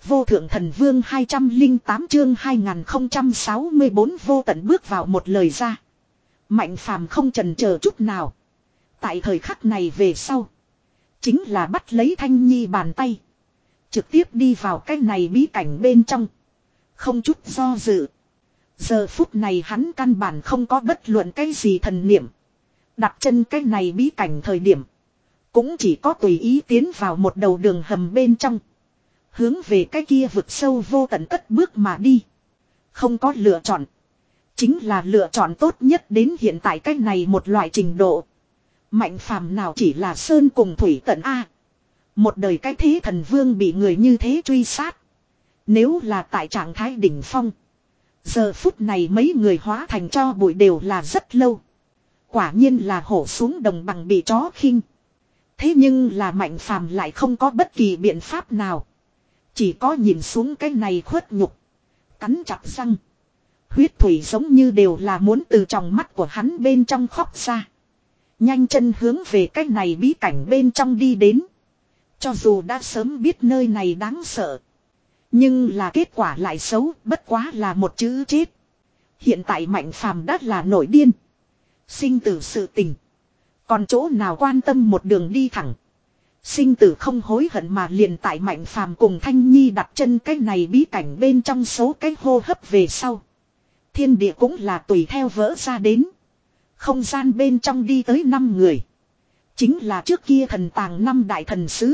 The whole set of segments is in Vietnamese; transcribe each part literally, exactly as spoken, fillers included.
Vô thượng thần vương hai trăm lẻ tám chương hai nghìn không trăm sáu mươi bốn vô tận bước vào một lời ra. Mạnh phàm không chần chờ chút nào. Tại thời khắc này về sau. Chính là bắt lấy Thanh Nhi bàn tay. Trực tiếp đi vào cái này bí cảnh bên trong. Không chút do dự. Giờ phút này hắn căn bản không có bất luận cái gì thần niệm. Đặt chân cái này bí cảnh thời điểm. Cũng chỉ có tùy ý tiến vào một đầu đường hầm bên trong. Hướng về cái kia vực sâu vô tận cất bước mà đi. Không có lựa chọn. Chính là lựa chọn tốt nhất đến hiện tại cái này một loại trình độ. Mạnh phàm nào chỉ là sơn cùng thủy tận A. Một đời cái thế thần vương bị người như thế truy sát. Nếu là tại trạng thái đỉnh phong. Giờ phút này mấy người hóa thành cho bụi đều là rất lâu. Quả nhiên là hổ xuống đồng bằng bị chó khinh. Thế nhưng là mạnh phàm lại không có bất kỳ biện pháp nào. Chỉ có nhìn xuống cái này khuất nhục. Cắn chặt răng. Huyết thủy giống như đều là muốn từ trong mắt của hắn bên trong khóc ra. Nhanh chân hướng về cái này bí cảnh bên trong đi đến. Cho dù đã sớm biết nơi này đáng sợ. Nhưng là kết quả lại xấu, bất quá là một chữ chết. Hiện tại mạnh phàm đã là nổi điên. Sinh tử sự tình. Còn chỗ nào quan tâm một đường đi thẳng. Sinh tử không hối hận mà liền tại mạnh phàm cùng Thanh Nhi đặt chân cái này bí cảnh bên trong số cái hô hấp về sau. Thiên địa cũng là tùy theo vỡ ra đến. Không gian bên trong đi tới năm người. Chính là trước kia thần tàng năm đại thần sứ.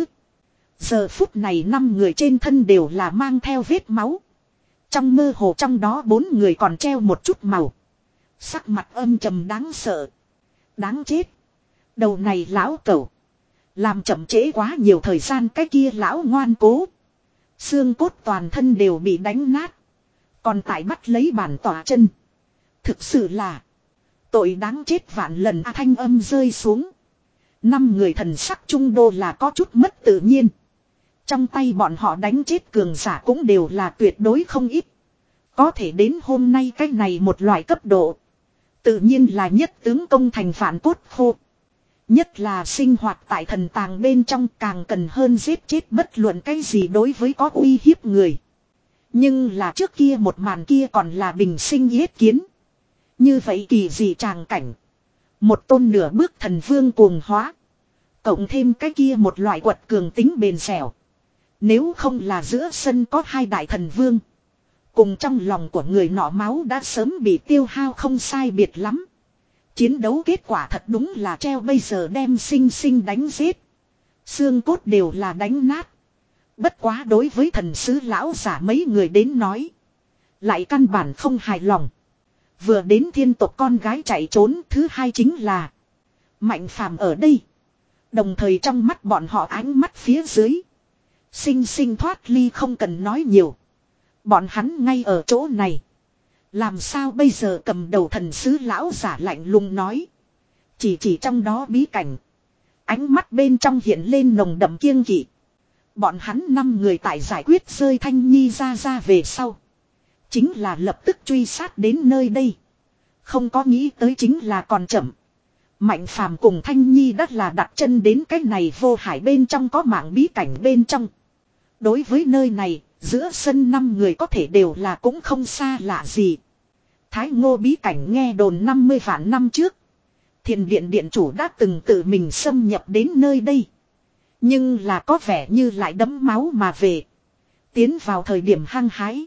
Giờ phút này năm người trên thân đều là mang theo vết máu. Trong mơ hồ trong đó bốn người còn treo một chút màu. Sắc mặt âm trầm đáng sợ. Đáng chết. Đầu này lão cẩu. Làm chậm trễ quá nhiều thời gian cái kia lão ngoan cố. Xương cốt toàn thân đều bị đánh nát. Còn tại bắt lấy bản tỏa chân. Thực sự là. Tội đáng chết vạn lần a thanh âm rơi xuống. Năm người thần sắc trung đô là có chút mất tự nhiên. Trong tay bọn họ đánh chết cường giả cũng đều là tuyệt đối không ít. Có thể đến hôm nay cái này một loại cấp độ. Tự nhiên là nhất tướng công thành vạn cốt khô. Nhất là sinh hoạt tại thần tàng bên trong càng cần hơn giết chết bất luận cái gì đối với có uy hiếp người. Nhưng là trước kia một màn kia còn là bình sinh yết kiến. Như vậy kỳ dị tràng cảnh. Một tôn nửa bước thần vương cuồng hóa. Cộng thêm cái kia một loại quật cường tính bền dẻo. Nếu không là giữa sân có hai đại thần vương. Cùng trong lòng của người nọ máu đã sớm bị tiêu hao không sai biệt lắm. Chiến đấu kết quả thật đúng là treo bây giờ đem sinh sinh đánh giết. Xương cốt đều là đánh nát. Bất quá đối với thần sứ lão giả mấy người đến nói. Lại căn bản không hài lòng. Vừa đến thiên tộc con gái chạy trốn, thứ hai chính là mạnh phàm ở đây. Đồng thời trong mắt bọn họ ánh mắt phía dưới. Sinh sinh thoát ly không cần nói nhiều. Bọn hắn ngay ở chỗ này. Làm sao bây giờ cầm đầu thần sứ lão giả lạnh lùng nói. Chỉ chỉ trong đó bí cảnh. Ánh mắt bên trong hiện lên nồng đậm kiêng kỵ. Bọn hắn năm người tại giải quyết rơi Thanh Nhi ra ra về sau. Chính là lập tức truy sát đến nơi đây. Không có nghĩ tới chính là còn chậm. Mạnh phàm cùng Thanh Nhi đất là đặt chân đến cái này vô hải bên trong có mạng bí cảnh bên trong. Đối với nơi này, giữa sân năm người có thể đều là cũng không xa lạ gì. Thái Ngô bí cảnh nghe đồn năm mươi vạn năm trước. Thiền điện điện chủ đã từng tự mình xâm nhập đến nơi đây. Nhưng là có vẻ như lại đẫm máu mà về. Tiến vào thời điểm hăng hái.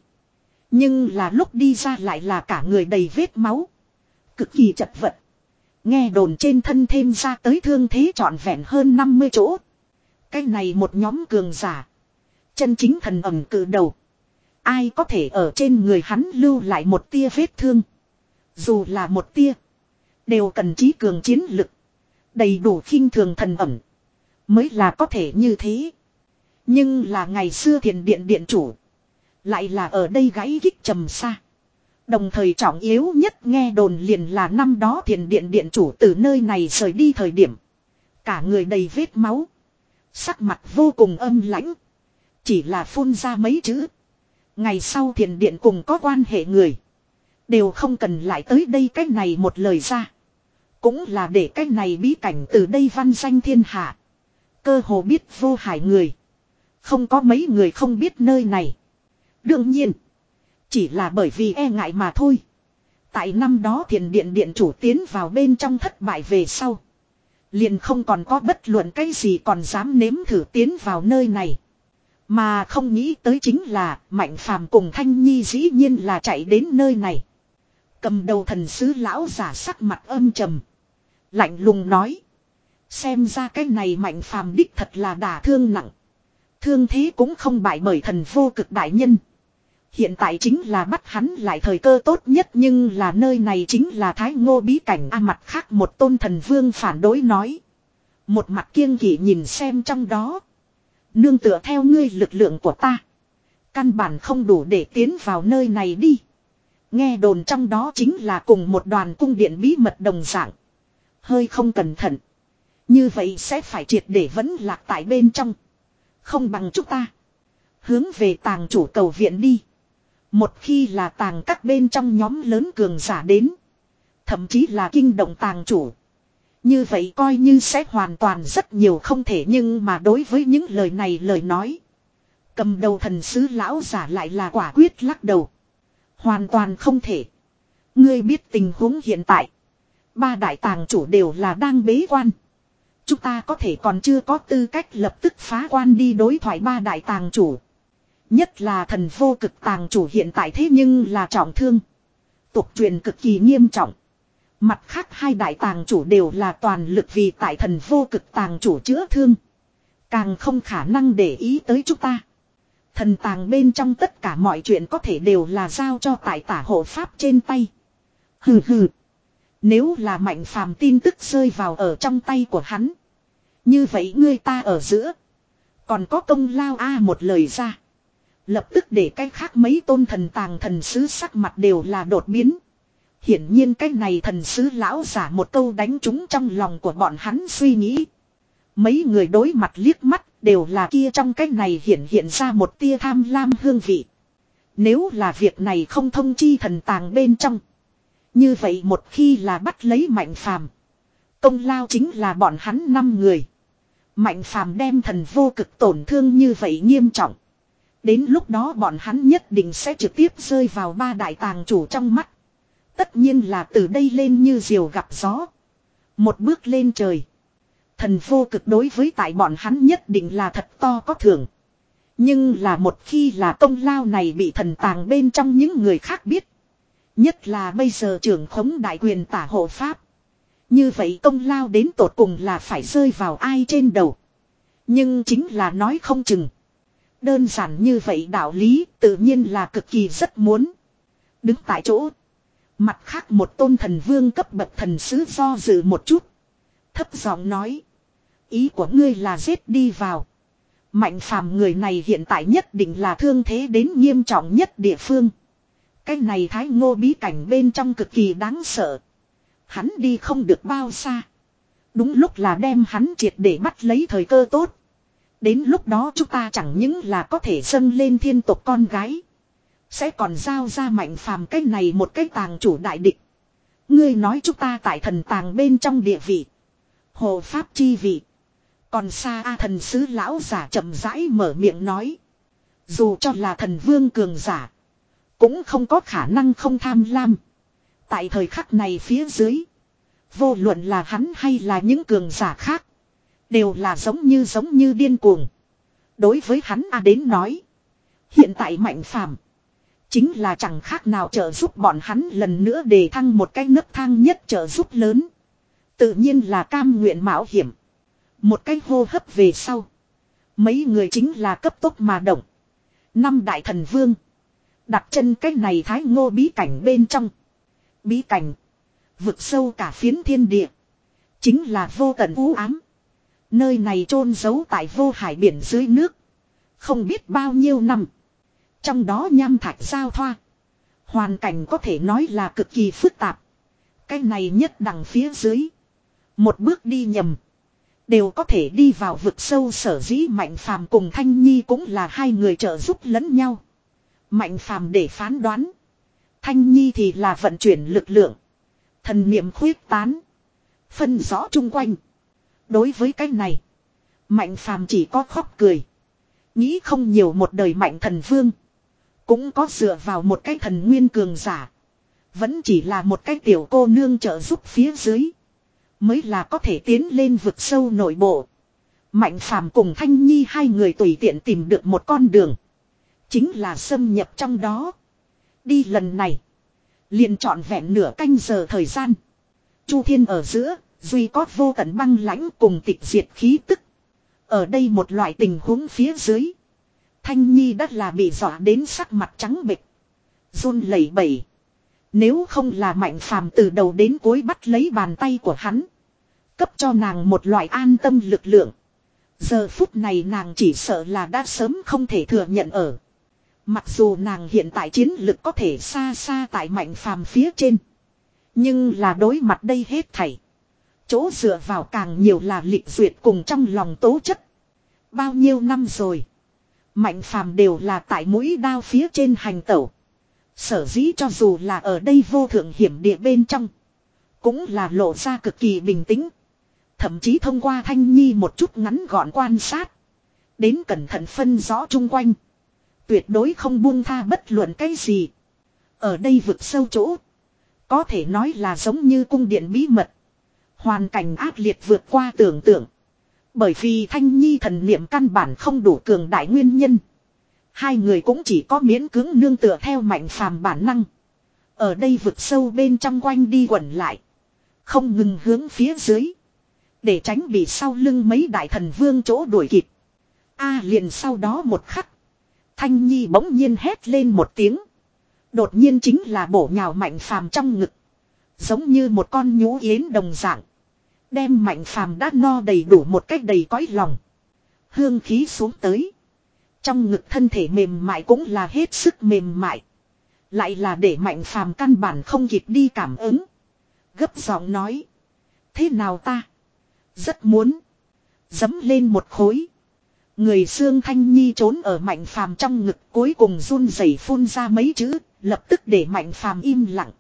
Nhưng là lúc đi ra lại là cả người đầy vết máu. Cực kỳ chật vật. Nghe đồn trên thân thêm ra tới thương thế trọn vẹn hơn năm mươi chỗ. Cái này một nhóm cường giả. Chân chính thần ẩm cử đầu. Ai có thể ở trên người hắn lưu lại một tia vết thương. Dù là một tia. Đều cần trí cường chiến lực. Đầy đủ khinh thường thần ẩm. Mới là có thể như thế. Nhưng là ngày xưa thiền điện điện chủ. Lại là ở đây gãy gích trầm xa. Đồng thời trọng yếu nhất nghe đồn liền là năm đó thiền điện điện chủ từ nơi này rời đi thời điểm. Cả người đầy vết máu. Sắc mặt vô cùng âm lãnh. Chỉ là phun ra mấy chữ. Ngày sau thiền điện cùng có quan hệ người. Đều không cần lại tới đây cái này một lời ra. Cũng là để cái này bí cảnh từ đây văn danh thiên hạ. Cơ hồ biết vô hải người. Không có mấy người không biết nơi này. Đương nhiên. Chỉ là bởi vì e ngại mà thôi. Tại năm đó thiền điện điện chủ tiến vào bên trong thất bại về sau. Liền không còn có bất luận cái gì còn dám nếm thử tiến vào nơi này. Mà không nghĩ tới chính là Mạnh Phàm cùng Thanh Nhi dĩ nhiên là chạy đến nơi này. Cầm đầu thần sứ lão giả sắc mặt âm trầm. Lạnh lùng nói. Xem ra cái này Mạnh Phàm đích thật là đả thương nặng. Thương thế cũng không bại bởi thần vô cực đại nhân. Hiện tại chính là bắt hắn lại thời cơ tốt nhất, nhưng là nơi này chính là Thái Ngô bí cảnh. A mặt khác một tôn thần vương phản đối nói. Một mặt kiêng kỵ nhìn xem trong đó. Nương tựa theo ngươi lực lượng của ta. Căn bản không đủ để tiến vào nơi này đi. Nghe đồn trong đó chính là cùng một đoàn cung điện bí mật đồng dạng. Hơi không cẩn thận. Như vậy sẽ phải triệt để vẫn lạc tại bên trong. Không bằng chúng ta. Hướng về tàng chủ cầu viện đi. Một khi là tàng các bên trong nhóm lớn cường giả đến. Thậm chí là kinh động tàng chủ. Như vậy coi như sẽ hoàn toàn rất nhiều không thể, nhưng mà đối với những lời này lời nói. Cầm đầu thần sứ lão giả lại là quả quyết lắc đầu. Hoàn toàn không thể. Ngươi biết tình huống hiện tại. Ba đại tàng chủ đều là đang bế quan. Chúng ta có thể còn chưa có tư cách lập tức phá quan đi đối thoại ba đại tàng chủ. Nhất là thần vô cực tàng chủ hiện tại thế nhưng là trọng thương. Tục truyền cực kỳ nghiêm trọng. Mặt khác hai đại tàng chủ đều là toàn lực vì tại thần vô cực tàng chủ chữa thương. Càng không khả năng để ý tới chúng ta. Thần tàng bên trong tất cả mọi chuyện có thể đều là giao cho tại tả hộ pháp trên tay. Hừ hừ. Nếu là Mạnh Phàm tin tức rơi vào ở trong tay của hắn. Như vậy ngươi ta ở giữa. Còn có công lao a một lời ra. Lập tức để cái khác mấy tôn thần tàng thần sứ sắc mặt đều là đột biến. Hiển nhiên cái này thần sứ lão giả một câu đánh trúng trong lòng của bọn hắn suy nghĩ. Mấy người đối mặt liếc mắt đều là kia trong cái này hiện hiện ra một tia tham lam hương vị. Nếu là việc này không thông chi thần tàng bên trong. Như vậy một khi là bắt lấy Mạnh Phàm, công lao chính là bọn hắn năm người. Mạnh Phàm đem thần vô cực tổn thương như vậy nghiêm trọng. Đến lúc đó bọn hắn nhất định sẽ trực tiếp rơi vào ba đại tàng chủ trong mắt. Tất nhiên là từ đây lên như diều gặp gió. Một bước lên trời. Thần vô cực đối với tại bọn hắn nhất định là thật to có thưởng. Nhưng là một khi là công lao này bị thần tàng bên trong những người khác biết. Nhất là bây giờ trưởng khống đại quyền tả hộ pháp. Như vậy công lao đến tột cùng là phải rơi vào ai trên đầu. Nhưng chính là nói không chừng. Đơn giản như vậy đạo lý tự nhiên là cực kỳ rất muốn. Đứng tại chỗ. Mặt khác một tôn thần vương cấp bậc thần sứ do dự một chút. Thấp giọng nói. Ý của ngươi là giết đi vào. Mạnh Phàm người này hiện tại nhất định là thương thế đến nghiêm trọng nhất địa phương. Cái này Thái Ngô bí cảnh bên trong cực kỳ đáng sợ. Hắn đi không được bao xa. Đúng lúc là đem hắn triệt để bắt lấy thời cơ tốt. Đến lúc đó chúng ta chẳng những là có thể dâng lên thiên tộc con gái. Sẽ còn giao ra Mạnh Phàm cái này một cái tàng chủ đại địch. Ngươi nói chúng ta tại thần tàng bên trong địa vị. Hộ pháp chi vị. Còn xa a thần sứ lão giả chậm rãi mở miệng nói. Dù cho là thần vương cường giả. Cũng không có khả năng không tham lam. Tại thời khắc này phía dưới. Vô luận là hắn hay là những cường giả khác. Đều là giống như giống như điên cuồng. Đối với hắn a đến nói. Hiện tại Mạnh Phàm chính là chẳng khác nào trợ giúp bọn hắn lần nữa đề thăng một cái nấc thang nhất trợ giúp lớn. Tự nhiên là cam nguyện mạo hiểm. Một cái hô hấp về sau. Mấy người chính là cấp tốc mà động. Năm đại thần vương. Đặt chân cái này Thái Ngô bí cảnh bên trong. Bí cảnh. Vực sâu cả phiến thiên địa. Chính là vô tận u ám. Nơi này chôn giấu tại vô hải biển dưới nước. Không biết bao nhiêu năm. Trong đó nham thạch giao thoa. Hoàn cảnh có thể nói là cực kỳ phức tạp. Cái này nhất đằng phía dưới. Một bước đi nhầm. Đều có thể đi vào vực sâu, sở dĩ Mạnh Phàm cùng Thanh Nhi cũng là hai người trợ giúp lẫn nhau. Mạnh Phàm để phán đoán. Thanh Nhi thì là vận chuyển lực lượng. Thần niệm khuyết tán. Phân rõ chung quanh. Đối với cái này. Mạnh Phàm chỉ có khóc cười. Nghĩ không nhiều một đời mạnh thần vương. Cũng có dựa vào một cái thần nguyên cường giả. Vẫn chỉ là một cái tiểu cô nương trợ giúp phía dưới. Mới là có thể tiến lên vực sâu nội bộ. Mạnh phàm cùng Thanh Nhi hai người tùy tiện tìm được một con đường. Chính là xâm nhập trong đó. Đi lần này. Liền trọn vẹn nửa canh giờ thời gian. Chu thiên ở giữa. Duy có vô tận băng lãnh cùng tịch diệt khí tức. Ở đây một loại tình huống phía dưới. Thanh Nhi đã là bị dọa đến sắc mặt trắng bệch. Run lẩy bẩy. Nếu không là Mạnh phàm từ đầu đến cuối bắt lấy bàn tay của hắn. Cấp cho nàng một loại an tâm lực lượng. Giờ phút này nàng chỉ sợ là đã sớm không thể thừa nhận ở. Mặc dù nàng hiện tại chiến lực có thể xa xa tại Mạnh phàm phía trên. Nhưng là đối mặt đây hết thảy. Chỗ dựa vào càng nhiều là lịch duyệt cùng trong lòng tố chất. Bao nhiêu năm rồi. Mạnh phàm đều là tại mũi đao phía trên hành tẩu. Sở dĩ cho dù là ở đây vô thượng hiểm địa bên trong. Cũng là lộ ra cực kỳ bình tĩnh. Thậm chí thông qua Thanh Nhi một chút ngắn gọn quan sát. Đến cẩn thận phân rõ chung quanh. Tuyệt đối không buông tha bất luận cái gì. Ở đây vực sâu chỗ. Có thể nói là giống như cung điện bí mật. Hoàn cảnh ác liệt vượt qua tưởng tượng. Bởi vì Thanh Nhi thần niệm căn bản không đủ cường đại nguyên nhân. Hai người cũng chỉ có miễn cưỡng nương tựa theo Mạnh phàm bản năng. Ở đây vực sâu bên trong quanh đi quẩn lại. Không ngừng hướng phía dưới. Để tránh bị sau lưng mấy đại thần vương chỗ đuổi kịp. A liền sau đó một khắc. Thanh Nhi bỗng nhiên hét lên một tiếng. Đột nhiên chính là bổ nhào Mạnh phàm trong ngực. Giống như một con nhũ yến đồng dạng. Đem Mạnh phàm đã no đầy đủ một cách đầy cõi lòng. Hương khí xuống tới. Trong ngực thân thể mềm mại cũng là hết sức mềm mại. Lại là để Mạnh phàm căn bản không kịp đi cảm ứng. Gấp giọng nói. Thế nào ta? Rất muốn. Dấm lên một khối. Người xương Thanh Nhi trốn ở Mạnh phàm trong ngực cuối cùng run rẩy phun ra mấy chữ. Lập tức để Mạnh phàm im lặng.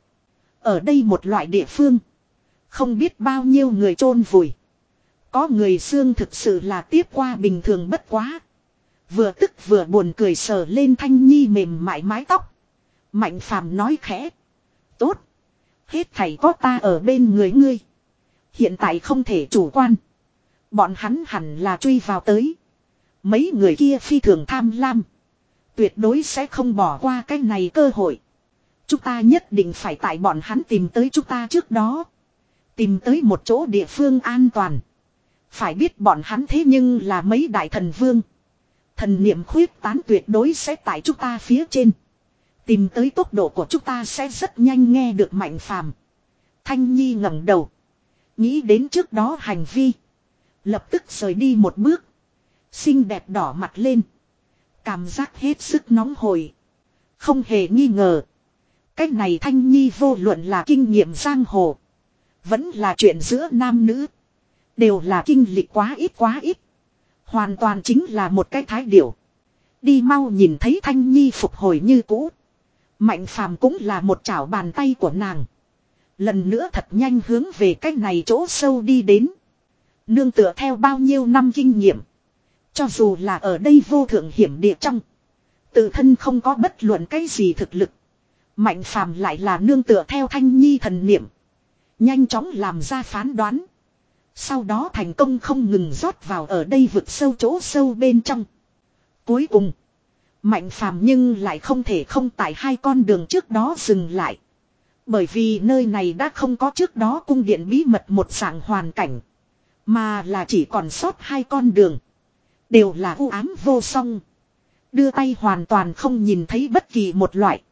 Ở đây một loại địa phương. Không biết bao nhiêu người chôn vùi. Có người xương thực sự là tiếp qua bình thường bất quá. Vừa tức vừa buồn cười sờ lên Thanh Nhi mềm mại mái tóc. Mạnh phàm nói khẽ. Tốt. Hết thảy có ta ở bên người ngươi. Hiện tại không thể chủ quan. Bọn hắn hẳn là truy vào tới. Mấy người kia phi thường tham lam. Tuyệt đối sẽ không bỏ qua cái này cơ hội. Chúng ta nhất định phải tại bọn hắn tìm tới chúng ta trước đó. Tìm tới một chỗ địa phương an toàn. Phải biết bọn hắn thế nhưng là mấy đại thần vương. Thần niệm khuyết tán tuyệt đối sẽ tại chúng ta phía trên. Tìm tới tốc độ của chúng ta sẽ rất nhanh nghe được Mạnh phàm. Thanh Nhi ngẩng đầu. Nghĩ đến trước đó hành vi. Lập tức rời đi một bước. Xinh đẹp đỏ mặt lên. Cảm giác hết sức nóng hổi. Không hề nghi ngờ. Cách này Thanh Nhi vô luận là kinh nghiệm giang hồ. Vẫn là chuyện giữa nam nữ. Đều là kinh lịch quá ít quá ít. Hoàn toàn chính là một cái thái điểu. Đi mau nhìn thấy Thanh Nhi phục hồi như cũ. Mạnh phàm cũng là một chảo bàn tay của nàng. Lần nữa thật nhanh hướng về cách này chỗ sâu đi đến. Nương tựa theo bao nhiêu năm kinh nghiệm. Cho dù là ở đây vô thượng hiểm địa trong. Tự thân không có bất luận cái gì thực lực. Mạnh phàm lại là nương tựa theo Thanh Nhi thần niệm. Nhanh chóng làm ra phán đoán. Sau đó thành công không ngừng rót vào ở đây vực sâu chỗ sâu bên trong. Cuối cùng. Mạnh phàm nhưng lại không thể không tại hai con đường trước đó dừng lại. Bởi vì nơi này đã không có trước đó cung điện bí mật một dạng hoàn cảnh. Mà là chỉ còn sót hai con đường. Đều là u ám vô song. Đưa tay hoàn toàn không nhìn thấy bất kỳ một loại.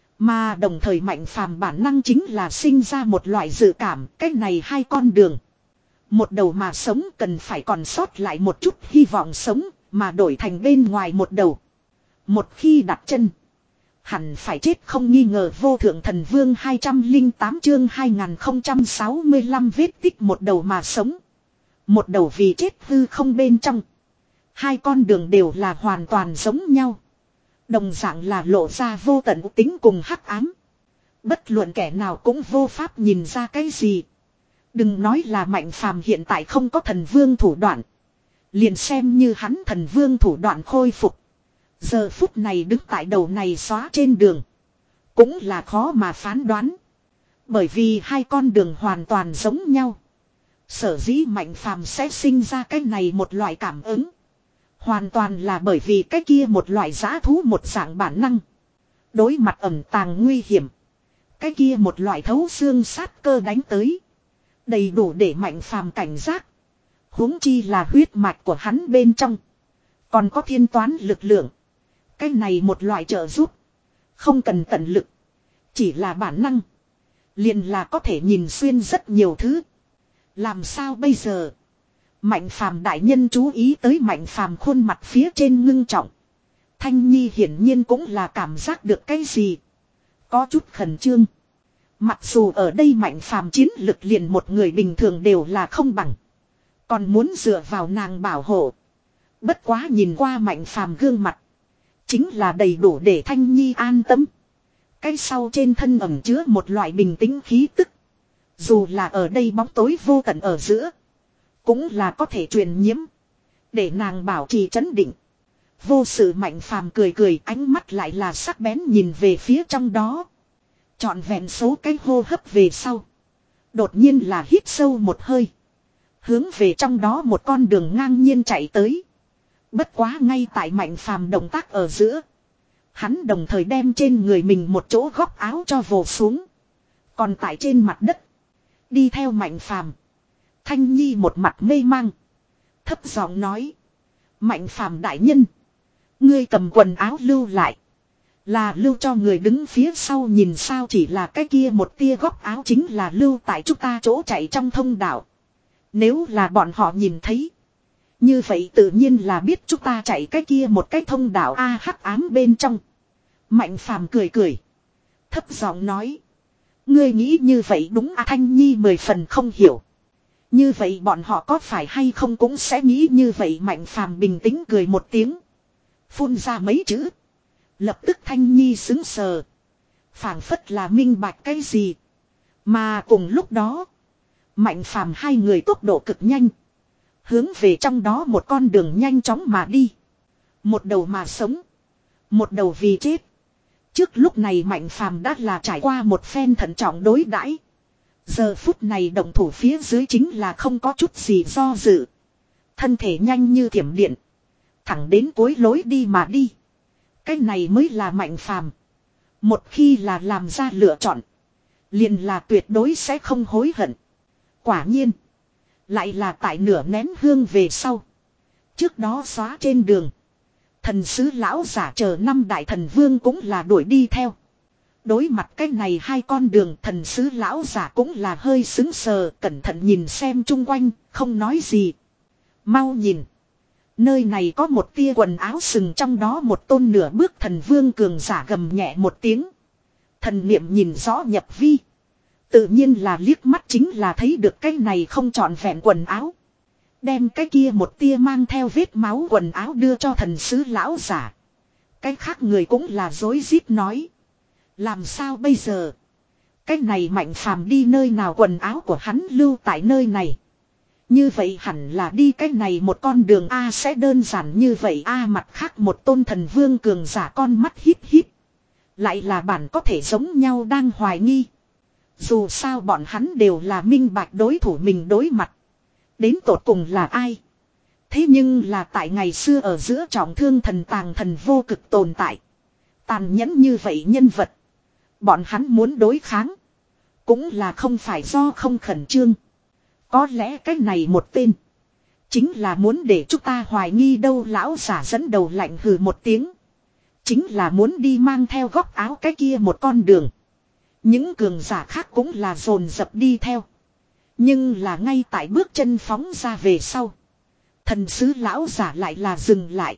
Mà đồng thời Mạnh phàm bản năng chính là sinh ra một loại dự cảm. Cái này hai con đường. Một đầu mà sống cần phải còn sót lại một chút hy vọng sống. Mà đổi thành bên ngoài một đầu. Một khi đặt chân. Hẳn phải chết không nghi ngờ. Vô thượng thần vương hai trăm lẻ tám chương hai nghìn không trăm sáu mươi lăm vết tích một đầu mà sống. Một đầu vì chết hư không bên trong. Hai con đường đều là hoàn toàn giống nhau. Đồng dạng là lộ ra vô tận tính cùng hắc ám. Bất luận kẻ nào cũng vô pháp nhìn ra cái gì. Đừng nói là Mạnh phàm hiện tại không có thần vương thủ đoạn. Liền xem như hắn thần vương thủ đoạn khôi phục. Giờ phút này đứng tại đầu này xóa trên đường. Cũng là khó mà phán đoán. Bởi vì hai con đường hoàn toàn giống nhau. Sở dĩ Mạnh Phàm sẽ sinh ra cái này một loại cảm ứng. Hoàn toàn là bởi vì cái kia một loại dã thú một dạng bản năng. Đối mặt ẩn tàng nguy hiểm. Cái kia một loại thấu xương sát cơ đánh tới. Đầy đủ để Mạnh Phàm cảnh giác. Huống chi là huyết mạch của hắn bên trong. Còn có thiên toán lực lượng. Cái này một loại trợ giúp. Không cần tận lực. Chỉ là bản năng. Liền là có thể nhìn xuyên rất nhiều thứ. Làm sao bây giờ? Mạnh Phàm đại nhân chú ý tới Mạnh Phàm khuôn mặt phía trên ngưng trọng. Thanh Nhi hiển nhiên cũng là cảm giác được cái gì. Có chút khẩn trương. Mặc dù ở đây Mạnh Phàm chiến lực liền một người bình thường đều là không bằng. Còn muốn dựa vào nàng bảo hộ. Bất quá nhìn qua Mạnh Phàm gương mặt. Chính là đầy đủ để Thanh Nhi an tâm. Cái sau trên thân ẩm chứa một loại bình tĩnh khí tức. Dù là ở đây bóng tối vô tận ở giữa. Cũng là có thể truyền nhiễm. Để nàng bảo trì trấn định. Vô sự Mạnh Phàm cười cười, ánh mắt lại là sắc bén nhìn về phía trong đó. Chọn vẹn số cái hô hấp về sau. Đột nhiên là hít sâu một hơi. Hướng về trong đó một con đường ngang nhiên chạy tới. Bất quá ngay tại Mạnh Phàm động tác ở giữa. Hắn đồng thời đem trên người mình một chỗ góc áo cho vồ xuống. Còn tại trên mặt đất. Đi theo Mạnh Phàm. Thanh Nhi một mặt mê mang. Thấp giọng nói. Mạnh Phàm đại nhân. Ngươi cầm quần áo lưu lại. Là lưu cho người đứng phía sau nhìn sao chỉ là cái kia một tia góc áo chính là lưu tại chúng ta chỗ chạy trong thông đạo. Nếu là bọn họ nhìn thấy. Như vậy tự nhiên là biết chúng ta chạy cái kia một cái thông đạo A hắc ám bên trong. Mạnh Phàm cười cười. Thấp giọng nói. Ngươi nghĩ như vậy đúng à Thanh Nhi mười phần không hiểu. Như vậy bọn họ có phải hay không cũng sẽ nghĩ như vậy Mạnh Phàm bình tĩnh cười một tiếng. Phun ra mấy chữ. Lập tức Thanh Nhi sững sờ. Phảng phất là minh bạch cái gì. Mà cùng lúc đó. Mạnh Phàm hai người tốc độ cực nhanh. Hướng về trong đó một con đường nhanh chóng mà đi. Một đầu mà sống. Một đầu vì chết. Trước lúc này Mạnh Phàm đã là trải qua một phen thận trọng đối đãi. Giờ phút này động thủ phía dưới chính là không có chút gì do dự. Thân thể nhanh như thiểm điện. Thẳng đến cuối lối đi mà đi. Cái này mới là Mạnh Phàm. Một khi là làm ra lựa chọn. Liền là tuyệt đối sẽ không hối hận. Quả nhiên. Lại là tại nửa nén hương về sau. Trước đó xóa trên đường. Thần sứ lão giả chờ năm đại thần vương cũng là đuổi đi theo. Đối mặt cái này hai con đường thần sứ lão giả cũng là hơi xứng sờ. Cẩn thận nhìn xem chung quanh. Không nói gì. Mau nhìn. Nơi này có một tia quần áo sừng trong đó một tôn nửa bước thần vương cường giả gầm nhẹ một tiếng. Thần niệm nhìn rõ nhập vi. Tự nhiên là liếc mắt chính là thấy được cái này không trọn vẹn quần áo. Đem cái kia một tia mang theo vết máu quần áo đưa cho thần sứ lão giả. Cái khác người cũng là dối rít nói. Làm sao bây giờ? Cái này Mạnh Phàm đi nơi nào quần áo của hắn lưu tại nơi này. Như vậy hẳn là đi cái này một con đường A sẽ đơn giản như vậy A mặt khác một tôn thần vương cường giả con mắt híp híp. Lại là bản có thể giống nhau đang hoài nghi. Dù sao bọn hắn đều là minh bạch đối thủ mình đối mặt. Đến tột cùng là ai? Thế nhưng là tại ngày xưa ở giữa trọng thương thần tàng thần vô cực tồn tại. Tàn nhẫn như vậy nhân vật. Bọn hắn muốn đối kháng. Cũng là không phải do không khẩn trương. Có lẽ cái này một tên. Chính là muốn để chúng ta hoài nghi đâu lão giả dẫn đầu lạnh hừ một tiếng. Chính là muốn đi mang theo góc áo cái kia một con đường. Những cường giả khác cũng là dồn dập đi theo. Nhưng là ngay tại bước chân phóng ra về sau. Thần sứ lão giả lại là dừng lại.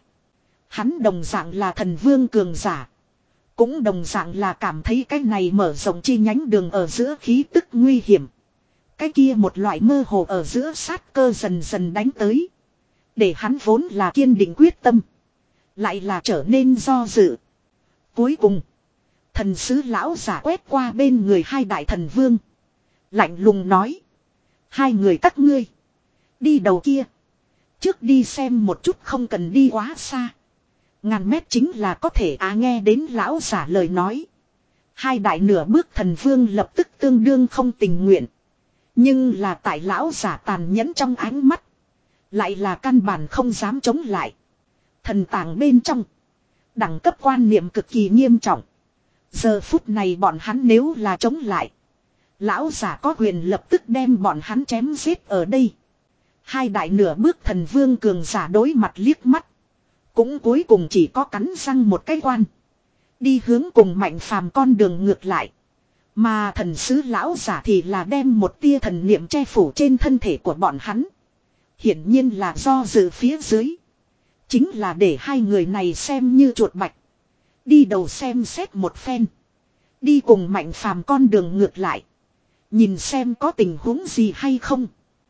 Hắn đồng dạng là thần vương cường giả. Cũng đồng dạng là cảm thấy cái này mở rộng chi nhánh đường ở giữa khí tức nguy hiểm. Cái kia một loại mơ hồ ở giữa sát cơ dần dần đánh tới. Để hắn vốn là kiên định quyết tâm. Lại là trở nên do dự. Cuối cùng. Thần sứ lão giả quét qua bên người hai đại thần vương. Lạnh lùng nói. Hai người các ngươi. Đi đầu kia. Trước đi xem một chút, không cần đi quá xa. Ngàn mét chính là có thể. À, nghe đến lão giả lời nói. Hai đại nửa bước thần vương lập tức tương đương không tình nguyện. Nhưng là tại lão giả tàn nhẫn trong ánh mắt. Lại là căn bản không dám chống lại. Thần tàng bên trong. Đẳng cấp quan niệm cực kỳ nghiêm trọng. Giờ phút này bọn hắn nếu là chống lại. Lão giả có quyền lập tức đem bọn hắn chém giết ở đây. Hai đại nửa bước thần vương cường giả đối mặt liếc mắt. Cũng cuối cùng chỉ có cắn răng một cái quan. Đi hướng cùng Mạnh Phàm con đường ngược lại. Mà thần sứ lão giả thì là đem một tia thần niệm che phủ trên thân thể của bọn hắn. Hiển nhiên là do dự phía dưới. Chính là để hai người này xem như chuột bạch. Đi đầu xem xét một phen. Đi cùng Mạnh Phàm con đường ngược lại. Nhìn xem có tình huống gì hay không.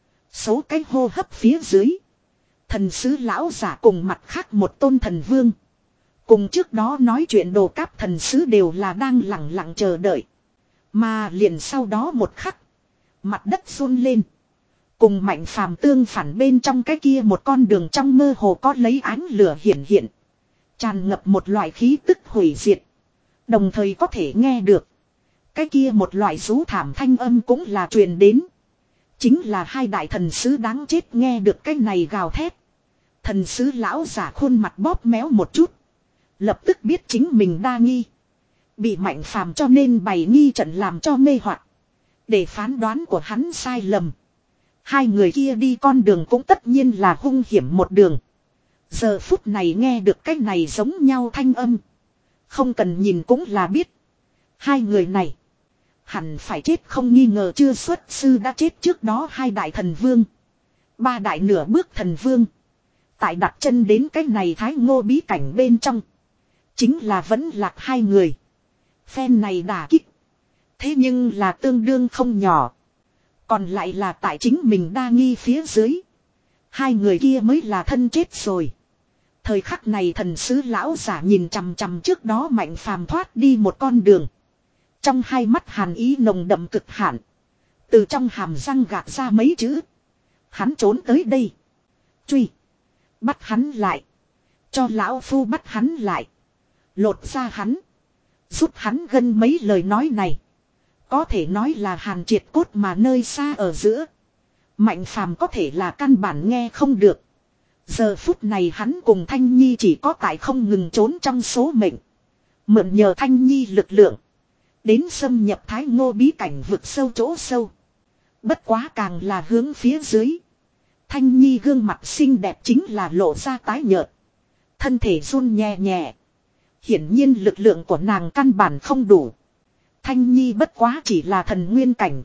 Số cái hô hấp phía dưới. Thần sứ lão giả cùng mặt khác một tôn thần vương. Cùng trước đó nói chuyện đồ cáp thần sứ đều là đang lặng lặng chờ đợi. Mà liền sau đó một khắc. Mặt đất run lên. Cùng Mạnh Phàm tương phản bên trong cái kia một con đường trong mơ hồ có lấy ánh lửa hiển hiện. Tràn ngập một loại khí tức hủy diệt. Đồng thời có thể nghe được. Cái kia một loại rú thảm thanh âm cũng là truyền đến. Chính là hai đại thần sứ đáng chết nghe được cái này gào thét. Thần sứ lão giả khuôn mặt bóp méo một chút. Lập tức biết chính mình đa nghi. Bị Mạnh Phàm cho nên bày nghi trận làm cho mê hoặc. Để phán đoán của hắn sai lầm. Hai người kia đi con đường cũng tất nhiên là hung hiểm một đường. Giờ phút này nghe được cái này giống nhau thanh âm. Không cần nhìn cũng là biết. Hai người này. Hẳn phải chết không nghi ngờ, chưa xuất sư đã chết trước đó hai đại thần vương. Ba đại nửa bước thần vương. Tại đặt chân đến cái này thái ngô bí cảnh bên trong. Chính là vẫn lạc hai người. Phen này đả kích. Thế nhưng là tương đương không nhỏ. Còn lại là tại chính mình đa nghi phía dưới. Hai người kia mới là thân chết rồi. Thời khắc này thần sứ lão giả nhìn chằm chằm trước đó Mạnh Phàm thoát đi một con đường. Trong hai mắt hàn ý nồng đậm cực hạn. Từ trong hàm răng gạt ra mấy chữ. Hắn trốn tới đây. Truy. Bắt hắn lại. Cho lão phu bắt hắn lại. Lột ra hắn. Giúp hắn gân mấy lời nói này. Có thể nói là hàn triệt cốt mà nơi xa ở giữa. Mạnh Phàm có thể là căn bản nghe không được. Giờ phút này hắn cùng Thanh Nhi chỉ có tại không ngừng trốn trong số mệnh. Mượn nhờ Thanh Nhi lực lượng. Đến xâm nhập thái ngô bí cảnh vực sâu chỗ sâu. Bất quá càng là hướng phía dưới. Thanh Nhi gương mặt xinh đẹp chính là lộ ra tái nhợt. Thân thể run nhẹ nhẹ. Hiển nhiên lực lượng của nàng căn bản không đủ. Thanh Nhi bất quá chỉ là thần nguyên cảnh.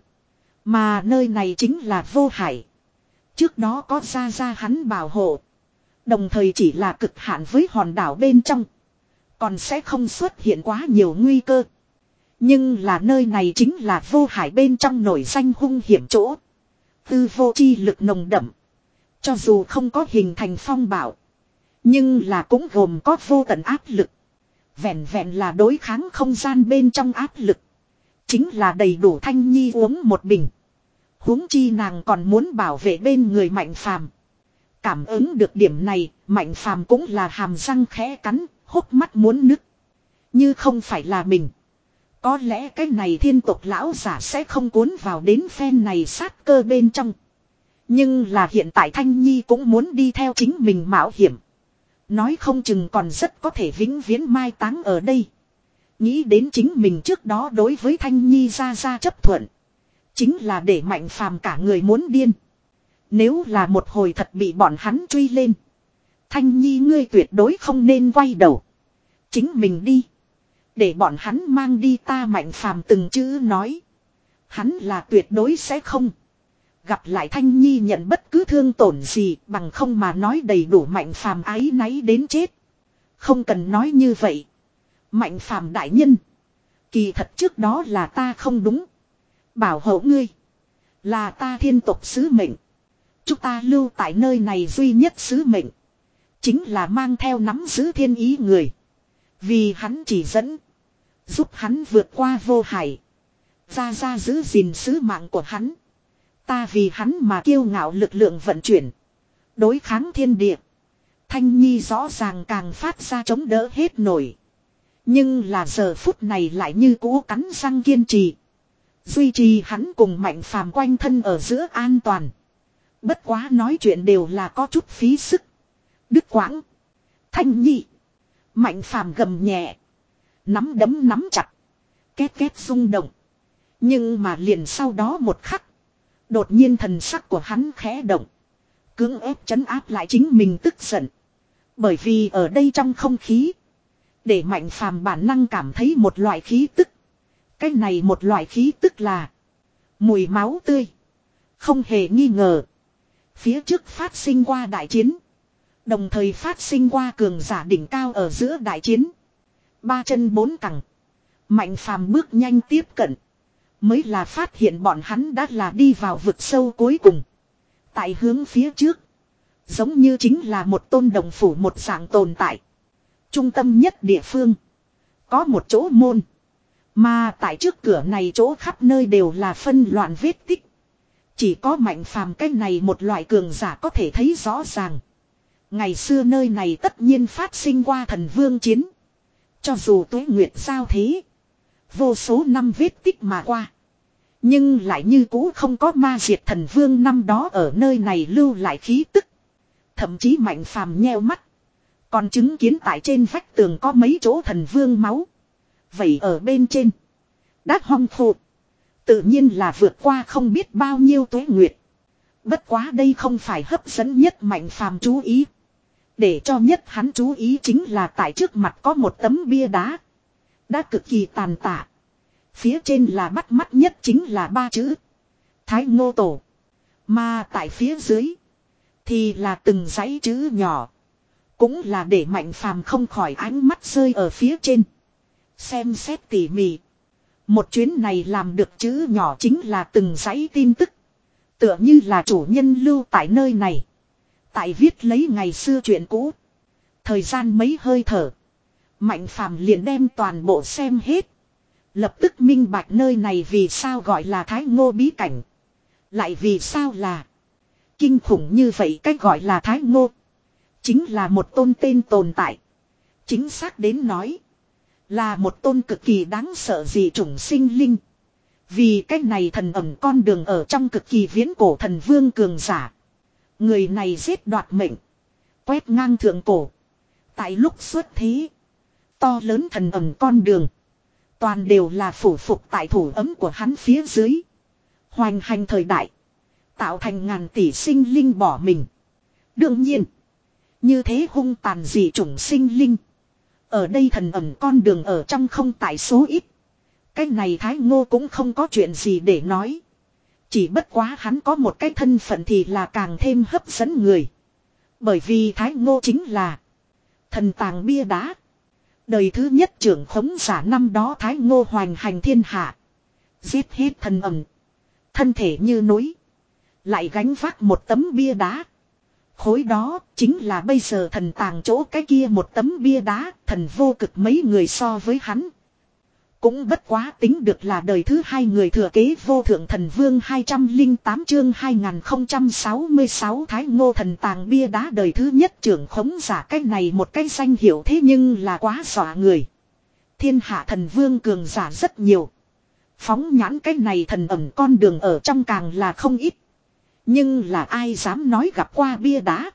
Mà nơi này chính là vô hải. Trước đó có ra ra hắn bảo hộ. Đồng thời chỉ là cực hạn với hòn đảo bên trong. Còn sẽ không xuất hiện quá nhiều nguy cơ. Nhưng là nơi này chính là vô hải bên trong nổi danh hung hiểm chỗ. Tư vô chi lực nồng đậm. Cho dù không có hình thành phong bạo. Nhưng là cũng gồm có vô tận áp lực. Vẹn vẹn là đối kháng không gian bên trong áp lực. Chính là đầy đủ Thanh Nhi uống một bình. Huống chi nàng còn muốn bảo vệ bên người Mạnh Phàm. Cảm ứng được điểm này, Mạnh Phàm cũng là hàm răng khẽ cắn, hốc mắt muốn nứt. Như không phải là mình. Có lẽ cái này thiên tộc lão giả sẽ không cuốn vào đến phen này sát cơ bên trong. Nhưng là hiện tại Thanh Nhi cũng muốn đi theo chính mình mạo hiểm. Nói không chừng còn rất có thể vĩnh viễn mai táng ở đây. Nghĩ đến chính mình trước đó đối với Thanh Nhi ra ra chấp thuận. Chính là để Mạnh Phàm cả người muốn điên. Nếu là một hồi thật bị bọn hắn truy lên. Thanh Nhi ngươi tuyệt đối không nên quay đầu. Chính mình đi. Để bọn hắn mang đi ta Mạnh Phàm từng chữ nói. Hắn là tuyệt đối sẽ không. Gặp lại Thanh Nhi nhận bất cứ thương tổn gì bằng không mà nói đầy đủ Mạnh Phàm áy náy đến chết. Không cần nói như vậy. Mạnh Phàm đại nhân. Kỳ thật trước đó là ta không đúng. Bảo hộ ngươi. Là ta thiên tộc sứ mệnh. Chúng ta lưu tại nơi này duy nhất sứ mệnh. Chính là mang theo nắm giữ thiên ý người. Vì hắn chỉ dẫn. Giúp hắn vượt qua vô hải. Ra ra giữ gìn sứ mạng của hắn. Ta vì hắn mà kiêu ngạo lực lượng vận chuyển. Đối kháng thiên địa. Thanh Nhi rõ ràng càng phát ra chống đỡ hết nổi. Nhưng là giờ phút này lại như cũ cắn răng kiên trì. Duy trì hắn cùng Mạnh Phàm quanh thân ở giữa an toàn. Bất quá nói chuyện đều là có chút phí sức. Đứt quãng. Thanh Nhi. Mạnh Phàm gầm nhẹ. Nắm đấm nắm chặt. Két két rung động. Nhưng mà liền sau đó một khắc. Đột nhiên thần sắc của hắn khẽ động. Cưỡng ép trấn áp lại chính mình tức giận. Bởi vì ở đây trong không khí. Để Mạnh Phàm bản năng cảm thấy một loại khí tức. Cái này một loại khí tức là mùi máu tươi. Không hề nghi ngờ. Phía trước phát sinh qua đại chiến. Đồng thời phát sinh qua cường giả đỉnh cao ở giữa đại chiến. Ba chân bốn cẳng. Mạnh Phàm bước nhanh tiếp cận. Mới là phát hiện bọn hắn đã là đi vào vực sâu cuối cùng. Tại hướng phía trước. Giống như chính là một tôn đồng phủ một dạng tồn tại. Trung tâm nhất địa phương. Có một chỗ môn. Mà tại trước cửa này chỗ khắp nơi đều là phân loạn vết tích. Chỉ có Mạnh Phàm cái này một loại cường giả có thể thấy rõ ràng. Ngày xưa nơi này tất nhiên phát sinh qua thần vương chiến. Cho dù tuế nguyệt sao thế. Vô số năm vết tích mà qua. Nhưng lại như cũ không có ma diệt thần vương năm đó ở nơi này lưu lại khí tức. Thậm chí Mạnh Phàm nheo mắt. Còn chứng kiến tại trên vách tường có mấy chỗ thần vương máu. Vậy ở bên trên. Đát hong khô. Tự nhiên là vượt qua không biết bao nhiêu tuế nguyệt. Bất quá đây không phải hấp dẫn nhất Mạnh Phàm chú ý. Để cho nhất hắn chú ý chính là tại trước mặt có một tấm bia đá. Đã cực kỳ tàn tạ. Phía trên là bắt mắt nhất chính là ba chữ. Thái Ngô Tổ. Mà tại phía dưới. Thì là từng dãy chữ nhỏ. Cũng là để Mạnh Phàm không khỏi ánh mắt rơi ở phía trên. Xem xét tỉ mỉ. Một chuyến này làm được chữ nhỏ chính là từng dãy tin tức. Tựa như là chủ nhân lưu tại nơi này. Tại viết lấy ngày xưa chuyện cũ. Thời gian mấy hơi thở. Mạnh Phàm liền đem toàn bộ xem hết. Lập tức minh bạch nơi này vì sao gọi là Thái Ngô bí cảnh. Lại vì sao là kinh khủng như vậy cách gọi là Thái Ngô. Chính là một tôn tên tồn tại. Chính xác đến nói. Là một tôn cực kỳ đáng sợ dị chủng sinh linh. Vì cách này thần ẩn con đường ở trong cực kỳ viễn cổ thần vương cường giả. Người này giết đoạt mệnh. Quét ngang thượng cổ. Tại lúc xuất thế. To lớn thần ẩn con đường. Toàn đều là phủ phục tại thủ ấm của hắn phía dưới. Hoành hành thời đại. Tạo thành ngàn tỷ sinh linh bỏ mình. Đương nhiên. Như thế hung tàn dị chủng sinh linh. Ở đây thần ẩn con đường ở trong không tại số ít. Cái này Thái Ngô cũng không có chuyện gì để nói. Chỉ bất quá hắn có một cái thân phận thì là càng thêm hấp dẫn người. Bởi vì Thái Ngô chính là thần tàng bia đá. Đời thứ nhất trưởng khống giả năm đó Thái Ngô hoành hành thiên hạ. Giết hết thần ẩn. Thân thể như núi. Lại gánh vác một tấm bia đá. Khối đó chính là bây giờ thần tàng chỗ cái kia một tấm bia đá. Thần vô cực mấy người so với hắn. Cũng bất quá tính được là đời thứ hai người thừa kế vô thượng thần vương hai trăm lẻ tám chương hai nghìn không trăm sáu mươi sáu Thái Ngô thần tàng bia đá đời thứ nhất trưởng khống giả cái này một cái danh hiệu thế nhưng là quá dọa người. Thiên hạ thần vương cường giả rất nhiều. Phóng nhãn cái này thần ẩn con đường ở trong càng là không ít. Nhưng là ai dám nói gặp qua bia đá.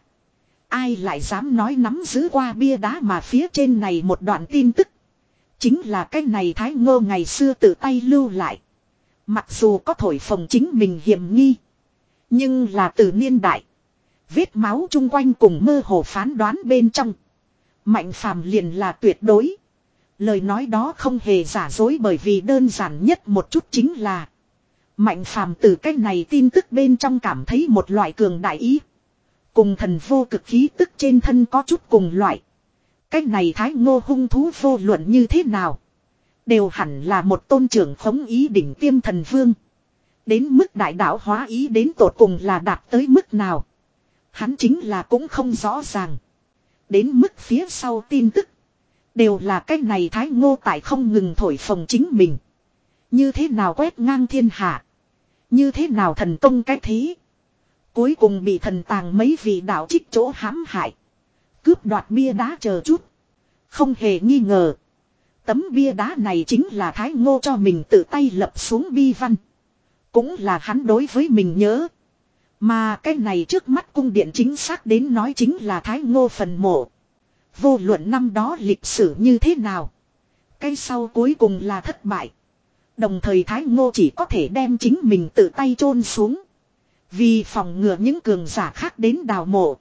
Ai lại dám nói nắm giữ qua bia đá mà phía trên này một đoạn tin tức. Chính là cái này Thái Ngô ngày xưa tự tay lưu lại. Mặc dù có thổi phồng chính mình hiểm nghi. Nhưng là từ niên đại. Vết máu chung quanh cùng mơ hồ phán đoán bên trong. Mạnh Phàm liền là tuyệt đối. Lời nói đó không hề giả dối bởi vì đơn giản nhất một chút chính là. Mạnh Phàm từ cái này tin tức bên trong cảm thấy một loại cường đại ý. Cùng thần vô cực khí tức trên thân có chút cùng loại. Cái này Thái Ngô hung thú vô luận như thế nào. Đều hẳn là một tôn trưởng khống ý đỉnh tiêm thần vương. Đến mức đại đạo hóa ý đến tột cùng là đạt tới mức nào. Hắn chính là cũng không rõ ràng. Đến mức phía sau tin tức. Đều là cái này Thái Ngô tại không ngừng thổi phồng chính mình. Như thế nào quét ngang thiên hạ. Như thế nào thần công cái thế. Cuối cùng bị thần tàng mấy vị đạo trích chỗ hãm hại. Cướp đoạt bia đá chờ chút. Không hề nghi ngờ. Tấm bia đá này chính là Thái Ngô cho mình tự tay lập xuống bi văn. Cũng là hắn đối với mình nhớ. Mà cái này trước mắt cung điện chính xác đến nói chính là Thái Ngô phần mộ. Vô luận năm đó lịch sử như thế nào. Cái sau cuối cùng là thất bại. Đồng thời Thái Ngô chỉ có thể đem chính mình tự tay chôn xuống. Vì phòng ngừa những cường giả khác đến đào mộ.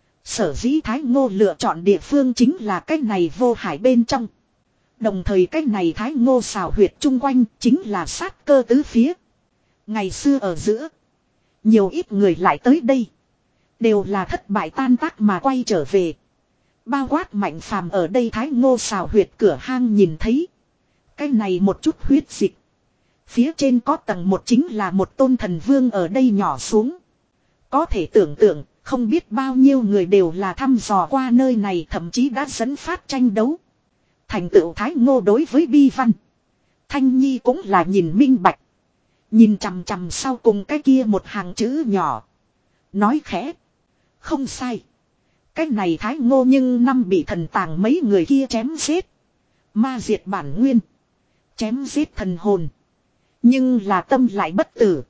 Sở dĩ Thái Ngô lựa chọn địa phương chính là cái này vô hải bên trong. Đồng thời cái này Thái Ngô xào huyệt chung quanh chính là sát cơ tứ phía. Ngày xưa ở giữa. Nhiều ít người lại tới đây. Đều là thất bại tan tác mà quay trở về. Bao quát Mạnh Phàm ở đây Thái Ngô xào huyệt cửa hang nhìn thấy. Cái này một chút huyết dịch. Phía trên có tầng một chính là một tôn thần vương ở đây nhỏ xuống. Có thể tưởng tượng, không biết bao nhiêu người đều là thăm dò qua nơi này thậm chí đã dẫn phát tranh đấu. Thành tựu Thái Ngô đối với bi văn. Thanh Nhi cũng là nhìn minh bạch. Nhìn chằm chằm sau cùng cái kia một hàng chữ nhỏ. Nói khẽ. Không sai. Cái này Thái Ngô nhưng năm bị thần tàng mấy người kia chém giết. Ma diệt bản nguyên. Chém giết thần hồn. Nhưng là tâm lại bất tử.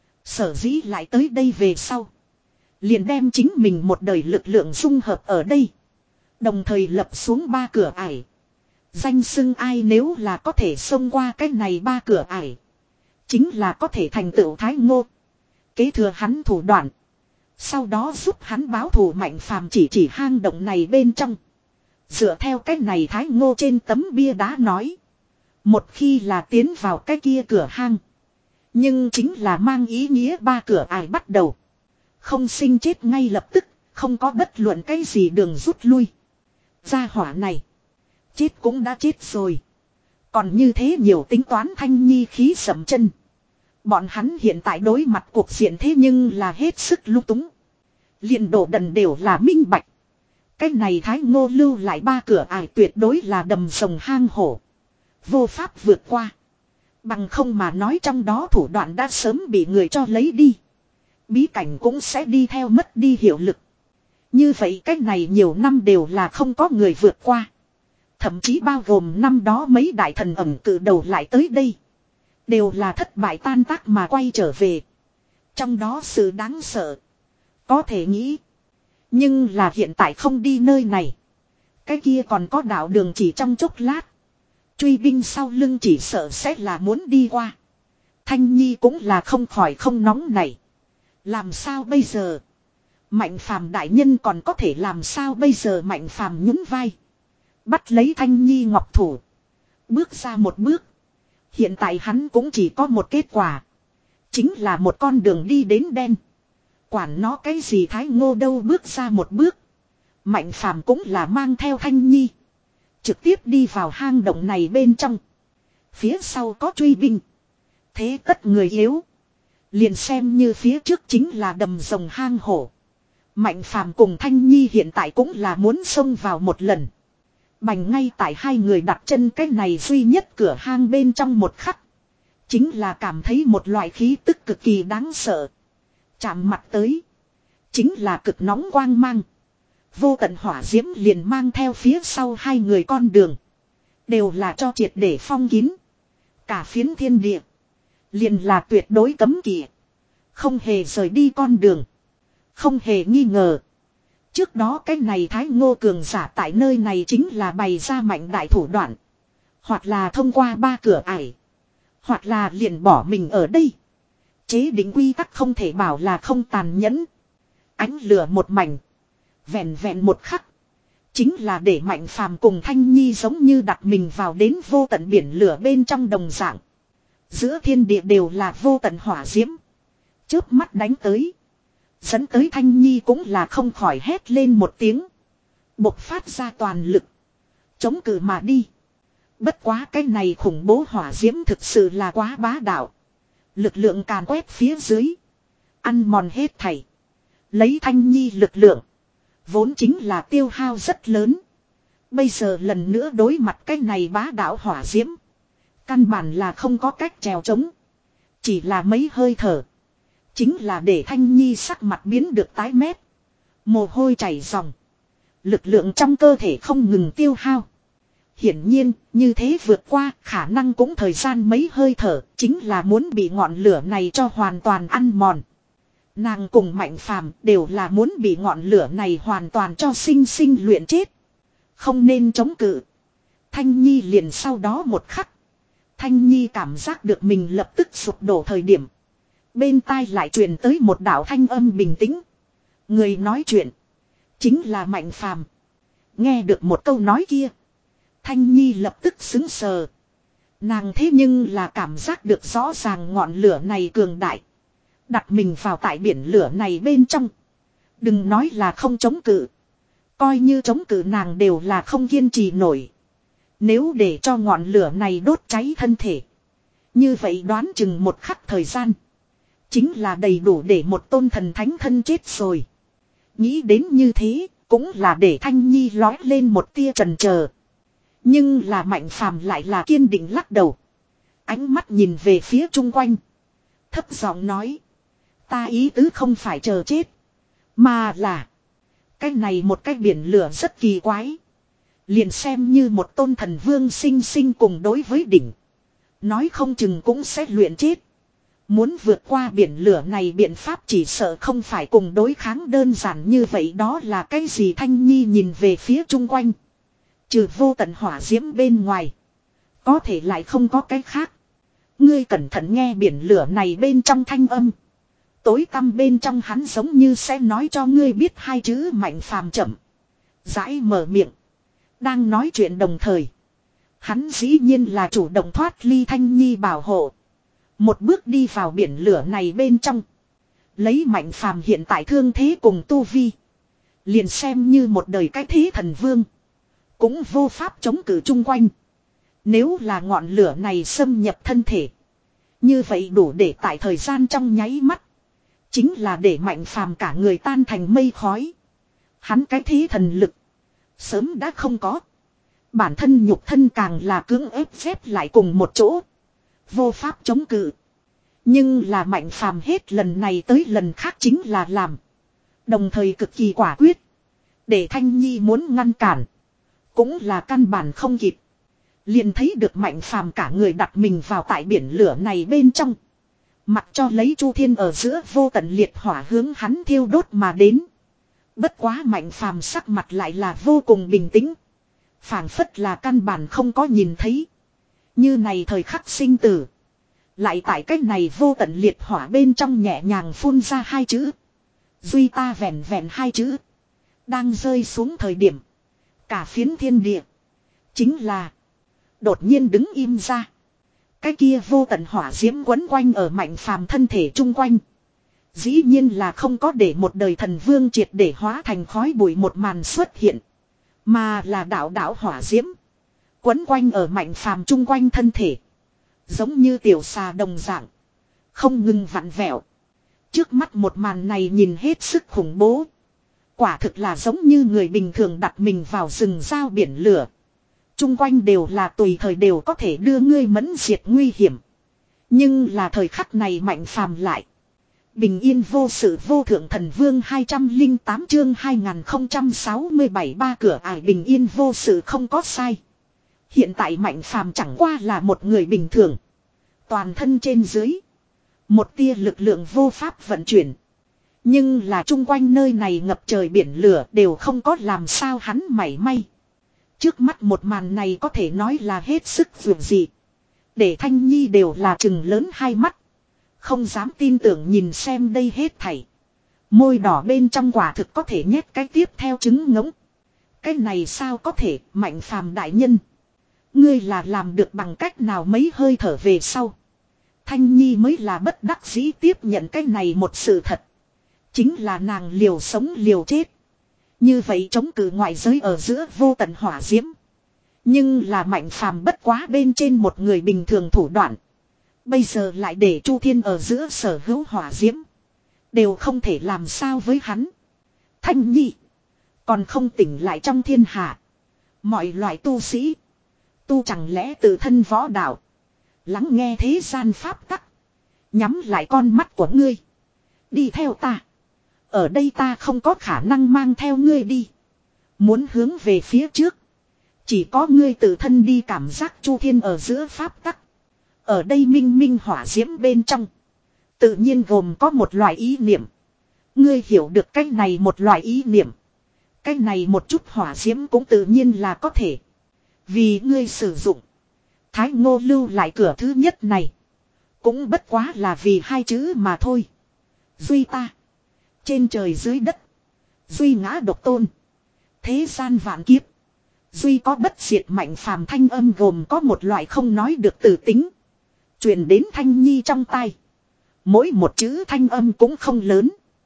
Sở dĩ lại tới đây về sau. Liền đem chính mình một đời lực lượng dung hợp ở đây. Đồng thời lập xuống ba cửa ải. Danh xưng ai nếu là có thể xông qua cái này ba cửa ải. Chính là có thể thành tựu Thái Ngô. Kế thừa hắn thủ đoạn. Sau đó giúp hắn báo thù. Mạnh Phàm chỉ chỉ hang động này bên trong. Dựa theo cái này Thái Ngô trên tấm bia đá nói. Một khi là tiến vào cái kia cửa hang. Nhưng chính là mang ý nghĩa ba cửa ải bắt đầu. Không sinh chết ngay lập tức. Không có bất luận cái gì đường rút lui. Gia hỏa này. Chết cũng đã chết rồi. Còn như thế nhiều tính toán. Thanh Nhi khí sầm chân. Bọn hắn hiện tại đối mặt cuộc diện thế nhưng là hết sức lung túng. Liền đổ đần đều là minh bạch. Cái này Thái Ngô lưu lại ba cửa ải tuyệt đối là đầm sồng hang hổ. Vô pháp vượt qua. Bằng không mà nói trong đó thủ đoạn đã sớm bị người cho lấy đi. Bí cảnh cũng sẽ đi theo mất đi hiệu lực. Như vậy cách này nhiều năm đều là không có người vượt qua. Thậm chí bao gồm năm đó mấy đại thần ẩm cử đầu lại tới đây. Đều là thất bại tan tác mà quay trở về. Trong đó sự đáng sợ. Có thể nghĩ. Nhưng là hiện tại không đi nơi này. Cái kia còn có đạo đường chỉ trong chốc lát. Truy binh sau lưng chỉ sợ sẽ là muốn đi qua. Thanh Nhi cũng là không khỏi không nóng này. Làm sao bây giờ? Mạnh Phàm đại nhân còn có thể làm sao bây giờ? Mạnh Phàm nhún vai. Bắt lấy Thanh Nhi ngọc thủ. Bước ra một bước. Hiện tại hắn cũng chỉ có một kết quả. Chính là một con đường đi đến đen. Quản nó cái gì Thái Ngô đâu, bước ra một bước. Mạnh Phàm cũng là mang theo Thanh Nhi. Trực tiếp đi vào hang động này bên trong. Phía sau có truy binh. Thế tất người yếu. Liền xem như phía trước chính là đầm rồng hang hổ. Mạnh Phàm cùng Thanh Nhi hiện tại cũng là muốn xông vào một lần. Bành ngay tại hai người đặt chân cái này duy nhất cửa hang bên trong một khắc. Chính là cảm thấy một loại khí tức cực kỳ đáng sợ. Chạm mặt tới. Chính là cực nóng quang mang. Vô tận hỏa diễm liền mang theo phía sau hai người con đường. Đều là cho triệt để phong kín. Cả phiến thiên địa. Liền là tuyệt đối cấm kỵ. Không hề rời đi con đường. Không hề nghi ngờ. Trước đó cái này Thái Ngô cường giả tại nơi này chính là bày ra mạnh đại thủ đoạn. Hoặc là thông qua ba cửa ải. Hoặc là liền bỏ mình ở đây. Chế định quy tắc không thể bảo là không tàn nhẫn. Ánh lửa một mảnh. Vẹn vẹn một khắc. Chính là để Mạnh Phàm cùng Thanh Nhi giống như đặt mình vào đến vô tận biển lửa bên trong đồng dạng. Giữa thiên địa đều là vô tận hỏa diễm. Chớp mắt đánh tới. Dẫn tới Thanh Nhi cũng là không khỏi hét lên một tiếng. Bộc phát ra toàn lực. Chống cự mà đi. Bất quá cái này khủng bố hỏa diễm thực sự là quá bá đạo. Lực lượng càn quét phía dưới. Ăn mòn hết thảy. Lấy Thanh Nhi lực lượng. Vốn chính là tiêu hao rất lớn. Bây giờ lần nữa đối mặt cái này bá đạo hỏa diễm. Căn bản là không có cách trèo trống. Chỉ là mấy hơi thở. Chính là để Thanh Nhi sắc mặt biến được tái mét. Mồ hôi chảy ròng. Lực lượng trong cơ thể không ngừng tiêu hao. Hiển nhiên, như thế vượt qua khả năng cũng thời gian mấy hơi thở, chính là muốn bị ngọn lửa này cho hoàn toàn ăn mòn. Nàng cùng Mạnh Phàm đều là muốn bị ngọn lửa này hoàn toàn cho sinh sinh luyện chết. Không nên chống cự. Thanh Nhi liền sau đó một khắc. Thanh Nhi cảm giác được mình lập tức sụp đổ thời điểm. Bên tai lại truyền tới một đạo thanh âm bình tĩnh. Người nói chuyện. Chính là Mạnh Phàm. Nghe được một câu nói kia. Thanh Nhi lập tức xứng sờ. Nàng thế nhưng là cảm giác được rõ ràng ngọn lửa này cường đại. Đặt mình vào tại biển lửa này bên trong. Đừng nói là không chống cự. Coi như chống cự nàng đều là không kiên trì nổi. Nếu để cho ngọn lửa này đốt cháy thân thể. Như vậy đoán chừng một khắc thời gian. Chính là đầy đủ để một tôn thần thánh thân chết rồi. Nghĩ đến như thế, cũng là để Thanh Nhi lói lên một tia trần chờ. Nhưng là Mạnh Phàm lại là kiên định lắc đầu. Ánh mắt nhìn về phía chung quanh. Thấp giọng nói. Ta ý tứ không phải chờ chết. Mà là. Cái này một cái biển lửa rất kỳ quái. Liền xem như một tôn thần vương sinh sinh cùng đối với đỉnh. Nói không chừng cũng sẽ luyện chết. Muốn vượt qua biển lửa này biện pháp chỉ sợ không phải cùng đối kháng đơn giản như vậy, đó là cái gì? Thanh Nhi nhìn về phía chung quanh. Trừ vô tận hỏa diễm bên ngoài. Có thể lại không có cái khác. Ngươi cẩn thận nghe biển lửa này bên trong thanh âm. Tối tăm bên trong hắn giống như sẽ nói cho ngươi biết hai chữ. Mạnh Phàm chậm rãi mở miệng. Đang nói chuyện đồng thời. Hắn dĩ nhiên là chủ động thoát ly Thanh Nhi bảo hộ. Một bước đi vào biển lửa này bên trong. Lấy Mạnh Phàm hiện tại thương thế cùng tu vi. Liền xem như một đời cái thế thần vương. Cũng vô pháp chống cự chung quanh. Nếu là ngọn lửa này xâm nhập thân thể. Như vậy đủ để tại thời gian trong nháy mắt. Chính là để Mạnh Phàm cả người tan thành mây khói. Hắn cái thế thần lực. Sớm đã không có. Bản thân nhục thân càng là cưỡng ép xếp lại cùng một chỗ. Vô pháp chống cự. Nhưng là Mạnh Phàm hết lần này tới lần khác chính là làm. Đồng thời cực kỳ quả quyết. Để Thanh Nhi muốn ngăn cản. Cũng là căn bản không kịp. Liền thấy được Mạnh Phàm cả người đặt mình vào tại biển lửa này bên trong. Mặc cho lấy Chu Thiên ở giữa vô tận liệt hỏa hướng hắn thiêu đốt mà đến. Bất quá Mạnh Phàm sắc mặt lại là vô cùng bình tĩnh. Phảng phất là căn bản không có nhìn thấy. Như này thời khắc sinh tử. Lại tại cách này vô tận liệt hỏa bên trong nhẹ nhàng phun ra hai chữ. Duy ta vẹn vẹn hai chữ. Đang rơi xuống thời điểm. Cả phiến thiên địa. Chính là. Đột nhiên đứng im ra. Cái kia vô tận hỏa diễm quấn quanh ở Mạnh Phàm thân thể chung quanh. Dĩ nhiên là không có để một đời thần vương triệt để hóa thành khói bụi một màn xuất hiện. Mà là đạo đạo hỏa diễm. Quấn quanh ở Mạnh Phàm chung quanh thân thể. Giống như tiểu xà đồng dạng. Không ngừng vặn vẹo. Trước mắt một màn này nhìn hết sức khủng bố. Quả thực là giống như người bình thường đặt mình vào rừng giao biển lửa. Chung quanh đều là tùy thời đều có thể đưa ngươi mẫn diệt nguy hiểm. Nhưng là thời khắc này Mạnh Phàm lại. Bình yên vô sự vô thượng thần vương hai trăm lẻ tám chương hai nghìn không trăm sáu mươi bảy ba cửa ải bình yên vô sự không có sai. Hiện tại Mạnh Phàm chẳng qua là một người bình thường. Toàn thân trên dưới. Một tia lực lượng vô pháp vận chuyển. Nhưng là chung quanh nơi này ngập trời biển lửa đều không có làm sao hắn mảy may. Trước mắt một màn này có thể nói là hết sức vượt dị. Để Thanh Nhi đều là trừng lớn hai mắt. Không dám tin tưởng nhìn xem đây hết thảy. Môi đỏ bên trong quả thực có thể nhét cái tiếp theo trứng ngỗng. Cái này sao có thể, Mạnh Phàm đại nhân. Ngươi là làm được bằng cách nào? Mấy hơi thở về sau. Thanh Nhi mới là bất đắc dĩ tiếp nhận cái này một sự thật. Chính là nàng liều sống liều chết. Như vậy chống cự ngoại giới ở giữa vô tận hỏa diễm. Nhưng là Mạnh Phàm bất quá bên trên một người bình thường thủ đoạn. Bây giờ lại để Chu Thiên ở giữa sở hữu hỏa diễm. Đều không thể làm sao với hắn. Thanh Nhi. Còn không tỉnh lại trong thiên hạ. Mọi loại tu sĩ. Tu chẳng lẽ tự thân võ đạo. Lắng nghe thế gian pháp tắc. Nhắm lại con mắt của ngươi. Đi theo ta. Ở đây ta không có khả năng mang theo ngươi đi. Muốn hướng về phía trước. Chỉ có ngươi tự thân đi cảm giác chu thiên ở giữa pháp tắc. Ở đây minh minh hỏa diễm bên trong. Tự nhiên gồm có một loại ý niệm. Ngươi hiểu được cách này một loại ý niệm. Cách này một chút hỏa diễm cũng tự nhiên là có thể. Vì ngươi sử dụng. Thái Ngô lưu lại cửa thứ nhất này. Cũng bất quá là vì hai chữ mà thôi. Duy ta. Trên trời dưới đất. Duy ngã độc tôn. Thế gian vạn kiếp. Duy có bất diệt mạnh phàm thanh âm gồm có một loại không nói được từ tính. Truyền đến Thanh Nhi trong tai. Mỗi một chữ thanh âm cũng không lớn.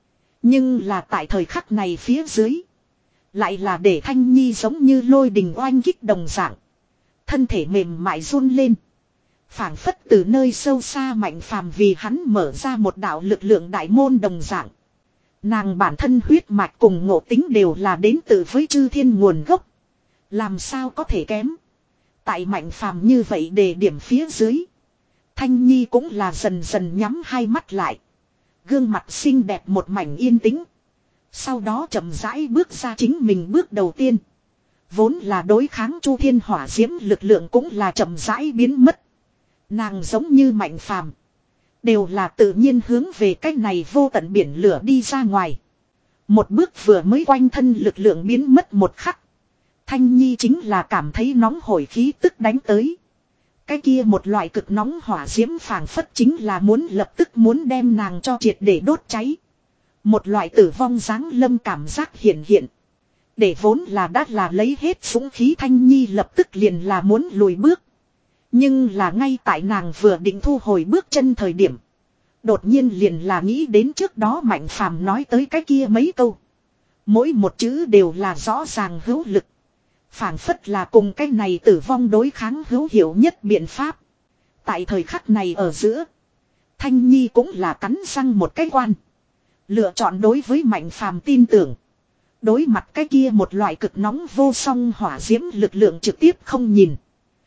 Nhưng là tại thời khắc này phía dưới. Lại là để Thanh Nhi giống như lôi đình oanh kích đồng dạng. Thân thể mềm mại run lên. Phảng phất từ nơi sâu xa mạnh phàm vì hắn mở ra một đạo lực lượng đại môn đồng dạng. Nàng bản thân huyết mạch cùng ngộ tính đều là đến từ với chư thiên nguồn gốc. Làm sao có thể kém. Tại mạnh phàm như vậy để điểm phía dưới. Thanh Nhi cũng là dần dần nhắm hai mắt lại. Gương mặt xinh đẹp một mảnh yên tĩnh. Sau đó chậm rãi bước ra chính mình bước đầu tiên. Vốn là đối kháng chu thiên hỏa diễm lực lượng cũng là chậm rãi biến mất. Nàng giống như mạnh phàm. Đều là tự nhiên hướng về cái này vô tận biển lửa đi ra ngoài. Một bước vừa mới quanh thân lực lượng biến mất một khắc. Thanh Nhi chính là cảm thấy nóng hổi khí tức đánh tới. Cái kia một loại cực nóng hỏa diễm phảng phất chính là muốn lập tức muốn đem nàng cho triệt để đốt cháy. Một loại tử vong giáng lâm cảm giác hiện hiện. Để vốn là đã là lấy hết súng khí Thanh Nhi lập tức liền là muốn lùi bước. Nhưng là ngay tại nàng vừa định thu hồi bước chân thời điểm. Đột nhiên liền là nghĩ đến trước đó mạnh phàm nói tới cái kia mấy câu. Mỗi một chữ đều là rõ ràng hữu lực. Phảng phất là cùng cái này tử vong đối kháng hữu hiệu nhất biện pháp. Tại thời khắc này ở giữa. Thanh Nhi cũng là cắn răng một cái quan. Lựa chọn đối với mạnh phàm tin tưởng. Đối mặt cái kia một loại cực nóng vô song hỏa diễm lực lượng trực tiếp không nhìn.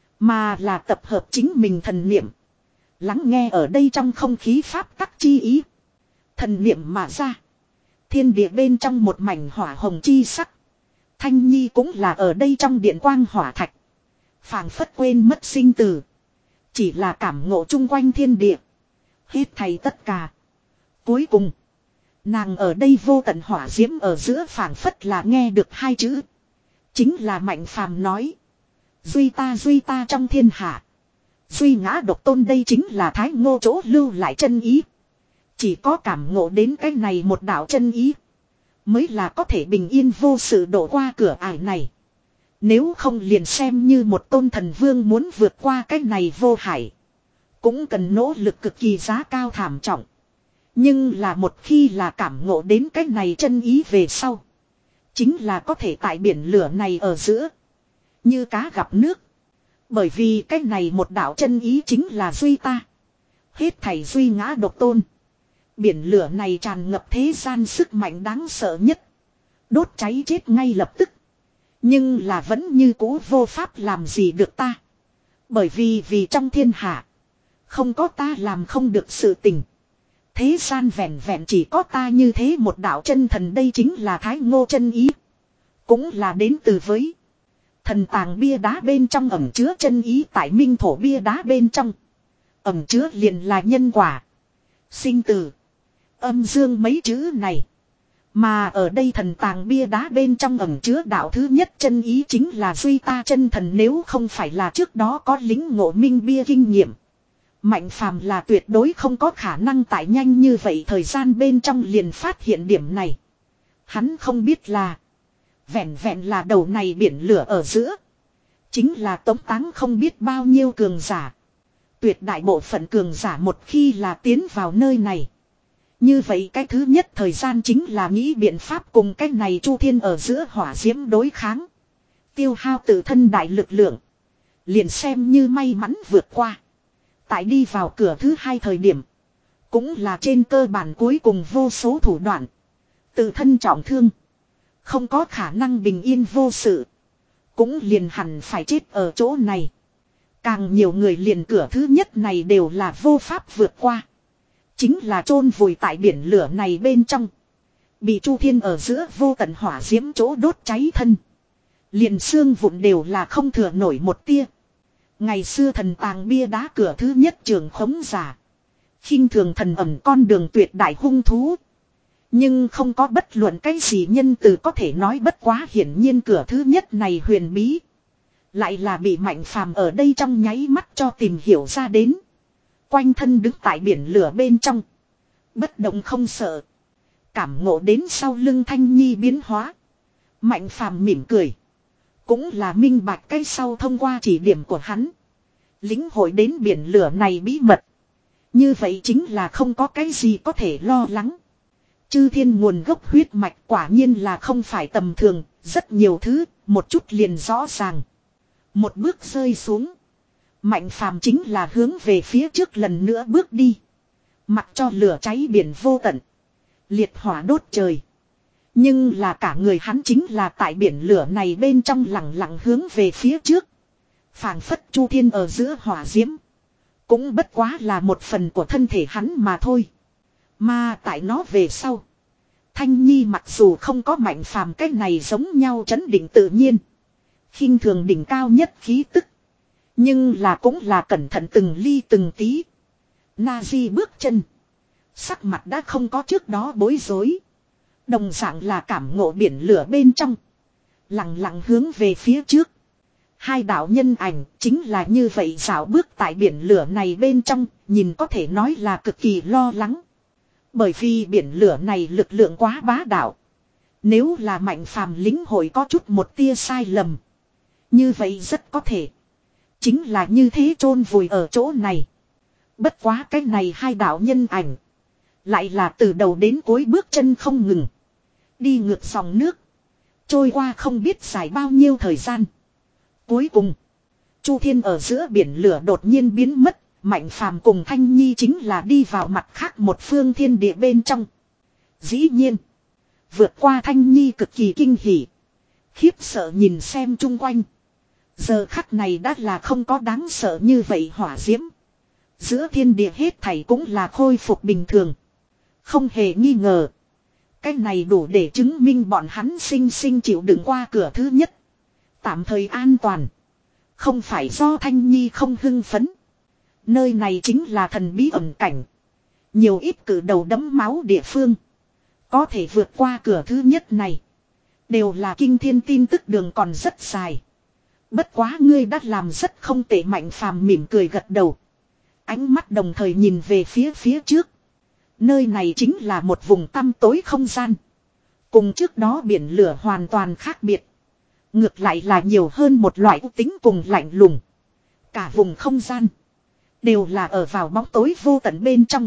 Mà là tập hợp chính mình thần niệm. Lắng nghe ở đây trong không khí pháp tắc chi ý. Thần niệm mà ra. Thiên địa bên trong một mảnh hỏa hồng chi sắc. Thanh Nhi cũng là ở đây trong điện quang hỏa thạch. Phảng phất quên mất sinh tử. Chỉ là cảm ngộ chung quanh thiên địa. Hết thầy tất cả. Cuối cùng. Nàng ở đây vô tận hỏa diễm ở giữa phảng phất là nghe được hai chữ. Chính là mạnh phàm nói. Duy ta duy ta trong thiên hạ. Duy ngã độc tôn đây chính là Thái Ngô chỗ lưu lại chân ý. Chỉ có cảm ngộ đến cái này một đạo chân ý. Mới là có thể bình yên vô sự đổ qua cửa ải này. Nếu không liền xem như một tôn thần vương muốn vượt qua cái này vô hải. Cũng cần nỗ lực cực kỳ giá cao thảm trọng. Nhưng là một khi là cảm ngộ đến cái này chân ý về sau. Chính là có thể tại biển lửa này ở giữa. Như cá gặp nước. Bởi vì cái này một đạo chân ý chính là duy ta. Hết thảy duy ngã độc tôn. Biển lửa này tràn ngập thế gian sức mạnh đáng sợ nhất. Đốt cháy chết ngay lập tức. Nhưng là vẫn như cũ vô pháp làm gì được ta. Bởi vì vì trong thiên hạ. Không có ta làm không được sự tình. Thế gian vẹn vẹn chỉ có ta như thế một đạo chân thần đây chính là Thái Ngô chân ý. Cũng là đến từ với. Thần tàng bia đá bên trong ẩm chứa chân ý tại minh thổ bia đá bên trong. Ẩm chứa liền là nhân quả. Sinh tử. Âm dương mấy chữ này. Mà ở đây thần tàng bia đá bên trong ẩm chứa đạo thứ nhất chân ý chính là duy ta chân thần nếu không phải là trước đó có lính ngộ minh bia kinh nghiệm. Mạnh phàm là tuyệt đối không có khả năng tại nhanh như vậy thời gian bên trong liền phát hiện điểm này. Hắn không biết là. Vẹn vẹn là đầu này biển lửa ở giữa. Chính là tống táng không biết bao nhiêu cường giả. Tuyệt đại bộ phận cường giả một khi là tiến vào nơi này. Như vậy cái thứ nhất thời gian chính là nghĩ biện pháp cùng cái này chu thiên ở giữa hỏa diễm đối kháng. Tiêu hao tự thân đại lực lượng. Liền xem như may mắn vượt qua. Tại đi vào cửa thứ hai thời điểm. Cũng là trên cơ bản cuối cùng vô số thủ đoạn. Tự thân trọng thương. Không có khả năng bình yên vô sự. Cũng liền hẳn phải chết ở chỗ này. Càng nhiều người liền cửa thứ nhất này đều là vô pháp vượt qua. Chính là chôn vùi tại biển lửa này bên trong. Bị Chu Thiên ở giữa vô tận hỏa diễm chỗ đốt cháy thân. Liền xương vụn đều là không thừa nổi một tia. Ngày xưa thần tàng bia đá cửa thứ nhất trường khống giả. Khinh thường thần ẩm con đường tuyệt đại hung thú. Nhưng không có bất luận cái gì nhân từ có thể nói, bất quá hiển nhiên cửa thứ nhất này huyền bí. Lại là bị Mạnh Phàm ở đây trong nháy mắt cho tìm hiểu ra đến. Quanh thân đứng tại biển lửa bên trong. Bất động không sợ. Cảm ngộ đến sau lưng Thanh Nhi biến hóa. Mạnh Phàm mỉm cười. Cũng là minh bạch cái sau thông qua chỉ điểm của hắn. Lĩnh hội đến biển lửa này bí mật. Như vậy chính là không có cái gì có thể lo lắng. Chư thiên nguồn gốc huyết mạch quả nhiên là không phải tầm thường. Rất nhiều thứ, một chút liền rõ ràng. Một bước rơi xuống. Mạnh Phàm chính là hướng về phía trước lần nữa bước đi. Mặc cho lửa cháy biển vô tận. Liệt hỏa đốt trời. Nhưng là cả người hắn chính là tại biển lửa này bên trong lặng lặng hướng về phía trước. Phảng phất Chu Thiên ở giữa hỏa diễm. Cũng bất quá là một phần của thân thể hắn mà thôi. Mà tại nó về sau. Thanh Nhi mặc dù không có Mạnh Phàm cái này giống nhau trấn định tự nhiên. Khinh thường đỉnh cao nhất khí tức. Nhưng là cũng là cẩn thận từng ly từng tí. Na-di bước chân. Sắc mặt đã không có trước đó bối rối. Đồng dạng là cảm ngộ biển lửa bên trong. Lặng lặng hướng về phía trước. Hai đạo nhân ảnh chính là như vậy dạo bước tại biển lửa này bên trong. Nhìn có thể nói là cực kỳ lo lắng. Bởi vì biển lửa này lực lượng quá bá đạo. Nếu là Mạnh Phàm lính hội có chút một tia sai lầm. Như vậy rất có thể. Chính là như thế chôn vùi ở chỗ này. Bất quá cái này hai đạo nhân ảnh. Lại là từ đầu đến cuối bước chân không ngừng. Đi ngược dòng nước. Trôi qua không biết dài bao nhiêu thời gian. Cuối cùng. Chu Thiên ở giữa biển lửa đột nhiên biến mất. Mạnh Phàm cùng Thanh Nhi chính là đi vào mặt khác một phương thiên địa bên trong. Dĩ nhiên. Vượt qua Thanh Nhi cực kỳ kinh hỉ. Khiếp sợ nhìn xem chung quanh. Giờ khắc này đã là không có đáng sợ như vậy hỏa diễm. Giữa thiên địa hết thảy cũng là khôi phục bình thường. Không hề nghi ngờ. Cái này đủ để chứng minh bọn hắn sinh sinh chịu đựng qua cửa thứ nhất. Tạm thời an toàn. Không phải do Thanh Nhi không hưng phấn. Nơi này chính là thần bí ẩn cảnh. Nhiều ít cử đầu đẫm máu địa phương. Có thể vượt qua cửa thứ nhất này. Đều là kinh thiên tin tức đường còn rất dài. Bất quá ngươi đã làm rất không tệ. Mạnh Phàm mỉm cười gật đầu. Ánh mắt đồng thời nhìn về phía phía trước. Nơi này chính là một vùng tăm tối không gian. Cùng trước đó biển lửa hoàn toàn khác biệt. Ngược lại là nhiều hơn một loại u tính cùng lạnh lùng. Cả vùng không gian. Đều là ở vào bóng tối vô tận bên trong.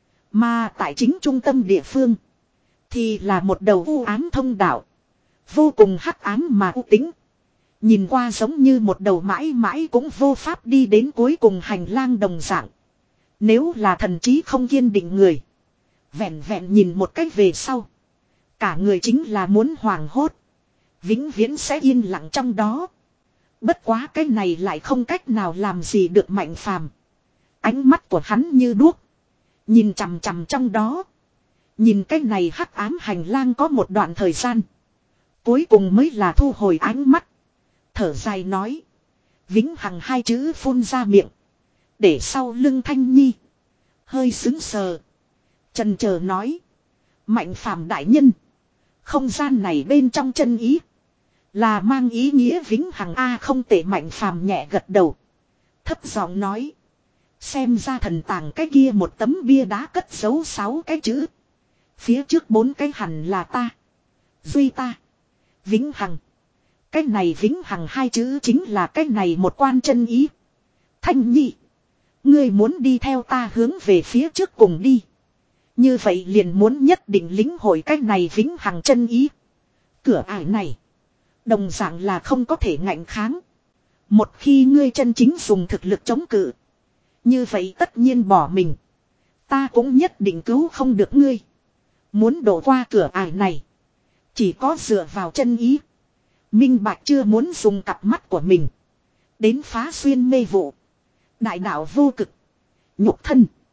Mà tại chính trung tâm địa phương. Thì là một đầu u ám thông đạo. Vô cùng hắc ám mà u tính. Nhìn qua giống như một đầu mãi mãi cũng vô pháp đi đến cuối cùng hành lang đồng dạng. Nếu là thần trí không kiên định người. Vẹn vẹn nhìn một cách về sau. Cả người chính là muốn hoảng hốt. Vĩnh viễn sẽ yên lặng trong đó. Bất quá cái này lại không cách nào làm gì được Mạnh Phàm. Ánh mắt của hắn như đuốc. Nhìn chằm chằm trong đó. Nhìn cái này hắc ám hành lang có một đoạn thời gian. Cuối cùng mới là thu hồi ánh mắt. Thở dài nói. Vĩnh hằng hai chữ phun ra miệng. Để sau lưng Thanh Nhi. Hơi sững sờ. Chần chờ nói. Mạnh Phàm đại nhân. Không gian này bên trong chân ý. Là mang ý nghĩa vĩnh hằng A không tệ. Mạnh Phàm nhẹ gật đầu. Thấp giọng nói. Xem ra thần tàng cái kia một tấm bia đá cất giấu sáu cái chữ. Phía trước bốn cái hẳn là ta. Duy ta. Vĩnh hằng. Cái này vĩnh hằng hai chữ chính là cái này một quan chân ý. Thanh Nhi. Ngươi muốn đi theo ta hướng về phía trước cùng đi. Như vậy liền muốn nhất định lĩnh hội cái này vĩnh hằng chân ý. Cửa ải này. Đồng dạng là không có thể ngạnh kháng. Một khi ngươi chân chính dùng thực lực chống cự. Như vậy tất nhiên bỏ mình. Ta cũng nhất định cứu không được ngươi. Muốn đổ qua cửa ải này. Chỉ có dựa vào chân ý. Minh Bạch chưa muốn dùng cặp mắt của mình. Đến phá xuyên mê vụ. Đại đạo vô cực. Nhục thân.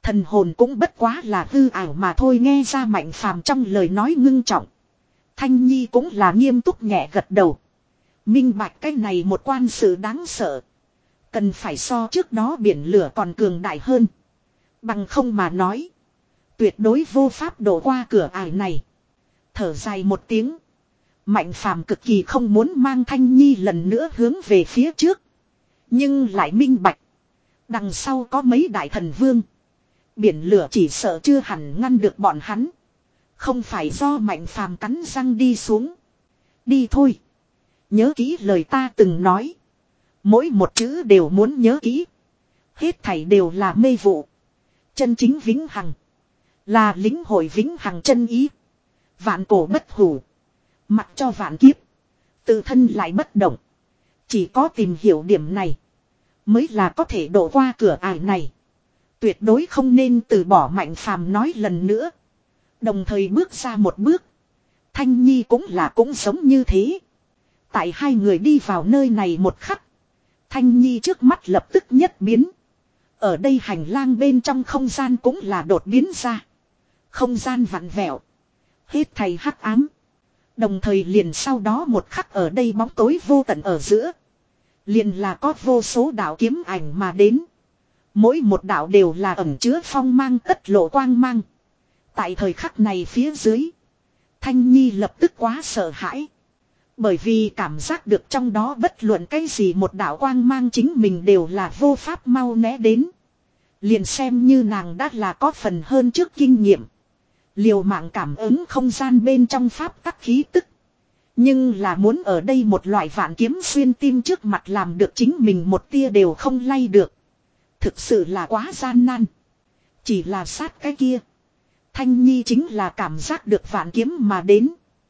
Thần hồn cũng bất quá là hư ảo mà thôi, nghe ra Mạnh Phàm trong lời nói ngưng trọng. Thanh Nhi cũng là nghiêm túc nhẹ gật đầu. Minh bạch cái này một quan sự đáng sợ. Cần phải so trước đó biển lửa còn cường đại hơn. Bằng không mà nói. Tuyệt đối vô pháp đổ qua cửa ải này. Thở dài một tiếng. Mạnh Phàm cực kỳ không muốn mang Thanh Nhi lần nữa hướng về phía trước. Nhưng lại minh bạch. Đằng sau có mấy đại thần vương. Biển lửa chỉ sợ chưa hẳn ngăn được bọn hắn. Không phải do Mạnh Phàm cắn răng đi xuống. Đi thôi. Nhớ kỹ lời ta từng nói. Mỗi một chữ đều muốn nhớ kỹ. Hết thảy đều là mê vụ. Chân chính vĩnh hằng. Là lĩnh hội vĩnh hằng chân ý. Vạn cổ bất hủ. Mặc cho vạn kiếp. Tự thân lại bất động. Chỉ có tìm hiểu điểm này. Mới là có thể độ qua cửa ải này. Tuyệt đối không nên từ bỏ. Mạnh Phàm nói lần nữa. Đồng thời bước ra một bước. Thanh Nhi cũng là cũng giống như thế. Tại hai người đi vào nơi này một khắc. Thanh Nhi trước mắt lập tức nhất biến. Ở đây hành lang bên trong không gian cũng là đột biến ra. Không gian vặn vẹo. Hết thầy hắc ám. Đồng thời liền sau đó một khắc ở đây bóng tối vô tận ở giữa. Liền là có vô số đạo kiếm ảnh mà đến. Mỗi một đạo đều là ẩn chứa phong mang tất lộ quang mang. Tại thời khắc này phía dưới. Thanh Nhi lập tức quá sợ hãi. Bởi vì cảm giác được trong đó bất luận cái gì một đạo quang mang chính mình đều là vô pháp mau né đến. Liền xem như nàng đã là có phần hơn trước kinh nghiệm. Liều mạng cảm ứng không gian bên trong pháp tắc khí tức. Nhưng là muốn ở đây một loại vạn kiếm xuyên tim trước mặt làm được chính mình một tia đều không lay được. Thực sự là quá gian nan. Chỉ là sát cái kia. Thanh Nhi chính là cảm giác được vạn kiếm mà đến.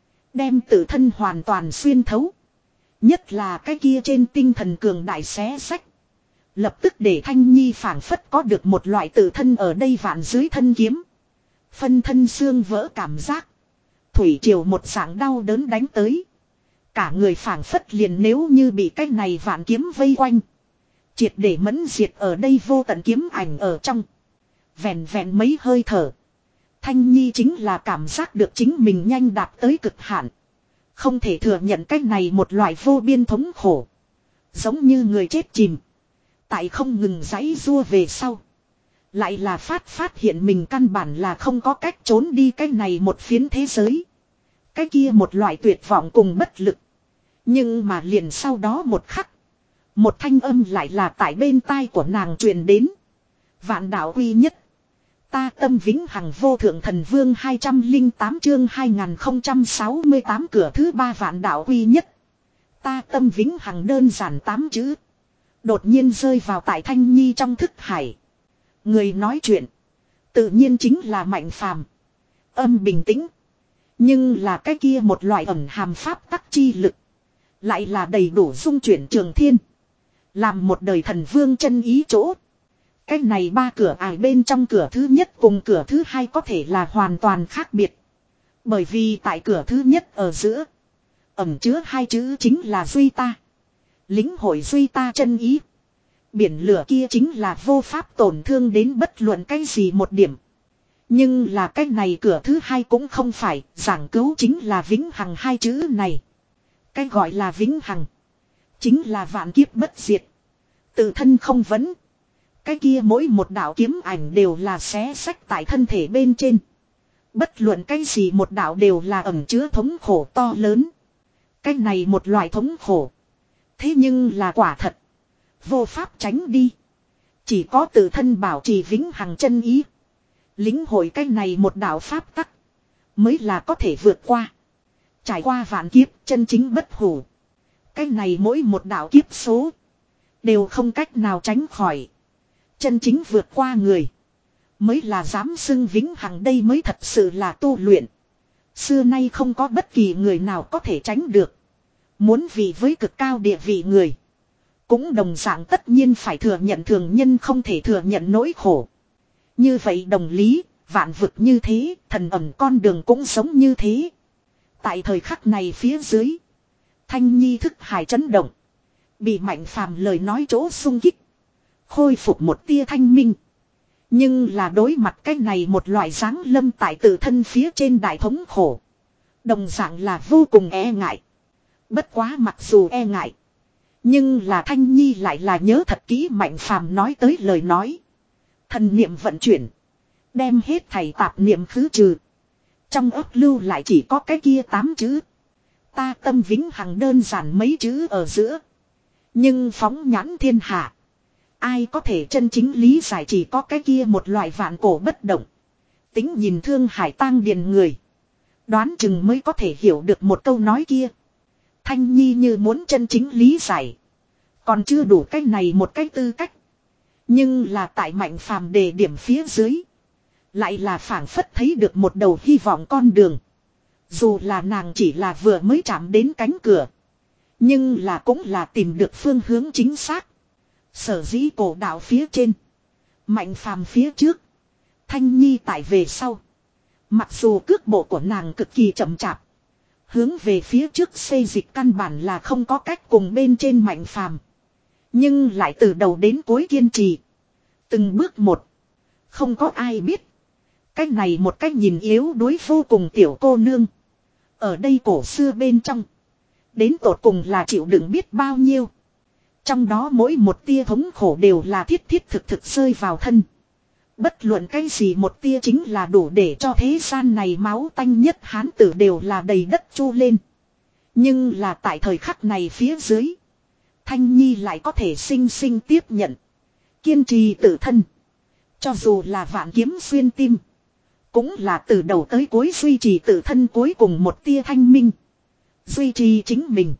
Đem tự thân hoàn toàn xuyên thấu. Nhất là cái kia trên tinh thần cường đại xé sách. Lập tức để Thanh Nhi phảng phất có được một loại tự thân ở đây vạn dưới thân kiếm. Phân thân xương vỡ cảm giác. Thủy triều một dạng đau đớn đánh tới. Cả người phảng phất liền nếu như bị cái này vạn kiếm vây quanh. Triệt để mẫn diệt ở đây vô tận kiếm ảnh ở trong. Vẹn vẹn mấy hơi thở. Thanh Nhi chính là cảm giác được chính mình nhanh đạt tới cực hạn. Không thể thừa nhận cái này một loại vô biên thống khổ. Giống như người chết chìm. Tại không ngừng giãy rua về sau. Lại là phát phát hiện mình căn bản là không có cách trốn đi cái này một phiến thế giới. Cái kia một loại tuyệt vọng cùng bất lực. Nhưng mà liền sau đó một khắc. Một thanh âm lại là tại bên tai của nàng truyền đến. Vạn đạo quy nhất. Ta tâm vĩnh hằng vô thượng thần vương hai trăm lẻ tám chương hai nghìn không trăm sáu mươi tám cửa thứ ba vạn đạo quy nhất. Ta tâm vĩnh hằng đơn giản tám chữ. Đột nhiên rơi vào tại Thanh Nhi trong thức hải. Người nói chuyện. Tự nhiên chính là Mạnh Phàm. Âm bình tĩnh. Nhưng là cái kia một loại ẩn hàm pháp tắc chi lực. Lại là đầy đủ dung chuyển trường thiên. Làm một đời thần vương chân ý chỗ. Cái này ba cửa ải bên trong cửa thứ nhất cùng cửa thứ hai có thể là hoàn toàn khác biệt. Bởi vì tại cửa thứ nhất ở giữa. Ẩn chứa hai chữ chính là duy ta. Lính hội duy ta chân ý. Biển lửa kia chính là vô pháp tổn thương đến bất luận cái gì một điểm. Nhưng là cái này cửa thứ hai cũng không phải, giảng cứu chính là vĩnh hằng hai chữ này. Cái gọi là vĩnh hằng. Chính là vạn kiếp bất diệt. Tự thân không vấn. Cái kia mỗi một đạo kiếm ảnh đều là xé sách tại thân thể bên trên. Bất luận cái gì một đạo đều là ẩn chứa thống khổ to lớn. Cái này một loại thống khổ. Thế nhưng là quả thật. Vô pháp tránh đi. Chỉ có tự thân bảo trì vĩnh hằng chân ý. Lính hội cái này một đạo pháp tắc. Mới là có thể vượt qua. Trải qua vạn kiếp chân chính bất hủ. Cái này mỗi một đạo kiếp số. Đều không cách nào tránh khỏi. Chân chính vượt qua người. Mới là dám xưng vĩnh hằng, đây mới thật sự là tu luyện. Xưa nay không có bất kỳ người nào có thể tránh được. Muốn vị với cực cao địa vị người. Cũng đồng dạng tất nhiên phải thừa nhận thường nhân không thể thừa nhận nỗi khổ. Như vậy đồng lý, vạn vực như thế, thần ẩn con đường cũng sống như thế. Tại thời khắc này phía dưới. Thanh Nhi thức hải chấn động. Bị Mạnh Phàm lời nói chỗ sung kích. Khôi phục một tia thanh minh. Nhưng là đối mặt cái này một loại dáng lâm tại tự thân phía trên đại thống khổ. Đồng dạng là vô cùng e ngại. Bất quá mặc dù e ngại. Nhưng là Thanh Nhi lại là nhớ thật kỹ Mạnh Phàm nói tới lời nói. Thần niệm vận chuyển. Đem hết thảy tạp niệm khứ trừ. Trong ấp lưu lại chỉ có cái kia tám chữ. Ta tâm vĩnh hằng đơn giản mấy chữ ở giữa. Nhưng phóng nhãn thiên hạ. Ai có thể chân chính lý giải chỉ có cái kia một loại vạn cổ bất động. Tính nhìn Thương Hải tang điền người. Đoán chừng mới có thể hiểu được một câu nói kia. Thanh Nhi như muốn chân chính lý giải. Còn chưa đủ cái này một cái tư cách. Nhưng là tại Mạnh Phàm đề điểm phía dưới. Lại là phảng phất thấy được một đầu hy vọng con đường. Dù là nàng chỉ là vừa mới chạm đến cánh cửa. Nhưng là cũng là tìm được phương hướng chính xác. Sở dĩ cổ đạo phía trên. Mạnh Phàm phía trước. Thanh Nhi tại về sau. Mặc dù cước bộ của nàng cực kỳ chậm chạp. Hướng về phía trước xây dịch căn bản là không có cách cùng bên trên Mạnh Phàm. Nhưng lại từ đầu đến cuối kiên trì. Từng bước một. Không có ai biết. Cái này một cách nhìn yếu đuối vô cùng tiểu cô nương. Ở đây cổ xưa bên trong. Đến tột cùng là chịu đựng biết bao nhiêu. Trong đó mỗi một tia thống khổ đều là thiết thiết thực thực rơi vào thân. Bất luận cái gì một tia chính là đủ để cho thế gian này máu tanh nhất hán tử đều là đầy đất chu lên. Nhưng là tại thời khắc này phía dưới. Thanh Nhi lại có thể sinh sinh tiếp nhận. Kiên trì tự thân. Cho dù là vạn kiếm xuyên tim. Cũng là từ đầu tới cuối duy trì tự thân cuối cùng một tia thanh minh. Duy trì chính mình.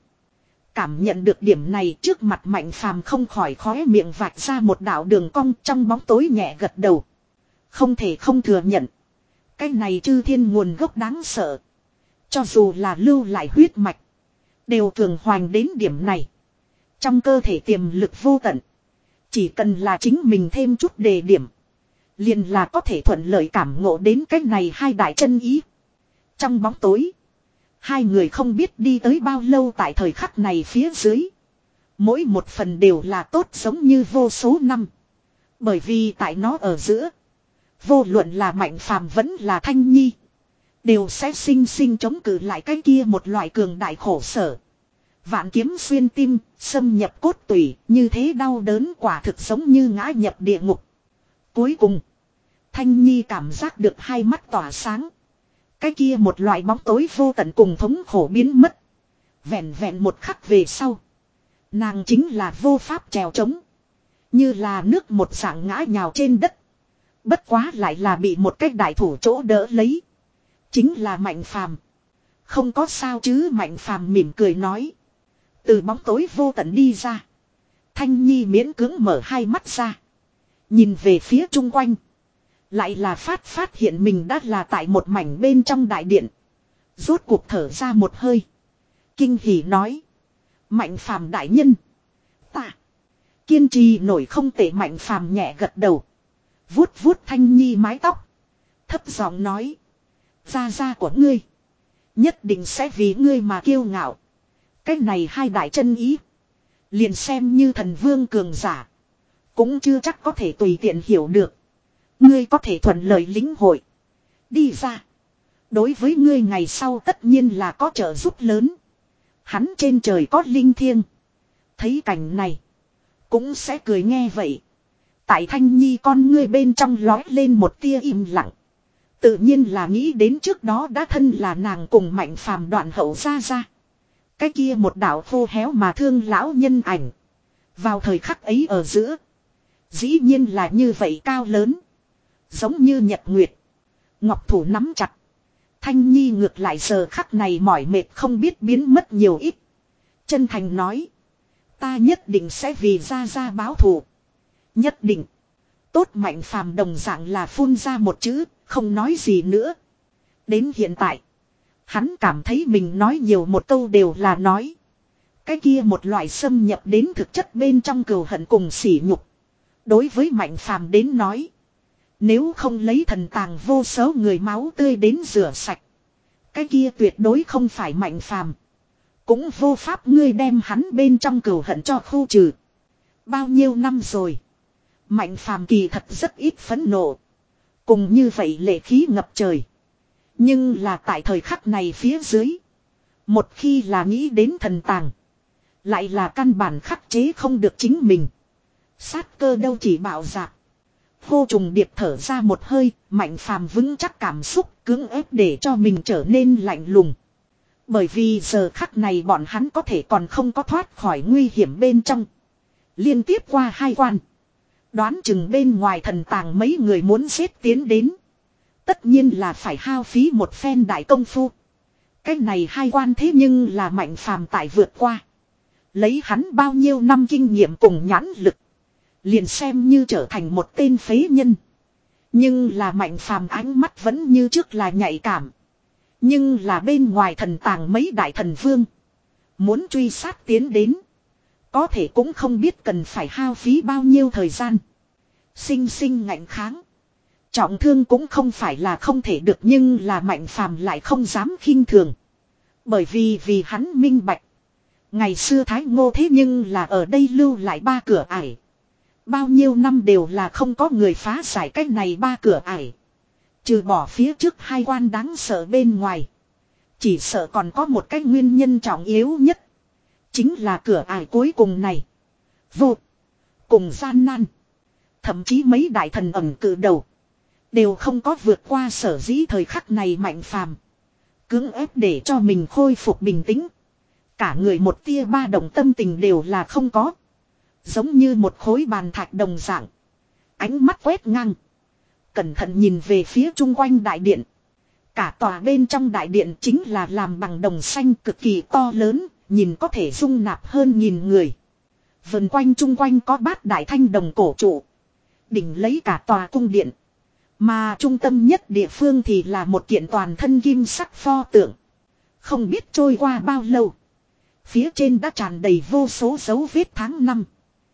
Cảm nhận được điểm này trước mặt Mạnh Phàm không khỏi khóe miệng vạch ra một đạo đường cong trong bóng tối nhẹ gật đầu. Không thể không thừa nhận. Cái này chư thiên nguồn gốc đáng sợ. Cho dù là lưu lại huyết mạch. Đều thường hoành đến điểm này. Trong cơ thể tiềm lực vô tận. Chỉ cần là chính mình thêm chút đề điểm. Liền là có thể thuận lợi cảm ngộ đến cái này hai đại chân ý. Trong bóng tối. Hai người không biết đi tới bao lâu tại thời khắc này phía dưới. Mỗi một phần đều là tốt giống như vô số năm. Bởi vì tại nó ở giữa. Vô luận là Mạnh Phàm vẫn là Thanh Nhi. Đều sẽ sinh sinh chống cự lại cái kia một loại cường đại khổ sở. Vạn kiếm xuyên tim, xâm nhập cốt tủy, như thế đau đớn quả thực giống như ngã nhập địa ngục. Cuối cùng, Thanh Nhi cảm giác được hai mắt tỏa sáng. Cái kia một loại bóng tối vô tận cùng thống khổ biến mất. Vẹn vẹn một khắc về sau. Nàng chính là vô pháp trèo trống. Như là nước một dạng ngã nhào trên đất. Bất quá lại là bị một cái đại thủ chỗ đỡ lấy. Chính là Mạnh Phàm. Không có sao chứ, Mạnh Phàm mỉm cười nói. Từ bóng tối vô tận đi ra. Thanh Nhi miễn cưỡng mở hai mắt ra. Nhìn về phía chung quanh. Lại là phát phát hiện mình đã là tại một mảnh bên trong đại điện. Rốt cuộc thở ra một hơi. Kinh hỉ nói. Mạnh Phàm đại nhân. Ta. Kiên trì nổi không tệ. Mạnh Phàm nhẹ gật đầu. Vuốt vuốt Thanh Nhi mái tóc. Thấp giọng nói. Gia gia của ngươi. Nhất định sẽ vì ngươi mà kiêu ngạo. Cái này hai đại chân ý. Liền xem như thần vương cường giả. Cũng chưa chắc có thể tùy tiện hiểu được. Ngươi có thể thuận lợi lĩnh hội. Đi ra. Đối với ngươi ngày sau tất nhiên là có trợ giúp lớn. Hắn trên trời có linh thiêng. Thấy cảnh này. Cũng sẽ cười nghe vậy. Tại Thanh Nhi con ngươi bên trong lói lên một tia im lặng. Tự nhiên là nghĩ đến trước đó đã thân là nàng cùng Mạnh Phàm đoạn hậu ra ra. Cái kia một đạo khô héo mà thương lão nhân ảnh. Vào thời khắc ấy ở giữa. Dĩ nhiên là như vậy cao lớn. Giống như nhật nguyệt. Ngọc thủ nắm chặt. Thanh Nhi ngược lại giờ khắc này mỏi mệt không biết biến mất nhiều ít. Chân thành nói. Ta nhất định sẽ vì gia gia báo thù. Nhất định. Tốt. Mạnh Phàm đồng dạng là phun ra một chữ. Không nói gì nữa. Đến hiện tại. Hắn cảm thấy mình nói nhiều một câu đều là nói. Cái kia một loại xâm nhập đến thực chất bên trong cừu hận cùng sỉ nhục. Đối với Mạnh Phàm đến nói. Nếu không lấy thần tàng vô số người máu tươi đến rửa sạch. Cái kia tuyệt đối không phải Mạnh Phàm. Cũng vô pháp ngươi đem hắn bên trong cừu hận cho khu trừ. Bao nhiêu năm rồi. Mạnh phàm kỳ thật rất ít phẫn nộ. Cùng như vậy lệ khí ngập trời. Nhưng là tại thời khắc này phía dưới. Một khi là nghĩ đến thần tàng. Lại là căn bản khắc chế không được chính mình. Sát cơ đâu chỉ bạo dạn. Hô trùng điệp thở ra một hơi. Mạnh phàm vững chắc cảm xúc cưỡng ép để cho mình trở nên lạnh lùng. Bởi vì giờ khắc này bọn hắn có thể còn không có thoát khỏi nguy hiểm bên trong. Liên tiếp qua hai quan. Đoán chừng bên ngoài thần tàng mấy người muốn xếp tiến đến. Tất nhiên là phải hao phí một phen đại công phu. Cái này hai quan thế nhưng là Mạnh phàm tại vượt qua. Lấy hắn bao nhiêu năm kinh nghiệm cùng nhãn lực. Liền xem như trở thành một tên phế nhân. Nhưng là Mạnh phàm ánh mắt vẫn như trước là nhạy cảm. Nhưng là bên ngoài thần tàng mấy đại thần vương. Muốn truy sát tiến đến. Có thể cũng không biết cần phải hao phí bao nhiêu thời gian. Sinh sinh ngạnh kháng. Trọng thương cũng không phải là không thể được nhưng là Mạnh phàm lại không dám khinh thường. Bởi vì vì hắn minh bạch. Ngày xưa Thái Ngô thế nhưng là ở đây lưu lại ba cửa ải. Bao nhiêu năm đều là không có người phá giải cách này ba cửa ải. Trừ bỏ phía trước hai quan đáng sợ bên ngoài. Chỉ sợ còn có một cái nguyên nhân trọng yếu nhất. Chính là cửa ải cuối cùng này. Vô. Cùng gian nan. Thậm chí mấy đại thần ẩn cử đầu. Đều không có vượt qua sở dĩ thời khắc này Mạnh phàm. Cưỡng ép để cho mình khôi phục bình tĩnh. Cả người một tia ba động tâm tình đều là không có. Giống như một khối bàn thạch đồng dạng. Ánh mắt quét ngang. Cẩn thận nhìn về phía chung quanh đại điện. Cả tòa bên trong đại điện chính là làm bằng đồng xanh cực kỳ to lớn. Nhìn có thể dung nạp hơn nghìn người. Vần quanh chung quanh có bát đại thanh đồng cổ trụ. Đỉnh lấy cả tòa cung điện. Mà trung tâm nhất địa phương thì là một kiện toàn thân kim sắc pho tượng. Không biết trôi qua bao lâu. Phía trên đã tràn đầy vô số dấu vết tháng năm.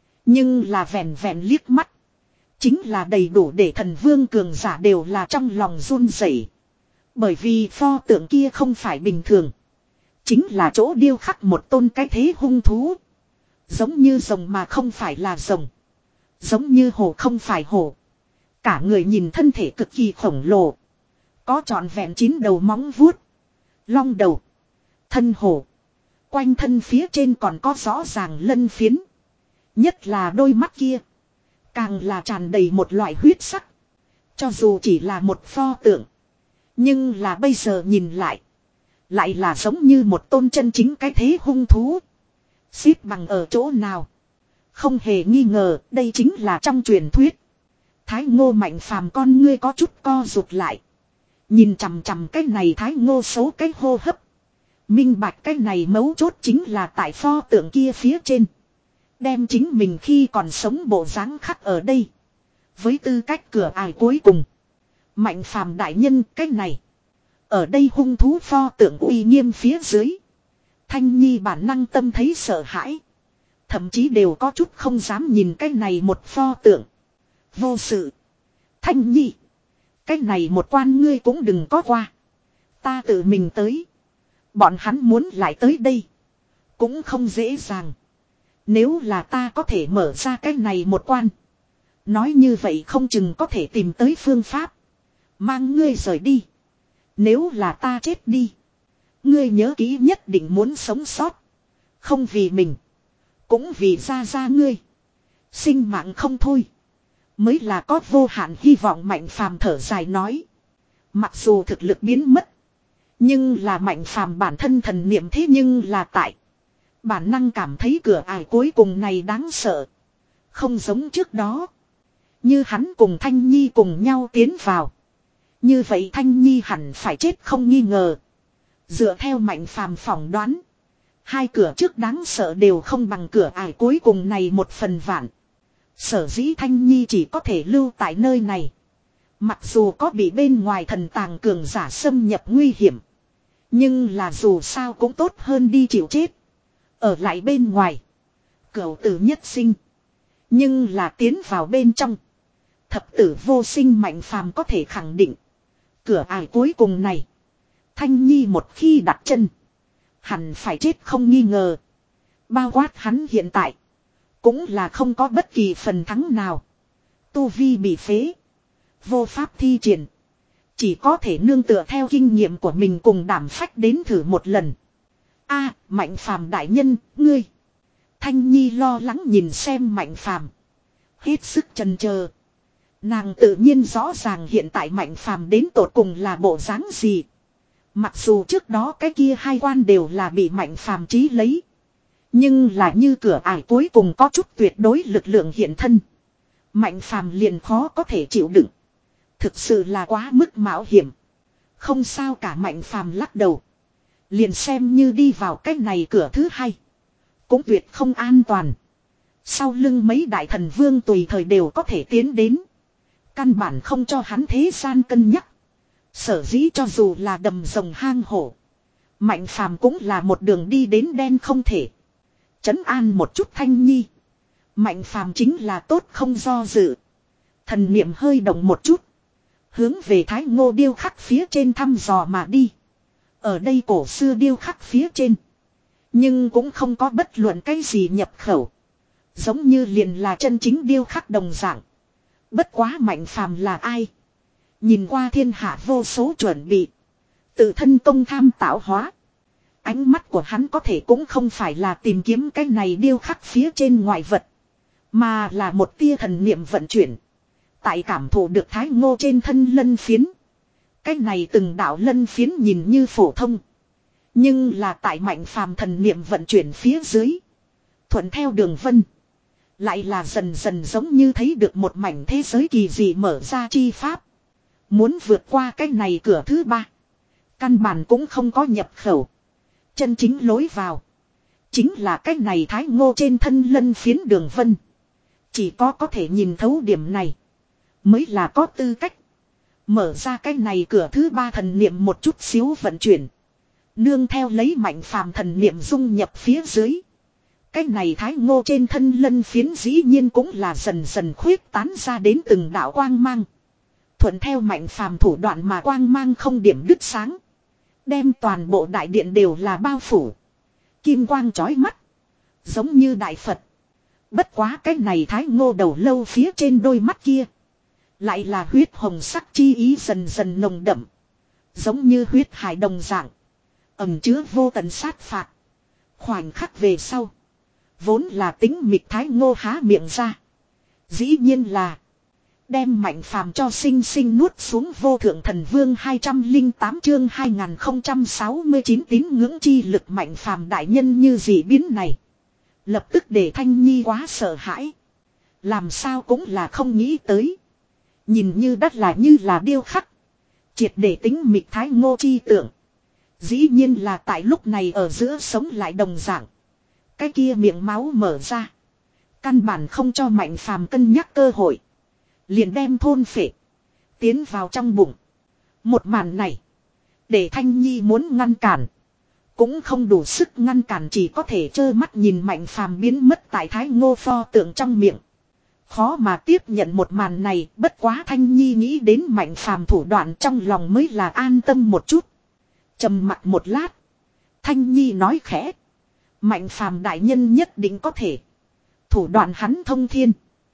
Nhưng là vẹn vẹn liếc mắt. Chính là đầy đủ để thần vương cường giả đều là trong lòng run rẩy. Bởi vì pho tượng kia không phải bình thường. Chính là chỗ điêu khắc một tôn cái thế hung thú. Giống như rồng mà không phải là rồng. Giống như hổ không phải hổ. Cả người nhìn thân thể cực kỳ khổng lồ. Có trọn vẹn chín đầu móng vuốt. Long đầu. Thân hổ. Quanh thân phía trên còn có rõ ràng lân phiến. Nhất là đôi mắt kia. Càng là tràn đầy một loại huyết sắc. Cho dù chỉ là một pho tượng. Nhưng là bây giờ nhìn lại. Lại là giống như một tôn chân chính cái thế hung thú. Xếp bằng ở chỗ nào. Không hề nghi ngờ đây chính là trong truyền thuyết. Thái Ngô Mạnh phàm con ngươi có chút co rụt lại. Nhìn chằm chằm cái này Thái Ngô xấu cái hô hấp. Minh bạch cái này mấu chốt chính là tại pho tượng kia phía trên. Đem chính mình khi còn sống bộ dáng khắc ở đây. Với tư cách cửa ải cuối cùng. Mạnh phàm đại nhân cái này. Ở đây hung thú pho tượng uy nghiêm phía dưới. Thanh Nhi bản năng tâm thấy sợ hãi. Thậm chí đều có chút không dám nhìn cái này một pho tượng. Vô sự. Thanh Nhi. Cái này một quan ngươi cũng đừng có qua. Ta tự mình tới. Bọn hắn muốn lại tới đây. Cũng không dễ dàng. Nếu là ta có thể mở ra cái này một quan. Nói như vậy không chừng có thể tìm tới phương pháp. Mang ngươi rời đi. Nếu là ta chết đi. Ngươi nhớ kỹ nhất định muốn sống sót. Không vì mình. Cũng vì gia gia ngươi. Sinh mạng không thôi. Mới là có vô hạn hy vọng Mạnh phàm thở dài nói. Mặc dù thực lực biến mất. Nhưng là Mạnh phàm bản thân thần niệm thế nhưng là tại. Bản năng cảm thấy cửa ải cuối cùng này đáng sợ. Không giống trước đó. Như hắn cùng Thanh Nhi cùng nhau tiến vào. Như vậy Thanh Nhi hẳn phải chết không nghi ngờ. Dựa theo Mạnh phàm phỏng đoán. Hai cửa trước đáng sợ đều không bằng cửa ải cuối cùng này một phần vạn. Sở dĩ Thanh Nhi chỉ có thể lưu tại nơi này. Mặc dù có bị bên ngoài thần tàng cường giả xâm nhập nguy hiểm. Nhưng là dù sao cũng tốt hơn đi chịu chết. Ở lại bên ngoài. Cửu tử nhất sinh. Nhưng là tiến vào bên trong. Thập tử vô sinh Mạnh phàm có thể khẳng định. Cửa ải cuối cùng này. Thanh Nhi một khi đặt chân. Hẳn phải chết không nghi ngờ. Bao quát hắn hiện tại. Cũng là không có bất kỳ phần thắng nào. Tu vi bị phế. Vô pháp thi triển. Chỉ có thể nương tựa theo kinh nghiệm của mình cùng đảm phách đến thử một lần. A, Mạnh Phàm đại nhân, ngươi. Thanh Nhi lo lắng nhìn xem Mạnh Phàm, hết sức chần chờ. Nàng tự nhiên rõ ràng hiện tại Mạnh Phàm đến tột cùng là bộ dáng gì. Mặc dù trước đó cái kia hai quan đều là bị Mạnh Phàm trí lấy. Nhưng là như cửa ải cuối cùng có chút tuyệt đối lực lượng hiện thân. Mạnh Phàm liền khó có thể chịu đựng. Thực sự là quá mức mạo hiểm. Không sao cả, Mạnh Phàm lắc đầu. Liền xem như đi vào cái này cửa thứ hai. Cũng tuyệt không an toàn. Sau lưng mấy đại thần vương tùy thời đều có thể tiến đến. Căn bản không cho hắn thế gian cân nhắc. Sở dĩ cho dù là đầm rồng hang hổ. Mạnh Phàm cũng là một đường đi đến đen không thể. Trấn an một chút Thanh Nhi. Mạnh Phàm chính là tốt không do dự. Thần niệm hơi động một chút. Hướng về Thái Ngô điêu khắc phía trên thăm dò mà đi. Ở đây cổ xưa điêu khắc phía trên. Nhưng cũng không có bất luận cái gì nhập khẩu. Giống như liền là chân chính điêu khắc đồng dạng. Bất quá Mạnh Phàm là ai? Nhìn qua thiên hạ vô số chuẩn bị. Tự thân công tham tạo hóa. Ánh mắt của hắn có thể cũng không phải là tìm kiếm cái này điêu khắc phía trên ngoại vật. Mà là một tia thần niệm vận chuyển. Tại cảm thụ được Thái Ngô trên thân lân phiến. Cái này từng đạo lân phiến nhìn như phổ thông. Nhưng là tại Mạnh Phàm thần niệm vận chuyển phía dưới. Thuận theo đường vân. Lại là dần dần giống như thấy được một mảnh thế giới kỳ dị mở ra chi pháp. Muốn vượt qua cái này cửa thứ ba. Căn bản cũng không có nhập khẩu. Chân chính lối vào. Chính là cái này Thái Ngô trên thân lân phiến đường vân. Chỉ có có thể nhìn thấu điểm này. Mới là có tư cách. Mở ra cái này cửa thứ ba, thần niệm một chút xíu vận chuyển. Nương theo lấy Mạnh Phàm thần niệm dung nhập phía dưới. Cái này Thái Ngô trên thân lân phiến dĩ nhiên cũng là dần dần khuyết tán ra đến từng đạo quang mang. Thuận theo Mạnh Phàm thủ đoạn mà quang mang không điểm đứt sáng. Đem toàn bộ đại điện đều là bao phủ. Kim quang chói mắt. Giống như đại Phật. Bất quá cái này Thái Ngô đầu lâu phía trên đôi mắt kia. Lại là huyết hồng sắc chi ý dần dần nồng đậm. Giống như huyết hải đồng dạng. Ẩm chứa vô tận sát phạt. Khoảnh khắc về sau. Vốn là tính mịt Thái Ngô há miệng ra. Dĩ nhiên là. Đem Mạnh Phàm cho sinh sinh nuốt xuống. Vô thượng thần vương hai trăm lẻ tám chương hai nghìn không trăm sáu mươi chín tín ngưỡng chi lực Mạnh Phàm đại nhân như dị biến này. Lập tức để Thanh Nhi quá sợ hãi. Làm sao cũng là không nghĩ tới. Nhìn như đắt là như là điêu khắc. Triệt để tính mịt Thái Ngô chi tượng. Dĩ nhiên là tại lúc này ở giữa sống lại đồng dạng. Cái kia miệng máu mở ra. Căn bản không cho Mạnh Phàm cân nhắc cơ hội. Liền đem thôn phệ. Tiến vào trong bụng. Một màn này. Để Thanh Nhi muốn ngăn cản. Cũng không đủ sức ngăn cản, chỉ có thể trơ mắt nhìn Mạnh Phàm biến mất tại Thái Ngô pho tượng trong miệng. Khó mà tiếp nhận một màn này, bất quá Thanh Nhi nghĩ đến Mạnh Phàm thủ đoạn trong lòng mới là an tâm một chút. Trầm mặt một lát. Thanh Nhi nói khẽ. Mạnh Phàm đại nhân nhất định có thể. Thủ đoạn hắn thông thiên.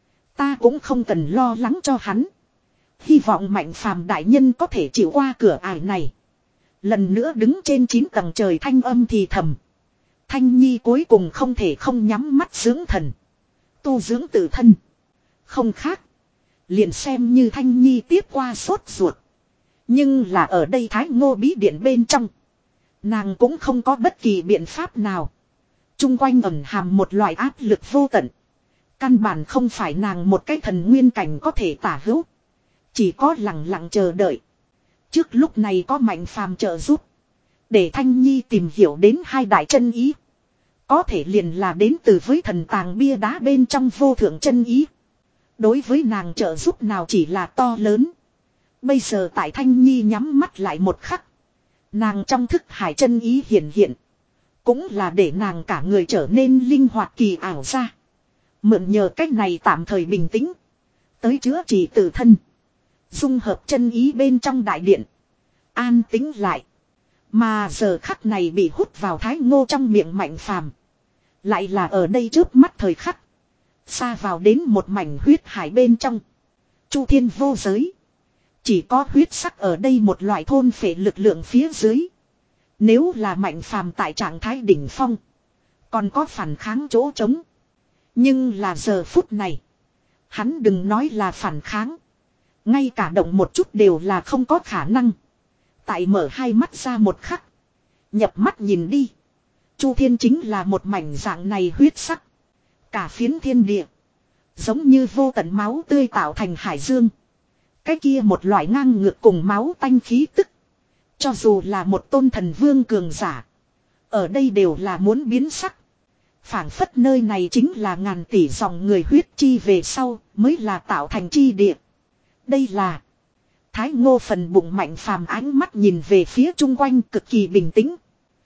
Ta cũng không cần lo lắng cho hắn. Hy vọng Mạnh Phàm đại nhân có thể chịu qua cửa ải này. Lần nữa đứng trên chín tầng trời thanh âm thì thầm. Thanh Nhi cuối cùng không thể không nhắm mắt dưỡng thần. Tu dưỡng tự thân. Không khác. Liền xem như Thanh Nhi tiếp qua sốt ruột. Nhưng là ở đây Thái Ngô bí điện bên trong. Nàng cũng không có bất kỳ biện pháp nào. Trung quanh ẩn hàm một loại áp lực vô tận. Căn bản không phải nàng một cái thần nguyên cảnh có thể tả hữu. Chỉ có lặng lặng chờ đợi. Trước lúc này có Mạnh Phàm trợ giúp. Để Thanh Nhi tìm hiểu đến hai đại chân ý. Có thể liền là đến từ với thần tàng bia đá bên trong vô thượng chân ý. Đối với nàng trợ giúp nào chỉ là to lớn. Bây giờ tại Thanh Nhi nhắm mắt lại một khắc. Nàng trong thức hải chân ý hiện hiện. Cũng là để nàng cả người trở nên linh hoạt kỳ ảo ra. Mượn nhờ cách này tạm thời bình tĩnh. Tới chữa trị tự thân. Dung hợp chân ý bên trong đại điện. An tĩnh lại. Mà giờ khắc này bị hút vào Thái Ngô trong miệng Mạnh Phàm. Lại là ở đây trước mắt thời khắc. Xa vào đến một mảnh huyết hải bên trong. Chu thiên vô giới. Chỉ có huyết sắc ở đây một loại thôn phệ lực lượng phía dưới. Nếu là Mạnh Phàm tại trạng thái đỉnh phong. Còn có phản kháng chỗ trống. Nhưng là giờ phút này. Hắn đừng nói là phản kháng. Ngay cả động một chút đều là không có khả năng. Tại mở hai mắt ra một khắc. Nhập mắt nhìn đi. Chu thiên chính là một mảnh dạng này huyết sắc. Cả phiến thiên địa. Giống như vô tận máu tươi tạo thành hải dương. Cái kia một loại ngang ngược cùng máu tanh khí tức. Cho dù là một tôn thần vương cường giả. Ở đây đều là muốn biến sắc. Phảng phất nơi này chính là ngàn tỷ dòng người huyết chi về sau mới là tạo thành chi địa. Đây là Thái Ngô phần bụng Mạnh Phàm ánh mắt nhìn về phía chung quanh cực kỳ bình tĩnh.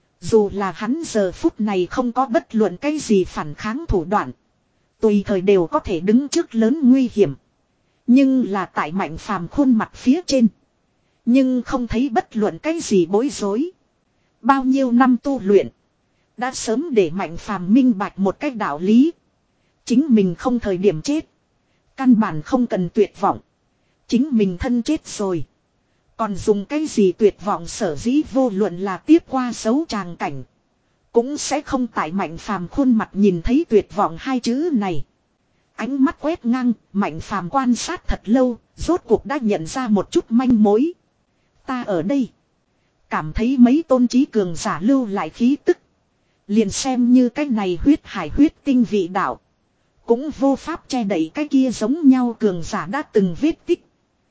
Dù là hắn giờ phút này không có bất luận cái gì phản kháng thủ đoạn. Tùy thời đều có thể đứng trước lớn nguy hiểm. Nhưng là tại Mạnh Phàm khuôn mặt phía trên. Nhưng không thấy bất luận cái gì bối rối. Bao nhiêu năm tu luyện. Đã sớm để Mạnh Phàm minh bạch một cách đạo lý. Chính mình không thời điểm chết. Căn bản không cần tuyệt vọng. Chính mình thân chết rồi. Còn dùng cái gì tuyệt vọng sở dĩ vô luận là tiếp qua xấu tràng cảnh. Cũng sẽ không tại Mạnh Phàm khuôn mặt nhìn thấy tuyệt vọng hai chữ này. Ánh mắt quét ngang, Mạnh Phàm quan sát thật lâu, rốt cuộc đã nhận ra một chút manh mối. Ta ở đây. Cảm thấy mấy tôn trí cường giả lưu lại khí tức. Liền xem như cái này huyết hải huyết tinh vị đạo. Cũng vô pháp che đậy cái kia giống nhau cường giả đã từng vết tích.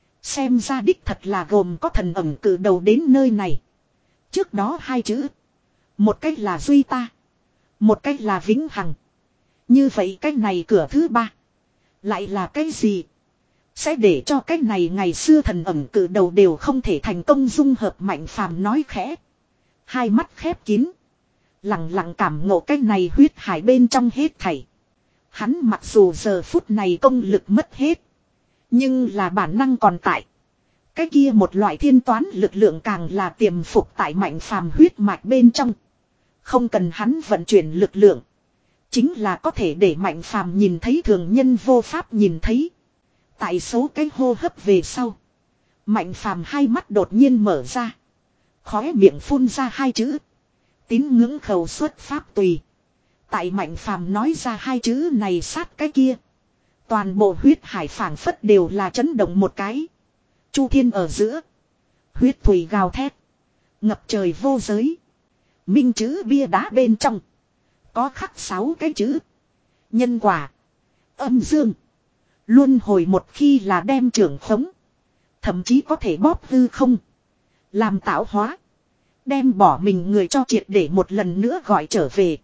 Xem ra đích thật là gồm có thần ẩm cử đầu đến nơi này. Trước đó hai chữ. Một cách là duy ta. Một cách là vĩnh hằng. Như vậy cái này cửa thứ ba. Lại là cái gì? Sẽ để cho cái này ngày xưa thần ẩm cử đầu đều không thể thành công dung hợp Mạnh Phàm nói khẽ. Hai mắt khép kín. Lặng lặng cảm ngộ cái này huyết hải bên trong hết thảy. Hắn mặc dù giờ phút này công lực mất hết. Nhưng là bản năng còn tại. Cái kia một loại thiên toán lực lượng càng là tiềm phục tại Mạnh Phàm huyết mạch bên trong. Không cần hắn vận chuyển lực lượng. Chính là có thể để Mạnh Phàm nhìn thấy thường nhân vô pháp nhìn thấy. Tại số cái hô hấp về sau. Mạnh Phàm hai mắt đột nhiên mở ra. Khóe miệng phun ra hai chữ. Tín ngưỡng khẩu xuất pháp tùy. Tại Mạnh Phàm nói ra hai chữ này sát cái kia. Toàn bộ huyết hải phảng phất đều là chấn động một cái. Chu thiên ở giữa. Huyết thủy gào thét. Ngập trời vô giới. Minh chữ bia đá bên trong. Có khắc sáu cái chữ. Nhân quả. Âm dương. Luân hồi một khi là đem trưởng khống. Thậm chí có thể bóp hư không. Làm tạo hóa. Đem bỏ mình người cho triệt để một lần nữa gọi trở về.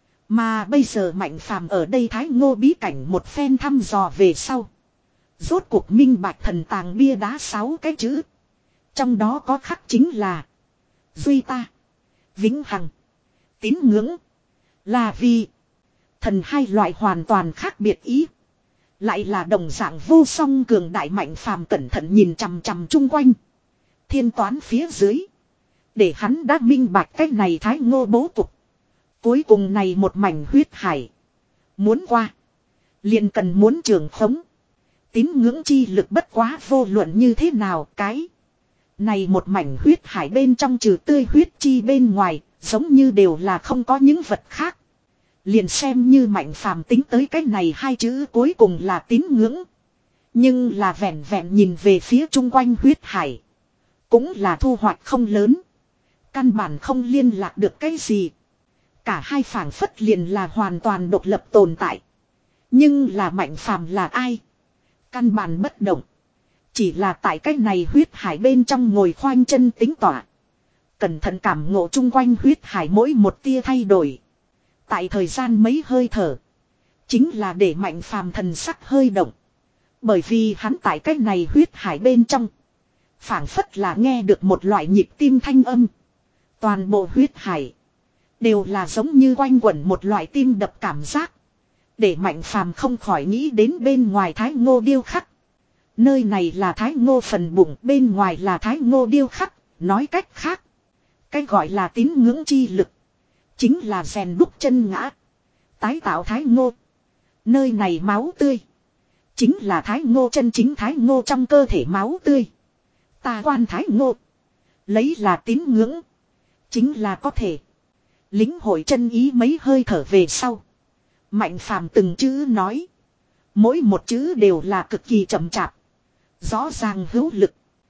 Mà bây giờ Mạnh Phàm ở đây Thái Ngô bí cảnh một phen thăm dò về sau. Rốt cuộc minh bạch thần tàng bia đá sáu cái chữ. Trong đó có khắc chính là. Duy ta. Vĩnh hằng. Tín ngưỡng. Là vì. Thần hai loại hoàn toàn khác biệt ý. Lại là đồng dạng vô song cường đại Mạnh Phàm cẩn thận nhìn chằm chằm chung quanh. Thiên toán phía dưới. Để hắn đã minh bạch cách này Thái Ngô bố cục. Cuối cùng này một mảnh huyết hải. Muốn qua. Liền cần muốn trường khống. Tín ngưỡng chi lực bất quá vô luận như thế nào cái. Này một mảnh huyết hải bên trong trừ tươi huyết chi bên ngoài. Giống như đều là không có những vật khác. Liền xem như Mạnh Phàm tính tới cái này hai chữ cuối cùng là tín ngưỡng. Nhưng là vẹn vẹn nhìn về phía chung quanh huyết hải. Cũng là thu hoạch không lớn. Căn bản không liên lạc được cái gì. Cả hai phảng phất liền là hoàn toàn độc lập tồn tại. Nhưng là Mạnh Phàm là ai? Căn bản bất động. Chỉ là tại cái này huyết hải bên trong ngồi khoanh chân tính tỏa. Cẩn thận cảm ngộ chung quanh huyết hải mỗi một tia thay đổi. Tại thời gian mấy hơi thở. Chính là để Mạnh Phàm thần sắc hơi động. Bởi vì hắn tại cái này huyết hải bên trong. Phảng phất là nghe được một loại nhịp tim thanh âm. Toàn bộ huyết hải. Đều là giống như quanh quẩn một loại tim đập cảm giác. Để Mạnh Phàm không khỏi nghĩ đến bên ngoài Thái Ngô điêu khắc. Nơi này là Thái Ngô phần bụng, bên ngoài là Thái Ngô điêu khắc. Nói cách khác. Cái gọi là tín ngưỡng chi lực. Chính là rèn đúc chân ngã. Tái tạo Thái Ngô. Nơi này máu tươi. Chính là Thái Ngô chân chính Thái Ngô trong cơ thể máu tươi. Ta quan Thái Ngô. Lấy là tín ngưỡng. Chính là có thể. Lính hội chân ý mấy hơi thở về sau. Mạnh phàm từng chữ nói. Mỗi một chữ đều là cực kỳ chậm chạp. Rõ ràng hữu lực.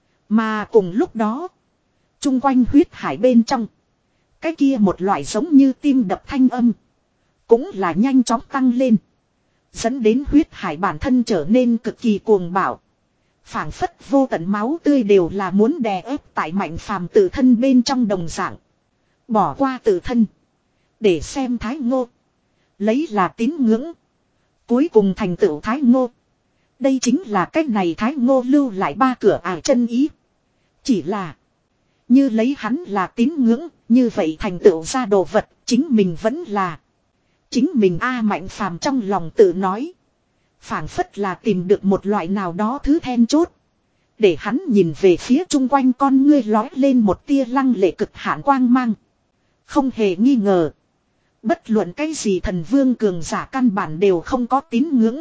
Mà cùng lúc đó. Trung quanh huyết hải bên trong. Cái kia một loại giống như tim đập thanh âm. Cũng là nhanh chóng tăng lên. Dẫn đến huyết hải bản thân trở nên cực kỳ cuồng bạo. Phảng phất vô tận máu tươi đều là muốn đè ép tại mạnh phàm tự thân bên trong đồng dạng. Bỏ qua tự thân. Để xem Thái Ngô. Lấy là tín ngưỡng. Cuối cùng thành tựu Thái Ngô. Đây chính là cách này Thái Ngô lưu lại ba cửa ải chân ý. Chỉ là. Như lấy hắn là tín ngưỡng. Như vậy thành tựu ra đồ vật. Chính mình vẫn là. Chính mình A Mạnh phàm trong lòng tự nói. Phảng phất là tìm được một loại nào đó thứ then chốt. Để hắn nhìn về phía chung quanh con ngươi lói lên một tia lăng lệ cực hạn quang mang. Không hề nghi ngờ. Bất luận cái gì thần vương cường giả căn bản đều không có tín ngưỡng.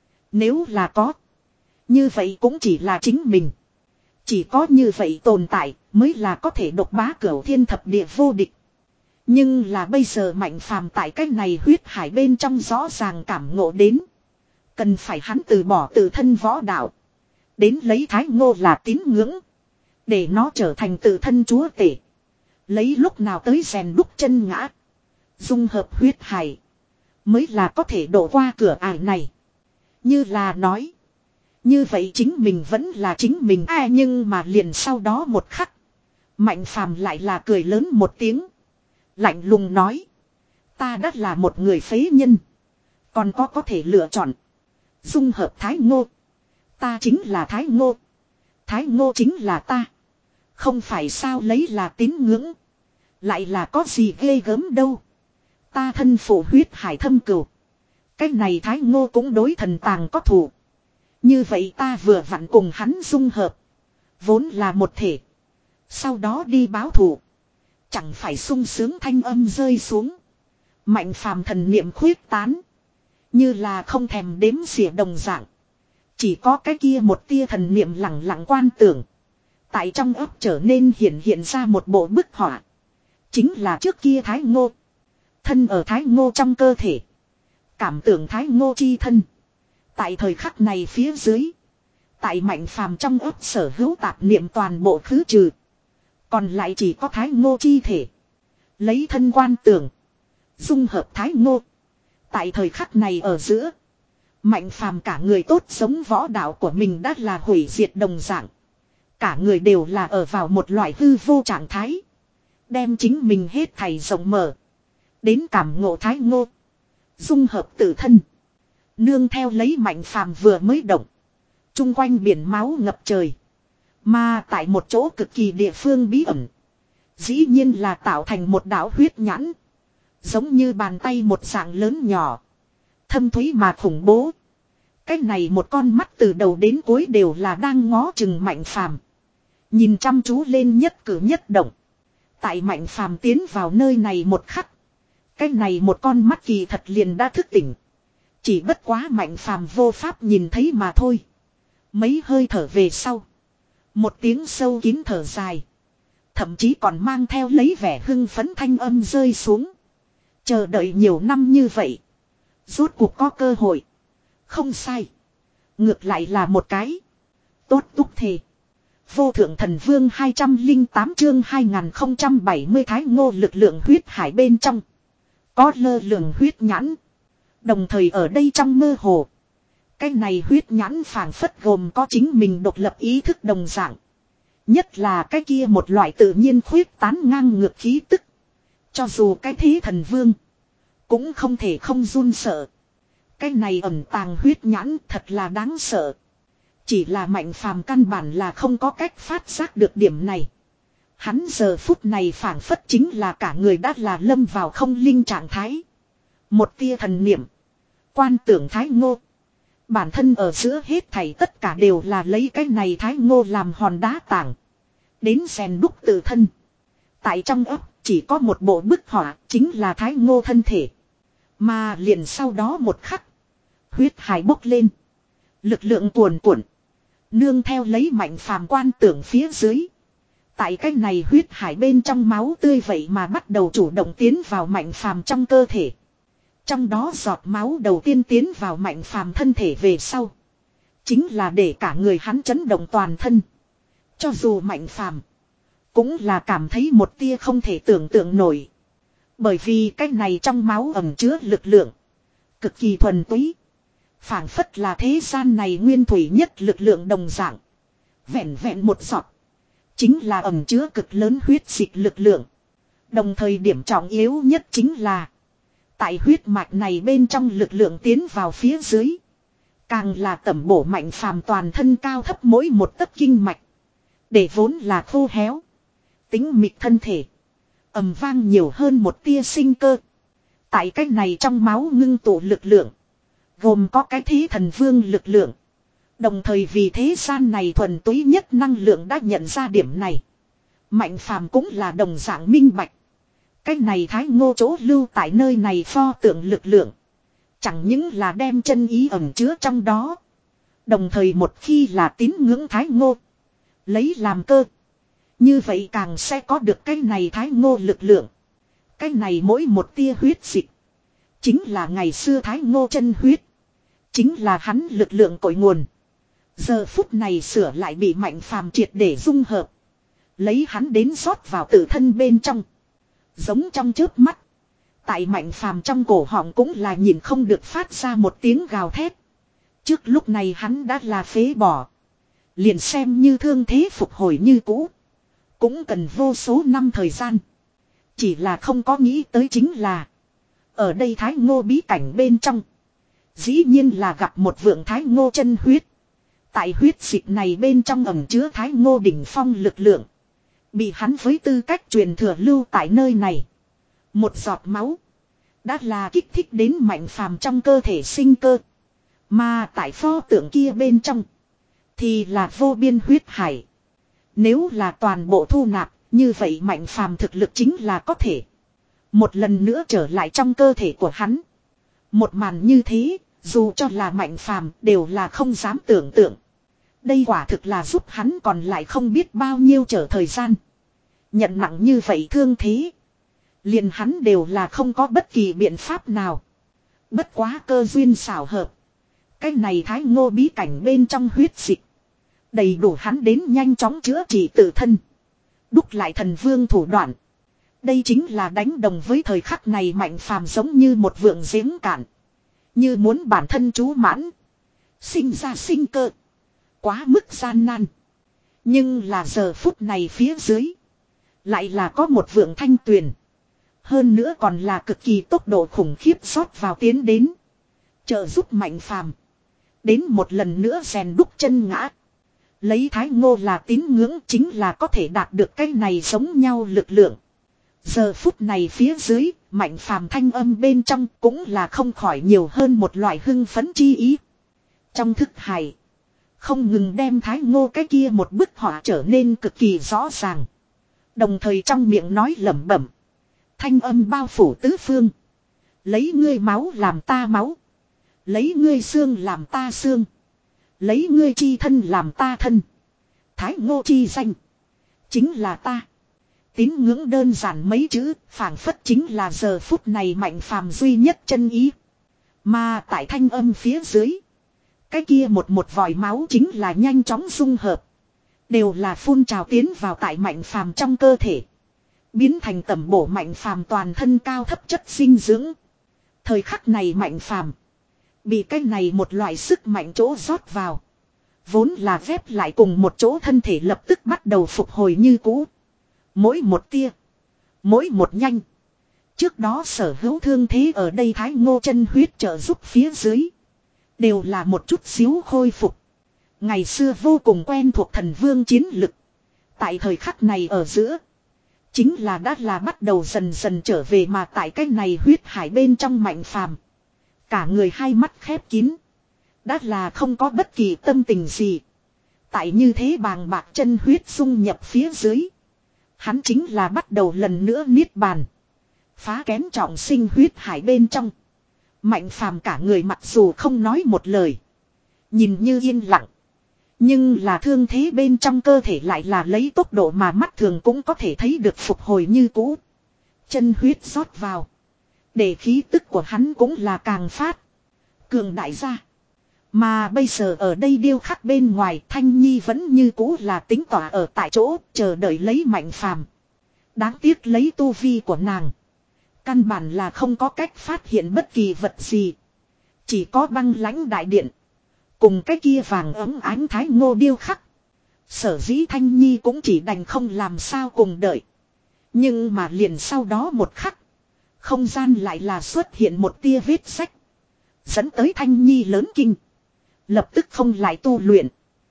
Nếu là có. Như vậy cũng chỉ là chính mình. Chỉ có như vậy tồn tại mới là có thể độc bá cửu thiên thập địa vô địch. Nhưng là bây giờ Mạnh phàm tại cái này huyết hải bên trong rõ ràng cảm ngộ đến. Cần phải hắn từ bỏ tự thân võ đạo. Đến lấy Thái Ngô là tín ngưỡng. Để nó trở thành tự thân chúa tể. Lấy lúc nào tới rèn đúc chân ngã. Dung hợp huyết hải. Mới là có thể đổ qua cửa ải này. Như là nói. Như vậy chính mình vẫn là chính mình. À nhưng mà liền sau đó một khắc. Mạnh phàm lại là cười lớn một tiếng. Lạnh lùng nói. Ta đã là một người phế nhân. Còn có có thể lựa chọn. Dung hợp Thái Ngô. Ta chính là Thái Ngô. Thái Ngô chính là ta. Không phải sao lấy là tín ngưỡng. Lại là có gì ghê gớm đâu. Ta thân phụ huyết hải thâm cửu. Cái này Thái Ngô cũng đối thần tàng có thù. Như vậy ta vừa vặn cùng hắn dung hợp. Vốn là một thể. Sau đó đi báo thù. Chẳng phải sung sướng thanh âm rơi xuống. Mạnh phàm thần niệm khuyết tán. Như là không thèm đếm xỉa đồng dạng. Chỉ có cái kia một tia thần niệm lặng lặng quan tưởng. Tại trong ấp trở nên hiện hiện ra một bộ bức họa. Chính là trước kia Thái Ngô. Thân ở Thái Ngô trong cơ thể. Cảm tưởng Thái Ngô chi thân. Tại thời khắc này phía dưới. Tại Mạnh phàm trong ấp sở hữu tạp niệm toàn bộ khứ trừ. Còn lại chỉ có Thái Ngô chi thể. Lấy thân quan tưởng. Dung hợp Thái Ngô. Tại thời khắc này ở giữa. Mạnh phàm cả người tốt sống võ đạo của mình đã là hủy diệt đồng dạng. Cả người đều là ở vào một loại hư vô trạng thái. Đem chính mình hết thảy rộng mở. Đến cảm ngộ Thái Ngô. Dung hợp tự thân. Nương theo lấy Mạnh phàm vừa mới động. Trung quanh biển máu ngập trời. Mà tại một chỗ cực kỳ địa phương bí ẩn. Dĩ nhiên là tạo thành một đảo huyết nhãn. Giống như bàn tay một dạng lớn nhỏ. Thâm thúy mà khủng bố. Cái này một con mắt từ đầu đến cuối đều là đang ngó chừng Mạnh phàm. Nhìn chăm chú lên nhất cử nhất động. Tại Mạnh phàm tiến vào nơi này một khắc. Cái này một con mắt kỳ thật liền đã thức tỉnh. Chỉ bất quá Mạnh phàm vô pháp nhìn thấy mà thôi. Mấy hơi thở về sau. Một tiếng sâu kín thở dài. Thậm chí còn mang theo lấy vẻ hưng phấn thanh âm rơi xuống. Chờ đợi nhiều năm như vậy. Rốt cuộc có cơ hội. Không sai. Ngược lại là một cái. Tốt túc thề. Vô thượng thần vương hai trăm lẻ tám chương hai nghìn không trăm bảy mươi Thái Ngô lực lượng huyết hải bên trong. Có lơ lửng huyết nhãn. Đồng thời ở đây trong mơ hồ. Cái này huyết nhãn phảng phất gồm có chính mình độc lập ý thức đồng dạng. Nhất là cái kia một loại tự nhiên khuyết tán ngang ngược khí tức. Cho dù cái thế thần vương. Cũng không thể không run sợ. Cái này ẩn tàng huyết nhãn thật là đáng sợ. Chỉ là Mạnh phàm căn bản là không có cách phát giác được điểm này. Hắn giờ phút này phảng phất chính là cả người đã là lâm vào không linh trạng thái. Một tia thần niệm. Quan tưởng Thái Ngô. Bản thân ở giữa hết thảy tất cả đều là lấy cái này Thái Ngô làm hòn đá tảng. Đến rèn đúc tự thân. Tại trong ấp chỉ có một bộ bức họa chính là Thái Ngô thân thể. Mà liền sau đó một khắc. Huyết hải bốc lên. Lực lượng cuồn cuộn. Nương theo lấy Mạnh Phàm quan tưởng phía dưới. Tại cái này huyết hải bên trong máu tươi vậy mà bắt đầu chủ động tiến vào Mạnh Phàm trong cơ thể. Trong đó giọt máu đầu tiên tiến vào Mạnh Phàm thân thể về sau. Chính là để cả người hắn chấn động toàn thân. Cho dù Mạnh Phàm cũng là cảm thấy một tia không thể tưởng tượng nổi. Bởi vì cái này trong máu ẩn chứa lực lượng. Cực kỳ thuần túy. Phảng phất là thế gian này nguyên thủy nhất lực lượng đồng dạng. Vẹn vẹn một giọt. Chính là ẩn chứa cực lớn huyết dịch lực lượng. Đồng thời điểm trọng yếu nhất chính là. Tại huyết mạch này bên trong lực lượng tiến vào phía dưới. Càng là tẩm bổ Mạnh Phàm toàn thân cao thấp mỗi một tấc kinh mạch. Để vốn là khô héo. Tính mịt thân thể. Ầm vang nhiều hơn một tia sinh cơ. Tại cách này trong máu ngưng tụ lực lượng. Gồm có cái thế thần vương lực lượng. Đồng thời vì thế gian này thuần túy nhất năng lượng đã nhận ra điểm này. Mạnh Phàm cũng là đồng dạng minh bạch. Cái này Thái Ngô chỗ lưu tại nơi này pho tượng lực lượng. Chẳng những là đem chân ý ẩn chứa trong đó. Đồng thời một khi là tín ngưỡng Thái Ngô. Lấy làm cơ. Như vậy càng sẽ có được cái này Thái Ngô lực lượng. Cái này mỗi một tia huyết dịch. Chính là ngày xưa Thái Ngô chân huyết. Chính là hắn lực lượng cội nguồn. Giờ phút này sửa lại bị Mạnh Phàm triệt để dung hợp. Lấy hắn đến rót vào tự thân bên trong. Giống trong chớp mắt. Tại Mạnh Phàm trong cổ họng cũng là nhìn không được phát ra một tiếng gào thét. Trước lúc này hắn đã là phế bỏ. Liền xem như thương thế phục hồi như cũ. Cũng cần vô số năm thời gian. Chỉ là không có nghĩ tới chính là. Ở đây Thái Ngô bí cảnh bên trong. Dĩ nhiên là gặp một vượng Thái Ngô chân huyết. Tại huyết dịch này bên trong ẩn chứa Thái Ngô đỉnh phong lực lượng. Bị hắn với tư cách truyền thừa lưu tại nơi này. Một giọt máu. Đã là kích thích đến Mạnh Phàm trong cơ thể sinh cơ. Mà tại pho tượng kia bên trong. Thì là vô biên huyết hải. Nếu là toàn bộ thu nạp. Như vậy Mạnh Phàm thực lực chính là có thể. Một lần nữa trở lại trong cơ thể của hắn. Một màn như thế. Dù cho là Mạnh Phàm đều là không dám tưởng tượng. Đây quả thực là giúp hắn còn lại không biết bao nhiêu trở thời gian. Nhận nặng như vậy thương thế. Liền hắn đều là không có bất kỳ biện pháp nào. Bất quá cơ duyên xảo hợp. Cái này Thái Ngô bí cảnh bên trong huyết dịch. Đầy đủ hắn đến nhanh chóng chữa trị tự thân. Đúc lại thần vương thủ đoạn. Đây chính là đánh đồng với thời khắc này Mạnh Phàm giống như một vượng giếng cạn. Như muốn bản thân chú mãn. Sinh ra sinh cơ. Quá mức gian nan. Nhưng là giờ phút này phía dưới. Lại là có một vượng thanh tuyền. Hơn nữa còn là cực kỳ tốc độ khủng khiếp rót vào tiến đến. Trợ giúp Mạnh Phàm đến một lần nữa rèn đúc chân ngã. Lấy Thái Ngô là tín ngưỡng chính là có thể đạt được cái này giống nhau lực lượng. Giờ phút này phía dưới, Mạnh Phàm thanh âm bên trong cũng là không khỏi nhiều hơn một loại hưng phấn chi ý. Trong thức hải, không ngừng đem Thái Ngô cái kia một bức họa trở nên cực kỳ rõ ràng. Đồng thời trong miệng nói lẩm bẩm. Thanh âm bao phủ tứ phương. Lấy ngươi máu làm ta máu. Lấy ngươi xương làm ta xương. Lấy ngươi chi thân làm ta thân. Thái Ngô chi danh. Chính là ta. Tín ngưỡng đơn giản mấy chữ, phảng phất chính là giờ phút này Mạnh Phàm duy nhất chân ý. Mà tại thanh âm phía dưới. Cái kia một một vòi máu chính là nhanh chóng dung hợp. Đều là phun trào tiến vào tại Mạnh Phàm trong cơ thể. Biến thành tẩm bổ Mạnh Phàm toàn thân cao thấp chất dinh dưỡng. Thời khắc này Mạnh Phàm bị cái này một loại sức mạnh chỗ rót vào. Vốn là ghép lại cùng một chỗ thân thể lập tức bắt đầu phục hồi như cũ. Mỗi một tia. Mỗi một nhanh. Trước đó sở hữu thương thế ở đây Thái Ngô chân huyết trợ giúp phía dưới. Đều là một chút xíu khôi phục. Ngày xưa vô cùng quen thuộc thần vương chiến lực. Tại thời khắc này ở giữa. Chính là đã là bắt đầu dần dần trở về mà tại cái này huyết hải bên trong Mạnh Phàm. Cả người hai mắt khép kín. Đã là không có bất kỳ tâm tình gì. Tại như thế bàng bạc chân huyết dung nhập phía dưới. Hắn chính là bắt đầu lần nữa niết bàn. Phá kén trọng sinh huyết hải bên trong. Mạnh Phàm cả người mặc dù không nói một lời. Nhìn như yên lặng. Nhưng là thương thế bên trong cơ thể lại là lấy tốc độ mà mắt thường cũng có thể thấy được phục hồi như cũ. Chân huyết rót vào. Để khí tức của hắn cũng là càng phát. Cường đại ra. Mà bây giờ ở đây điêu khắc bên ngoài Thanh Nhi vẫn như cũ là tính tỏa ở tại chỗ chờ đợi lấy Mạnh Phàm. Đáng tiếc lấy tu vi của nàng. Căn bản là không có cách phát hiện bất kỳ vật gì. Chỉ có băng lãnh đại điện. Cùng cái kia vàng ấm ánh thái ngô điêu khắc. Sở dĩ Thanh Nhi cũng chỉ đành không làm sao cùng đợi. Nhưng mà liền sau đó một khắc. Không gian lại là xuất hiện một tia vết sách. Dẫn tới Thanh Nhi lớn kinh. Lập tức không lại tu luyện.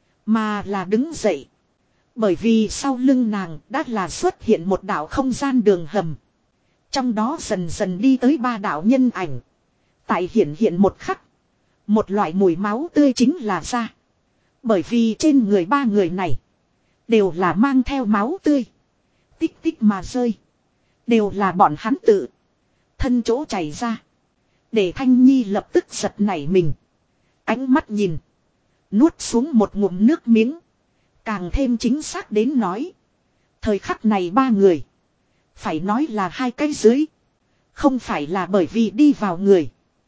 Mà là đứng dậy. Bởi vì sau lưng nàng đã là xuất hiện một đạo không gian đường hầm. Trong đó dần dần đi tới ba đạo nhân ảnh. Tại hiện hiện một khắc. Một loại mùi máu tươi chính là ra. Bởi vì trên người ba người này. Đều là mang theo máu tươi. Tích tích mà rơi. Đều là bọn hắn tự. Thân chỗ chảy ra. Để Thanh Nhi lập tức giật nảy mình. Ánh mắt nhìn. Nuốt xuống một ngụm nước miếng. Càng thêm chính xác đến nói. Thời khắc này ba người. Phải nói là hai cái dưới. Không phải là bởi vì đi vào người.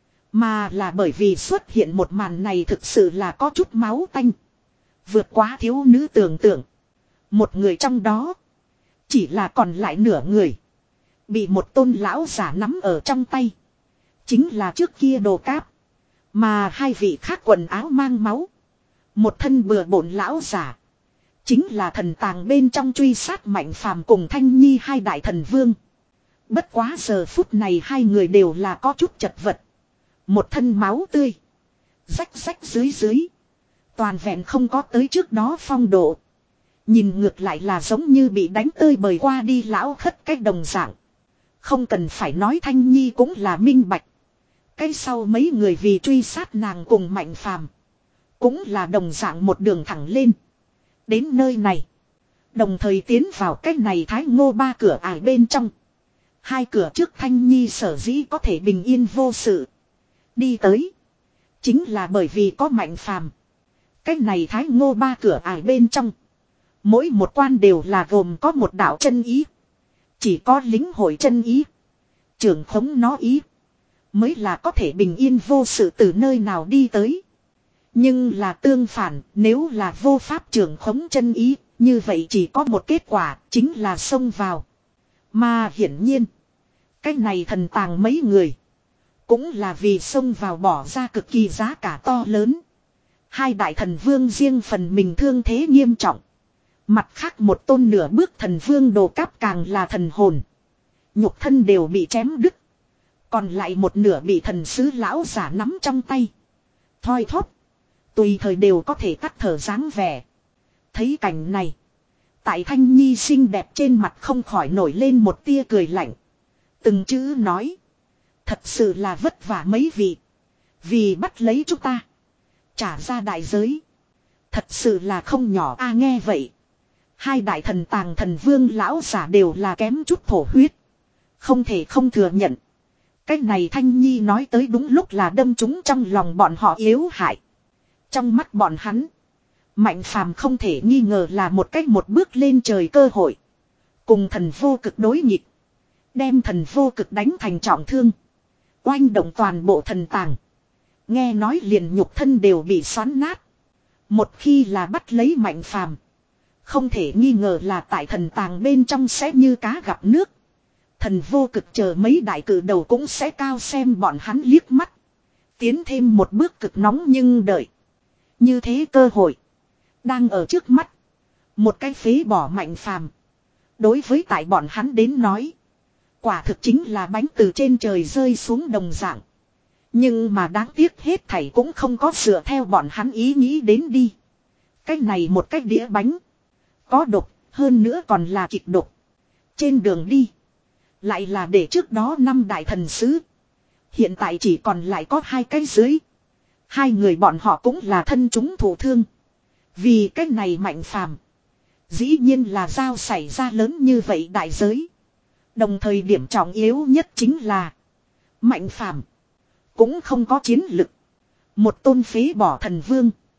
Mà là bởi vì xuất hiện một màn này thực sự là có chút máu tanh. Vượt quá thiếu nữ tưởng tượng. Một người trong đó. Chỉ là còn lại nửa người. Bị một tôn lão giả nắm ở trong tay. Chính là trước kia Đồ Cáp. Mà hai vị khác quần áo mang máu. Một thân bừa bộn lão giả. Chính là thần tàng bên trong truy sát Mạnh Phàm cùng Thanh Nhi hai đại thần vương. Bất quá giờ phút này hai người đều là có chút chật vật. Một thân máu tươi. Rách rách dưới dưới. Toàn vẹn không có tới trước đó phong độ. Nhìn ngược lại là giống như bị đánh tơi bời qua đi lão khất cách đồng dạng. Không cần phải nói Thanh Nhi cũng là minh bạch. Cái sau mấy người vì truy sát nàng cùng Mạnh Phàm cũng là đồng dạng một đường thẳng lên. Đến nơi này. Đồng thời tiến vào cái này Thái Ngô ba cửa ải bên trong. Hai cửa trước Thanh Nhi sở dĩ có thể bình yên vô sự. Đi tới. Chính là bởi vì có Mạnh Phàm. Cái này Thái Ngô ba cửa ải bên trong. Mỗi một quan đều là gồm có một đạo chân ý. Chỉ có lính hội chân ý. Trưởng khống nó ý. Mới là có thể bình yên vô sự từ nơi nào đi tới. Nhưng là tương phản, nếu là vô pháp trưởng khống chân ý, như vậy chỉ có một kết quả, chính là xông vào. Mà hiển nhiên, cái này thần tàng mấy người, cũng là vì xông vào bỏ ra cực kỳ giá cả to lớn. Hai đại thần vương riêng phần mình thương thế nghiêm trọng. Mặt khác một tôn nửa bước thần vương Đồ Cáp càng là thần hồn. Nhục thân đều bị chém đứt. Còn lại một nửa bị thần sứ lão giả nắm trong tay. Thoi thóp. Tùy thời đều có thể tắt thở dáng vẻ. Thấy cảnh này. Tại Thanh Nhi xinh đẹp trên mặt không khỏi nổi lên một tia cười lạnh. Từng chữ nói. Thật sự là vất vả mấy vị. Vì bắt lấy chúng ta. Trả ra đại giới. Thật sự là không nhỏ a nghe vậy. Hai đại thần tàng thần vương lão giả đều là kém chút thổ huyết. Không thể không thừa nhận. Cái này Thanh Nhi nói tới đúng lúc là đâm trúng trong lòng bọn họ yếu hại. Trong mắt bọn hắn. Mạnh Phàm không thể nghi ngờ là một cách một bước lên trời cơ hội. Cùng thần vô cực đối nghịch. Đem thần vô cực đánh thành trọng thương. Oanh động toàn bộ thần tàng. Nghe nói liền nhục thân đều bị xoắn nát. Một khi là bắt lấy Mạnh Phàm, không thể nghi ngờ là tại thần tàng bên trong sẽ như cá gặp nước. Thần vô cực chờ mấy đại cử đầu cũng sẽ cao xem bọn hắn liếc mắt. Tiến thêm một bước cực nóng nhưng đợi. Như thế cơ hội. Đang ở trước mắt. Một cái phế bỏ Mạnh Phàm. Đối với tại bọn hắn đến nói. Quả thực chính là bánh từ trên trời rơi xuống đồng dạng. Nhưng mà đáng tiếc hết thảy cũng không có dựa theo bọn hắn ý nghĩ đến đi. Cái này một cái đĩa bánh. Có độc, hơn nữa còn là kịch độc. Trên đường đi. Lại là để trước đó năm đại thần sứ. Hiện tại chỉ còn lại có hai cái dưới. Hai người bọn họ cũng là thân chúng thụ thương. Vì cái này Mạnh Phàm, dĩ nhiên là giao xảy ra lớn như vậy đại giới. Đồng thời điểm trọng yếu nhất chính là Mạnh Phàm cũng không có chiến lực. Một tôn phế bỏ thần vương.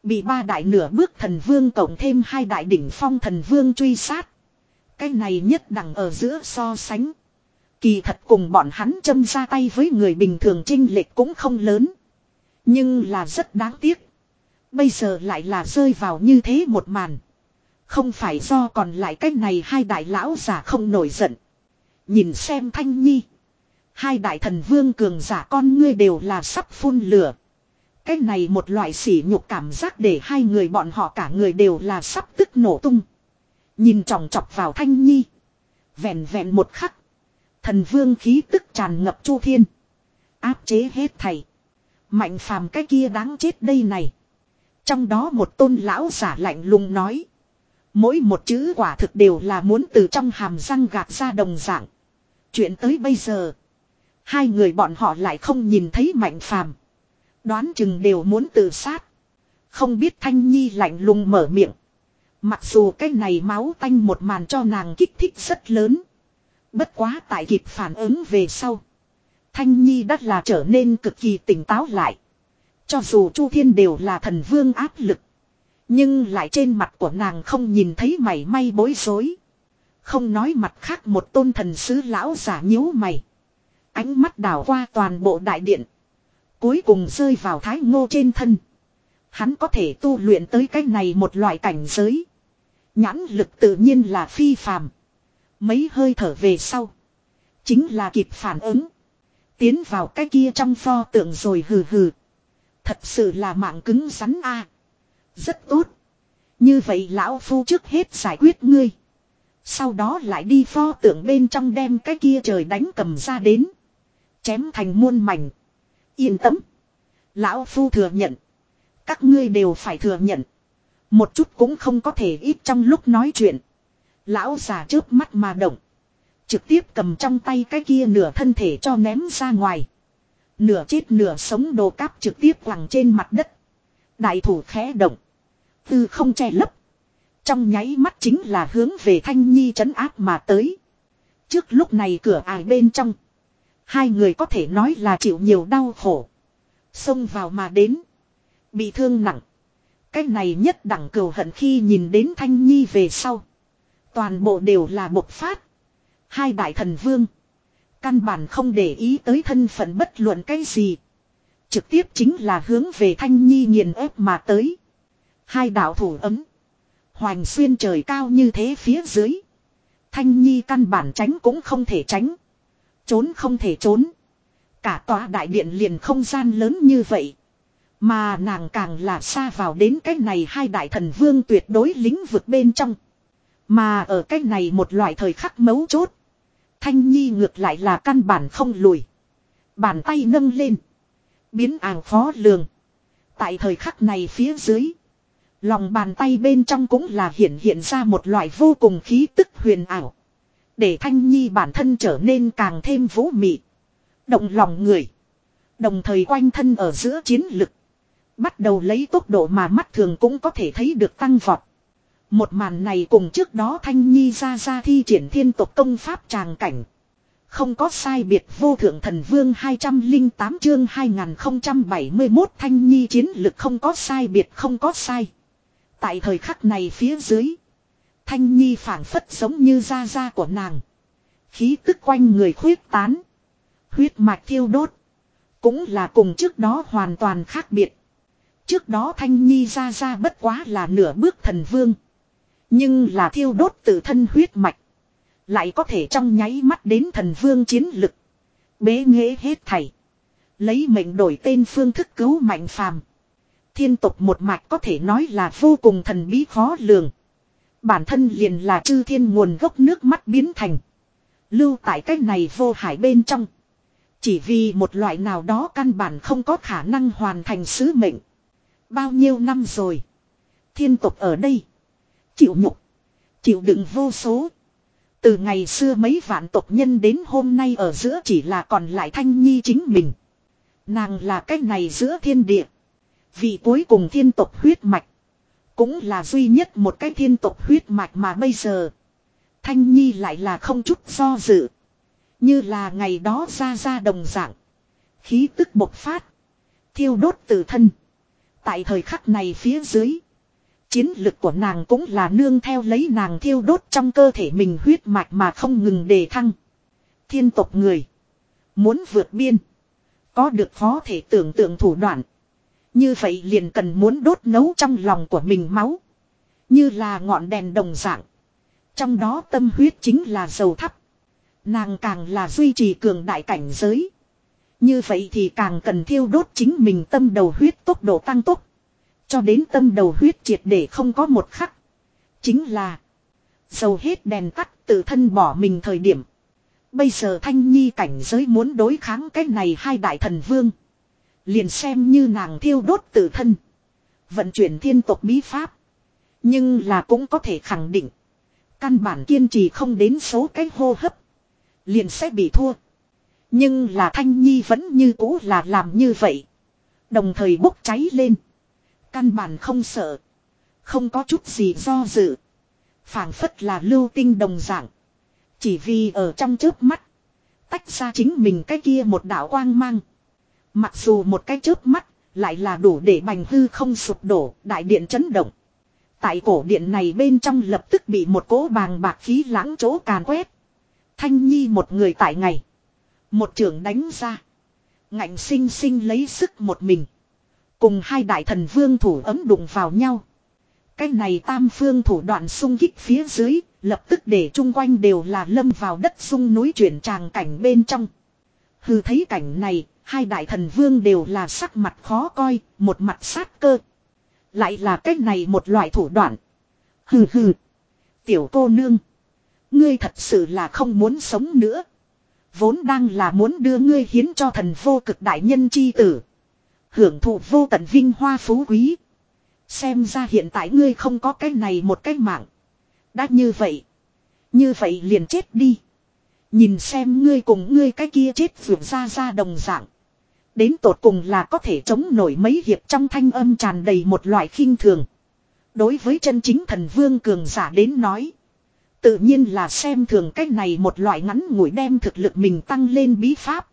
Bị ba đại nửa bước thần vương cộng thêm hai đại đỉnh phong thần vương truy sát. Cái này nhất đẳng ở giữa so sánh. Kỳ thật cùng bọn hắn châm ra tay với người bình thường chênh lệch cũng không lớn. Nhưng là rất đáng tiếc. Bây giờ lại là rơi vào như thế một màn. Không phải do còn lại cái này hai đại lão giả không nổi giận. Nhìn xem Thanh Nhi. Hai đại thần vương cường giả con ngươi đều là sắp phun lửa. Cái này một loại sỉ nhục cảm giác để hai người bọn họ cả người đều là sắp tức nổ tung. Nhìn chòng chọc vào Thanh Nhi. Vẹn vẹn một khắc. Thần vương khí tức tràn ngập chu thiên. Áp chế hết thảy. Mạnh phàm cái kia đáng chết đây này. Trong đó một tôn lão giả lạnh lùng nói. Mỗi một chữ quả thực đều là muốn từ trong hàm răng gạt ra đồng dạng. Chuyện tới bây giờ. Hai người bọn họ lại không nhìn thấy Mạnh phàm. Đoán chừng đều muốn tự sát. Không biết Thanh Nhi lạnh lùng mở miệng. Mặc dù cái này máu tanh một màn cho nàng kích thích rất lớn. Bất quá tại kịp phản ứng về sau. Thanh Nhi đã là trở nên cực kỳ tỉnh táo lại. Cho dù Chu Thiên đều là thần vương áp lực. Nhưng lại trên mặt của nàng không nhìn thấy mảy may bối rối. Không nói mặt khác một tôn thần sứ lão giả nhíu mày. Ánh mắt đảo qua toàn bộ đại điện. Cuối cùng rơi vào Thái Ngô trên thân. Hắn có thể tu luyện tới cái này một loại cảnh giới. Nhãn lực tự nhiên là phi phàm. Mấy hơi thở về sau. Chính là kịp phản ứng. Tiến vào cái kia trong pho tượng rồi hừ hừ. Thật sự là mạng cứng rắn a. Rất tốt. Như vậy lão phu trước hết giải quyết ngươi. Sau đó lại đi pho tượng bên trong đem cái kia trời đánh cầm ra đến. Chém thành muôn mảnh. Yên tâm. Lão phu thừa nhận. Các ngươi đều phải thừa nhận. Một chút cũng không có thể ít trong lúc nói chuyện. Lão già chớp mắt mà động. Trực tiếp cầm trong tay cái kia nửa thân thể cho ném ra ngoài. Nửa chết nửa sống đồ cáp trực tiếp quẳng trên mặt đất. Đại thủ khẽ động. Tư không che lấp. Trong nháy mắt chính là hướng về Thanh Nhi trấn áp mà tới. Trước lúc này cửa ải bên trong. Hai người có thể nói là chịu nhiều đau khổ. Xông vào mà đến. Bị thương nặng. Cái này nhất đẳng cừu hận khi nhìn đến Thanh Nhi về sau. Toàn bộ đều là bộc phát. Hai đại thần vương. Căn bản không để ý tới thân phận bất luận cái gì. Trực tiếp chính là hướng về Thanh Nhi nghiền ép mà tới. Hai đạo thủ ấm. Hoành xuyên trời cao như thế phía dưới. Thanh Nhi căn bản tránh cũng không thể tránh. Trốn không thể trốn. Cả tòa đại điện liền không gian lớn như vậy. Mà nàng càng là xa vào đến cái này hai đại thần vương tuyệt đối lĩnh vực bên trong. Mà ở cái này một loại thời khắc mấu chốt. Thanh Nhi ngược lại là căn bản không lùi. Bàn tay nâng lên. Biến ảo khó lường. Tại thời khắc này phía dưới. Lòng bàn tay bên trong cũng là hiện hiện ra một loại vô cùng khí tức huyền ảo. Để Thanh Nhi bản thân trở nên càng thêm vũ mị. Động lòng người. Đồng thời quanh thân ở giữa chiến lực. Bắt đầu lấy tốc độ mà mắt thường cũng có thể thấy được tăng vọt. Một màn này cùng trước đó Thanh Nhi ra ra thi triển thiên tộc công pháp tràng cảnh. Không có sai biệt vô thượng thần vương hai trăm lẻ tám chương hai nghìn không trăm bảy mươi mốt Thanh Nhi chiến lực không có sai biệt không có sai. Tại thời khắc này phía dưới. Thanh Nhi phảng phất giống như da da của nàng. Khí tức quanh người khuyết tán. Huyết mạch thiêu đốt. Cũng là cùng trước đó hoàn toàn khác biệt. Trước đó Thanh Nhi ra ra bất quá là nửa bước thần vương. Nhưng là thiêu đốt tự thân huyết mạch. Lại có thể trong nháy mắt đến thần vương chiến lực. Bế nghệ hết thảy. Lấy mệnh đổi tên phương thức cứu Mạnh phàm. Thiên tộc một mạch có thể nói là vô cùng thần bí khó lường. Bản thân liền là chư thiên nguồn gốc nước mắt biến thành. Lưu tại cái này vô hải bên trong. Chỉ vì một loại nào đó căn bản không có khả năng hoàn thành sứ mệnh. Bao nhiêu năm rồi. Thiên tộc ở đây. Chịu nhục. Chịu đựng vô số. Từ ngày xưa mấy vạn tộc nhân đến hôm nay ở giữa chỉ là còn lại Thanh Nhi chính mình. Nàng là cái này giữa thiên địa. Vì cuối cùng thiên tộc huyết mạch. Cũng là duy nhất một cái thiên tộc huyết mạch mà bây giờ. Thanh Nhi lại là không chút do dự. Như là ngày đó ra ra đồng dạng. Khí tức bộc phát. Thiêu đốt tự thân. Tại thời khắc này phía dưới. Chiến lực của nàng cũng là nương theo lấy nàng thiêu đốt trong cơ thể mình huyết mạch mà không ngừng đề thăng. Thiên tộc người. Muốn vượt biên. Có được khó thể tưởng tượng thủ đoạn. Như vậy liền cần muốn đốt nấu trong lòng của mình máu. Như là ngọn đèn đồng dạng. Trong đó tâm huyết chính là dầu thắp. Nàng càng là duy trì cường đại cảnh giới. Như vậy thì càng cần thiêu đốt chính mình tâm đầu huyết tốc độ tăng tốc. Cho đến tâm đầu huyết triệt để không có một khắc. Chính là dầu hết đèn tắt tự thân bỏ mình thời điểm. Bây giờ Thanh Nhi cảnh giới muốn đối kháng cái này hai đại thần vương. Liền xem như nàng thiêu đốt tự thân. Vận chuyển thiên tộc bí pháp. Nhưng là cũng có thể khẳng định. Căn bản kiên trì không đến số cái hô hấp. Liền sẽ bị thua. Nhưng là Thanh Nhi vẫn như cũ là làm như vậy. Đồng thời bốc cháy lên. Căn bản không sợ. Không có chút gì do dự. Phảng phất là lưu tinh đồng dạng. Chỉ vì ở trong chớp mắt. Tách ra chính mình cái kia một đạo quang mang. Mặc dù một cái chớp mắt. Lại là đủ để bành hư không sụp đổ. Đại điện chấn động. Tại cổ điện này bên trong lập tức bị một cỗ bàng bạc khí lãng chỗ càn quét. Thanh Nhi một người tại ngày. Một trường đánh ra. Ngạnh sinh sinh lấy sức một mình. Cùng hai đại thần vương thủ ấm đụng vào nhau. Cái này tam phương thủ đoạn xung kích phía dưới. Lập tức để chung quanh đều là lâm vào đất sung núi chuyển tràng cảnh bên trong. Hừ thấy cảnh này. Hai đại thần vương đều là sắc mặt khó coi. Một mặt sát cơ. Lại là cái này một loại thủ đoạn. Hừ hừ. Tiểu cô nương. Ngươi thật sự là không muốn sống nữa. Vốn đang là muốn đưa ngươi hiến cho thần vô cực đại nhân chi tử. Hưởng thụ vô tận vinh hoa phú quý. Xem ra hiện tại ngươi không có cái này một cái mạng. Đã như vậy. Như vậy liền chết đi. Nhìn xem ngươi cùng ngươi cái kia chết vượt ra ra đồng dạng. Đến tột cùng là có thể chống nổi mấy hiệp trong thanh âm tràn đầy một loại khinh thường. Đối với chân chính thần vương cường giả đến nói. Tự nhiên là xem thường cái này một loại ngắn ngủi đem thực lực mình tăng lên bí pháp.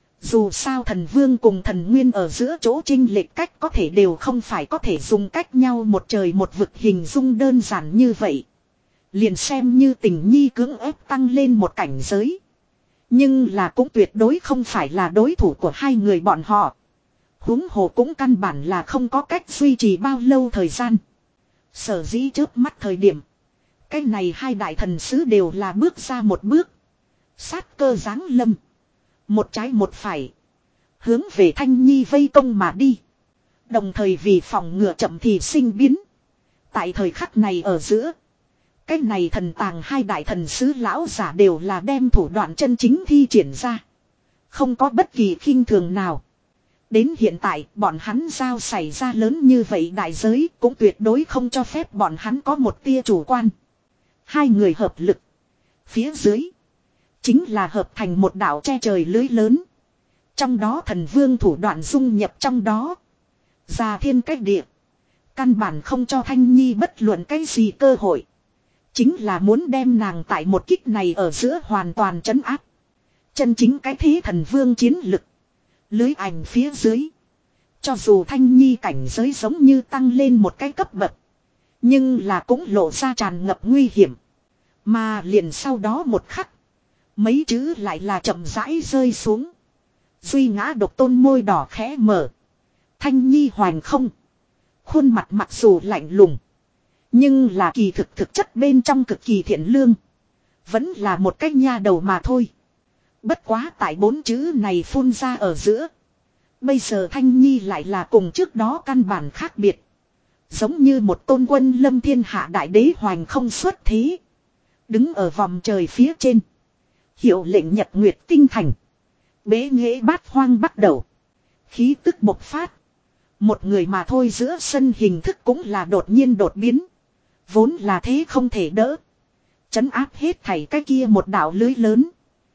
Dù sao thần vương cùng thần nguyên ở giữa chỗ chênh lệch cách có thể đều không phải có thể dùng cách nhau một trời một vực hình dung đơn giản như vậy. Liền xem như tình nhi cưỡng ép tăng lên một cảnh giới. Nhưng là cũng tuyệt đối không phải là đối thủ của hai người bọn họ. Huống hồ cũng căn bản là không có cách duy trì bao lâu thời gian. Sở dĩ trước mắt thời điểm. Cái này hai đại thần sứ đều là bước ra một bước. Sát cơ giáng lâm. Một trái một phải. Hướng về Thanh Nhi vây công mà đi. Đồng thời vì phòng ngừa chậm thì sinh biến. Tại thời khắc này ở giữa. Cái này thần tàng hai đại thần sứ lão giả đều là đem thủ đoạn chân chính thi triển ra. Không có bất kỳ khinh thường nào. Đến hiện tại bọn hắn giao xảy ra lớn như vậy đại giới cũng tuyệt đối không cho phép bọn hắn có một tia chủ quan. Hai người hợp lực. Phía dưới. Chính là hợp thành một đạo che trời lưới lớn. Trong đó thần vương thủ đoạn dung nhập trong đó. Già thiên cách địa. Căn bản không cho Thanh Nhi bất luận cái gì cơ hội. Chính là muốn đem nàng tại một kích này ở giữa hoàn toàn trấn áp. Chân chính cái thế thần vương chiến lực. Lưới ảnh phía dưới. Cho dù Thanh Nhi cảnh giới giống như tăng lên một cái cấp bậc. Nhưng là cũng lộ ra tràn ngập nguy hiểm. Mà liền sau đó một khắc. Mấy chữ lại là chậm rãi rơi xuống. Duy ngã độc tôn môi đỏ khẽ mở. Thanh Nhi hoành không. Khuôn mặt mặc dù lạnh lùng. Nhưng là kỳ thực thực chất bên trong cực kỳ thiện lương. Vẫn là một cái nha đầu mà thôi. Bất quá tại bốn chữ này phun ra ở giữa. Bây giờ Thanh Nhi lại là cùng trước đó căn bản khác biệt. Giống như một tôn quân lâm thiên hạ đại đế hoành không xuất thế. Đứng ở vòng trời phía trên. Hiệu lệnh nhật nguyệt tinh thành. Bế nghệ bát hoang bắt đầu. Khí tức bộc phát. Một người mà thôi giữa sân hình thức cũng là đột nhiên đột biến. Vốn là thế không thể đỡ. Chấn áp hết thảy cái kia một đạo lưới lớn.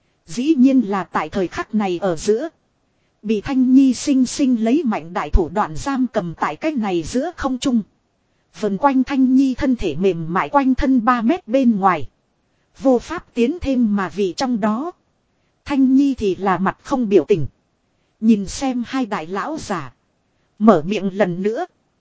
Dĩ nhiên là tại thời khắc này ở giữa. Bị Thanh Nhi sinh sinh lấy mạnh đại thủ đoạn giam cầm tại cái này giữa không trung. Vần quanh Thanh Nhi thân thể mềm mại quanh thân ba mét bên ngoài. Vô pháp tiến thêm mà vì trong đó. Thanh Nhi thì là mặt không biểu tình. Nhìn xem hai đại lão giả. Mở miệng lần nữa.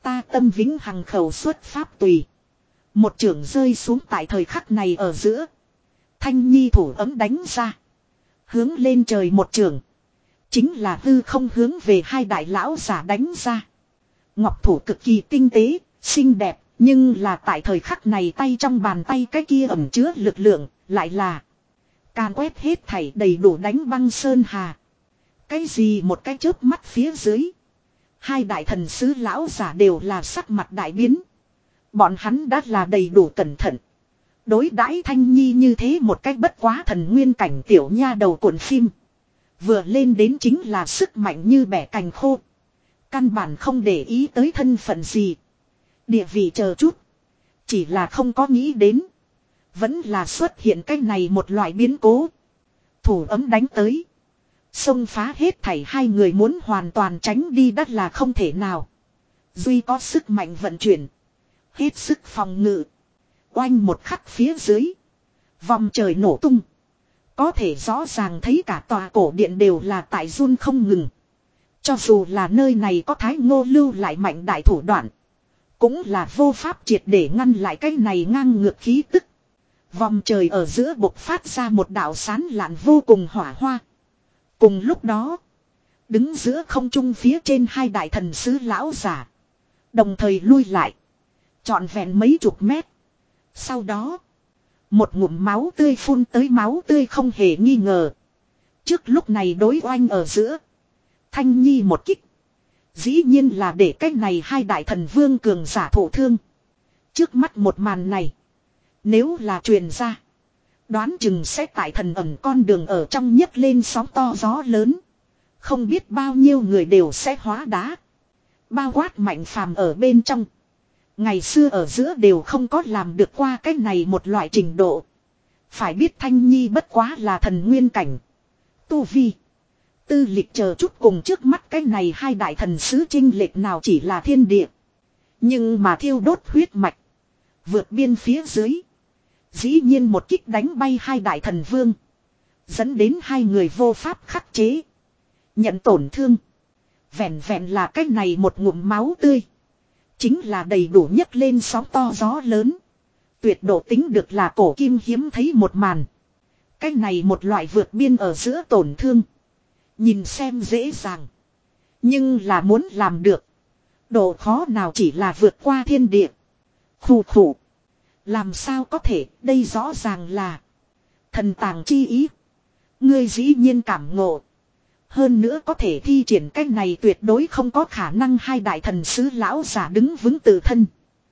Ta tâm vĩnh hằng khẩu xuất pháp tùy. Một trường rơi xuống tại thời khắc này ở giữa. Thanh Nhi thủ ấm đánh ra. Hướng lên trời một trường. Chính là hư không hướng về hai đại lão giả đánh ra. Ngọc thủ cực kỳ tinh tế, xinh đẹp. Nhưng là tại thời khắc này tay trong bàn tay cái kia ẩn chứa lực lượng. Lại là càn quét hết thảy đầy đủ đánh băng sơn hà. Cái gì một cái chớp mắt phía dưới. Hai đại thần sứ lão giả đều là sắc mặt đại biến. Bọn hắn đã là đầy đủ cẩn thận. Đối đãi Thanh Nhi như thế một cách bất quá thần nguyên cảnh tiểu nha đầu cuộn phim. Vừa lên đến chính là sức mạnh như bẻ cành khô. Căn bản không để ý tới thân phận gì. Địa vị chờ chút. Chỉ là không có nghĩ đến. Vẫn là xuất hiện cái này một loại biến cố. Thủ ấm đánh tới. Xông phá hết thảy hai người muốn hoàn toàn tránh đi đắt là không thể nào. Duy có sức mạnh vận chuyển. Hết sức phòng ngự. Oanh một khắc phía dưới. Vòng trời nổ tung. Có thể rõ ràng thấy cả tòa cổ điện đều là tại run không ngừng. Cho dù là nơi này có Thái Ngô lưu lại mạnh đại thủ đoạn. Cũng là vô pháp triệt để ngăn lại cái này ngang ngược khí tức. Vòng trời ở giữa bộc phát ra một đạo sán lạn vô cùng hỏa hoa. Cùng lúc đó. Đứng giữa không trung phía trên hai đại thần sứ lão giả. Đồng thời lui lại. Trọn vẹn mấy chục mét. Sau đó. Một ngụm máu tươi phun tới máu tươi không hề nghi ngờ. Trước lúc này đối oanh ở giữa. Thanh Nhi một kích. Dĩ nhiên là để cái này hai đại thần vương cường giả thổ thương. Trước mắt một màn này. Nếu là truyền ra. Đoán chừng sẽ tại thần ẩn con đường ở trong nhấc lên sóng to gió lớn. Không biết bao nhiêu người đều sẽ hóa đá. Bao quát Mạnh Phàm ở bên trong. Ngày xưa ở giữa đều không có làm được qua cái này một loại trình độ. Phải biết Thanh Nhi bất quá là thần nguyên cảnh. Tu vi. Tư lịch chờ chút cùng trước mắt cái này hai đại thần sứ chinh lệch nào chỉ là thiên địa. Nhưng mà thiêu đốt huyết mạch. Vượt biên phía dưới. Dĩ nhiên một kích đánh bay hai đại thần vương. Dẫn đến hai người vô pháp khắc chế. Nhận tổn thương. Vẹn vẹn là cái này một ngụm máu tươi. Chính là đầy đủ nhấc lên sóng to gió lớn. Tuyệt độ tính được là cổ kim hiếm thấy một màn. Cái này một loại vượt biên ở giữa tổn thương. Nhìn xem dễ dàng. Nhưng là muốn làm được. Độ khó nào chỉ là vượt qua thiên địa. Khủ khủ. Làm sao có thể, đây rõ ràng là thần tàng chi ý. Ngươi dĩ nhiên cảm ngộ. Hơn nữa có thể thi triển cách này tuyệt đối không có khả năng hai đại thần sứ lão giả đứng vững tự thân.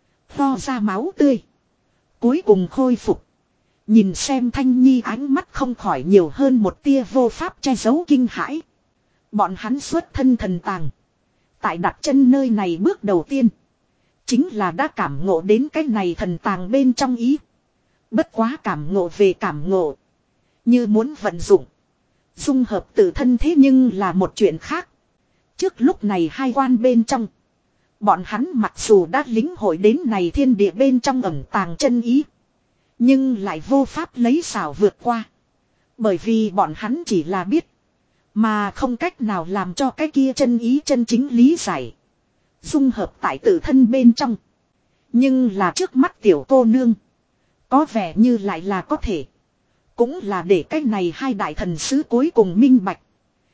Ho ra máu tươi. Cuối cùng khôi phục. Nhìn xem Thanh Nhi ánh mắt không khỏi nhiều hơn một tia vô pháp che giấu kinh hãi. Bọn hắn xuất thân thần tàng. Tại đặt chân nơi này bước đầu tiên. Chính là đã cảm ngộ đến cái này thần tàng bên trong ý. Bất quá cảm ngộ về cảm ngộ. Như muốn vận dụng. Dung hợp tự thân thế nhưng là một chuyện khác. Trước lúc này hai quan bên trong. Bọn hắn mặc dù đã lính hội đến này thiên địa bên trong ẩn tàng chân ý. Nhưng lại vô pháp lấy xảo vượt qua. Bởi vì bọn hắn chỉ là biết. Mà không cách nào làm cho cái kia chân ý chân chính lý giải. Dung hợp tại tự thân bên trong. Nhưng là trước mắt tiểu cô nương. Có vẻ như lại là có thể. Cũng là để cái này hai đại thần sứ cuối cùng minh bạch.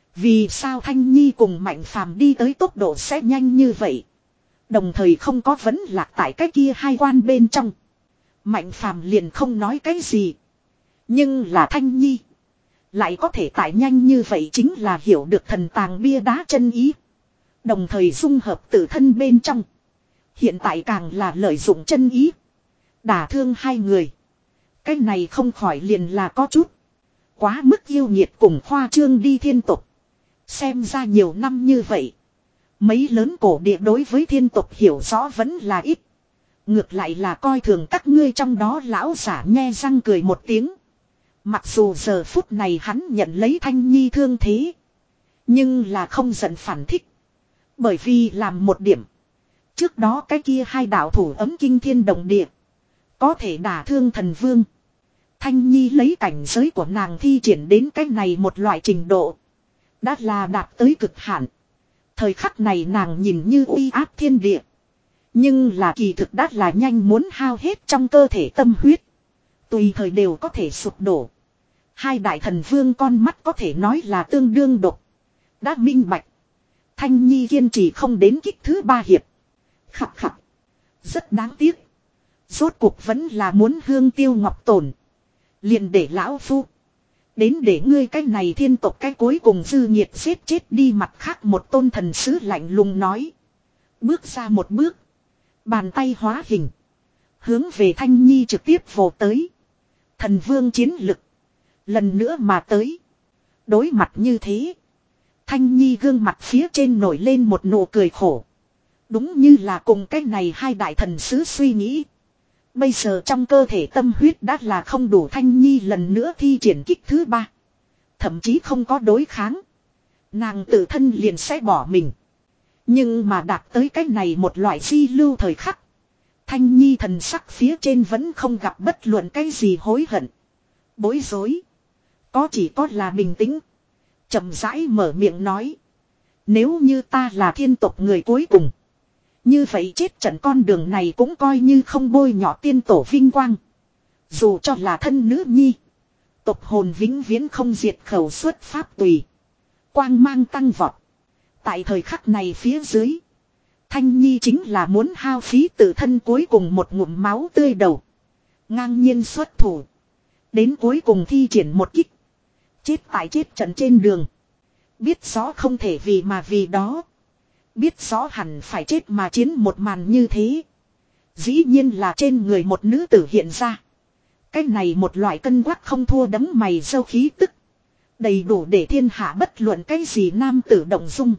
Vì sao Thanh Nhi cùng Mạnh Phàm đi tới tốc độ sẽ nhanh như vậy. Đồng thời không có vấn lạc tại cái kia hai quan bên trong. Mạnh Phàm liền không nói cái gì. Nhưng là Thanh Nhi. Lại có thể tại nhanh như vậy chính là hiểu được thần tàng bia đá chân ý. Đồng thời dung hợp tự thân bên trong. Hiện tại càng là lợi dụng chân ý. Đả thương hai người. Cái này không khỏi liền là có chút. Quá mức yêu nhiệt cùng khoa trương đi thiên tục. Xem ra nhiều năm như vậy. Mấy lớn cổ địa đối với thiên tục hiểu rõ vẫn là ít. Ngược lại là coi thường các ngươi trong đó lão giả nhe răng cười một tiếng. Mặc dù giờ phút này hắn nhận lấy Thanh Nhi thương thế. Nhưng là không giận phản thích. Bởi vì làm một điểm. Trước đó cái kia hai đạo thủ ấm kinh thiên động địa. Có thể đả thương thần vương. Thanh Nhi lấy cảnh giới của nàng thi triển đến cái này một loại trình độ. Đã là đạt tới cực hạn. Thời khắc này nàng nhìn như uy áp thiên địa. Nhưng là kỳ thực đã là nhanh muốn hao hết trong cơ thể tâm huyết. Tùy thời đều có thể sụp đổ. Hai đại thần vương con mắt có thể nói là tương đương độc. Đã minh bạch. Thanh Nhi kiên trì không đến kích thứ ba hiệp. Khập khập. Rất đáng tiếc. Rốt cuộc vẫn là muốn hương tiêu ngọc tổn. Liền để lão phu. Đến để ngươi cái này thiên tộc cái cuối cùng dư nhiệt xếp chết đi, mặt khác một tôn thần sứ lạnh lùng nói. Bước ra một bước. Bàn tay hóa hình. Hướng về Thanh Nhi trực tiếp vồ tới. Thần vương chiến lực. Lần nữa mà tới. Đối mặt như thế. Thanh Nhi gương mặt phía trên nổi lên một nụ cười khổ. Đúng như là cùng cái này hai đại thần sứ suy nghĩ. Bây giờ trong cơ thể tâm huyết đã là không đủ. Thanh Nhi lần nữa thi triển kích thứ ba. Thậm chí không có đối kháng. Nàng tự thân liền sẽ bỏ mình. Nhưng mà đạt tới cái này một loại di lưu thời khắc. Thanh Nhi thần sắc phía trên vẫn không gặp bất luận cái gì hối hận. Bối rối. Có chỉ có là bình tĩnh. Chậm rãi mở miệng nói. Nếu như ta là thiên tộc người cuối cùng. Như vậy chết trận con đường này cũng coi như không bôi nhỏ tiên tổ vinh quang. Dù cho là thân nữ nhi. Tộc hồn vĩnh viễn không diệt khẩu xuất pháp tùy. Quang mang tăng vọt. Tại thời khắc này phía dưới. Thanh Nhi chính là muốn hao phí tự thân cuối cùng một ngụm máu tươi đầu. Ngang nhiên xuất thủ. Đến cuối cùng thi triển một kích. Chết tại chết trận trên đường. Biết rõ không thể vì mà vì đó. Biết rõ hẳn phải chết mà chiến một màn như thế. Dĩ nhiên là trên người một nữ tử hiện ra. Cái này một loại cân quắc không thua đấm mày râu khí tức. Đầy đủ để thiên hạ bất luận cái gì nam tử động dung.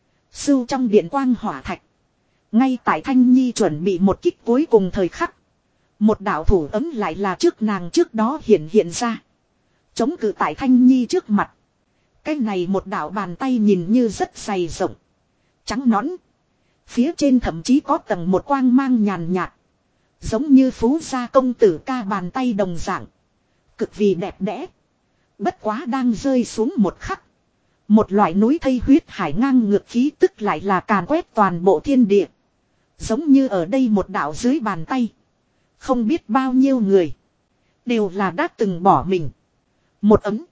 Sưu trong điện quang hỏa thạch. Ngay tại Thanh Nhi chuẩn bị một kích cuối cùng thời khắc. Một đạo thủ ấm lại là trước nàng trước đó hiện hiện ra. Chống cự tại Thanh Nhi trước mặt. Cái này một đạo bàn tay nhìn như rất dày rộng. Trắng nõn. Phía trên thậm chí có tầng một quang mang nhàn nhạt. Giống như phú gia công tử ca bàn tay đồng dạng. Cực vì đẹp đẽ. Bất quá đang rơi xuống một khắc. Một loại núi thây huyết hải ngang ngược khí tức lại là càn quét toàn bộ thiên địa. Giống như ở đây một đạo dưới bàn tay. Không biết bao nhiêu người. Đều là đã từng bỏ mình. Một ấm.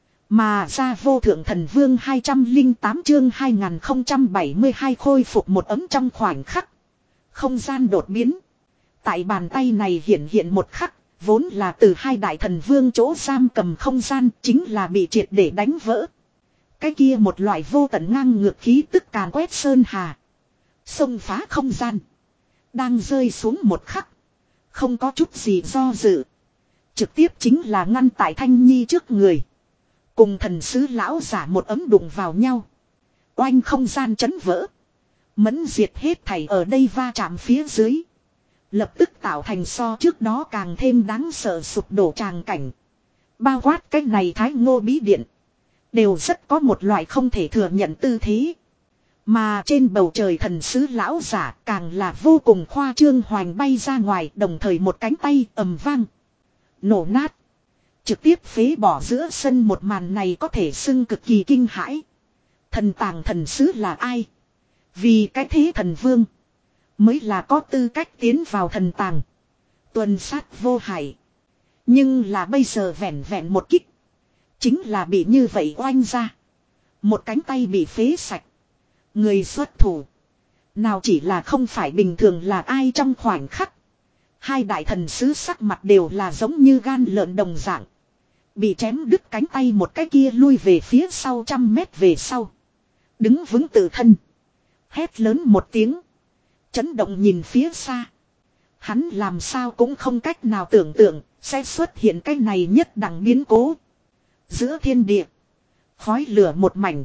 Mà ra vô thượng thần vương hai trăm lẻ tám chương hai nghìn không trăm bảy mươi hai khôi phục một ấm trong khoảnh khắc. Không gian đột biến. Tại bàn tay này hiện hiện một khắc. Vốn là từ hai đại thần vương chỗ giam cầm không gian chính là bị triệt để đánh vỡ. Cái kia một loại vô tận ngang ngược khí tức càn quét sơn hà. Xông phá không gian. Đang rơi xuống một khắc. Không có chút gì do dự. Trực tiếp chính là ngăn tại Thanh Nhi trước người. Cùng thần sứ lão giả một ấm đụng vào nhau. Oanh không gian chấn vỡ. Mẫn diệt hết thảy ở đây va chạm phía dưới. Lập tức tạo thành so trước đó càng thêm đáng sợ sụp đổ tràng cảnh. Bao quát cái này Thái Ngô bí điện. Đều rất có một loại không thể thừa nhận tư thế. Mà trên bầu trời thần sứ lão giả càng là vô cùng khoa trương hoành bay ra ngoài, đồng thời một cánh tay ầm vang. Nổ nát. Trực tiếp phế bỏ giữa sân một màn này có thể xưng cực kỳ kinh hãi. Thần tàng thần sứ là ai? Vì cái thế thần vương. Mới là có tư cách tiến vào thần tàng. Tuần sát vô hại. Nhưng là bây giờ vẹn vẹn một kích. Chính là bị như vậy oanh ra. Một cánh tay bị phế sạch. Người xuất thủ. Nào chỉ là không phải bình thường là ai trong khoảnh khắc. Hai đại thần sứ sắc mặt đều là giống như gan lợn đồng dạng. Bị chém đứt cánh tay một cái kia lui về phía sau trăm mét về sau. Đứng vững tự thân. Hét lớn một tiếng. Chấn động nhìn phía xa. Hắn làm sao cũng không cách nào tưởng tượng sẽ xuất hiện cái này nhất đẳng biến cố. Giữa thiên địa. Khói lửa một mảnh.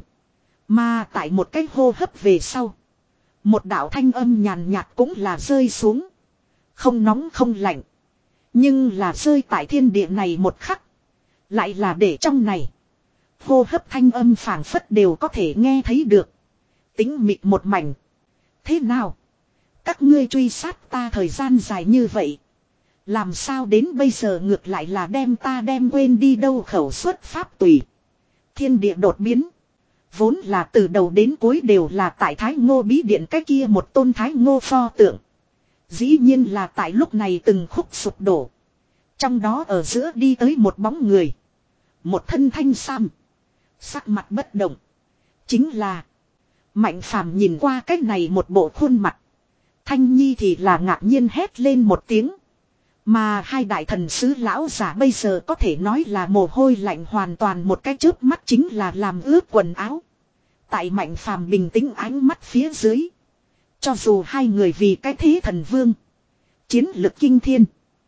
Mà tại một cái hô hấp về sau. Một đạo thanh âm nhàn nhạt cũng là rơi xuống. Không nóng không lạnh. Nhưng là rơi tại thiên địa này một khắc. Lại là để trong này. Hô hấp thanh âm phảng phất đều có thể nghe thấy được. Tính mịt một mảnh. Thế nào? Các ngươi truy sát ta thời gian dài như vậy. Làm sao đến bây giờ ngược lại là đem ta đem quên đi đâu khẩu xuất pháp tùy. Thiên địa đột biến. Vốn là từ đầu đến cuối đều là tại Thái Ngô bí điện cái kia một tôn Thái Ngô pho tượng. Dĩ nhiên là tại lúc này từng khúc sụp đổ. Trong đó ở giữa đi tới một bóng người. Một thân thanh sam. Sắc mặt bất động. Chính là Mạnh Phàm. Nhìn qua cái này một bộ khuôn mặt. Thanh Nhi thì là ngạc nhiên hét lên một tiếng. Mà hai đại thần sứ lão giả bây giờ có thể nói là mồ hôi lạnh hoàn toàn, một cái chớp mắt chính là làm ướt quần áo. Tại Mạnh Phàm bình tĩnh ánh mắt phía dưới. Cho dù hai người vì cái thế thần vương. Chiến lực kinh thiên.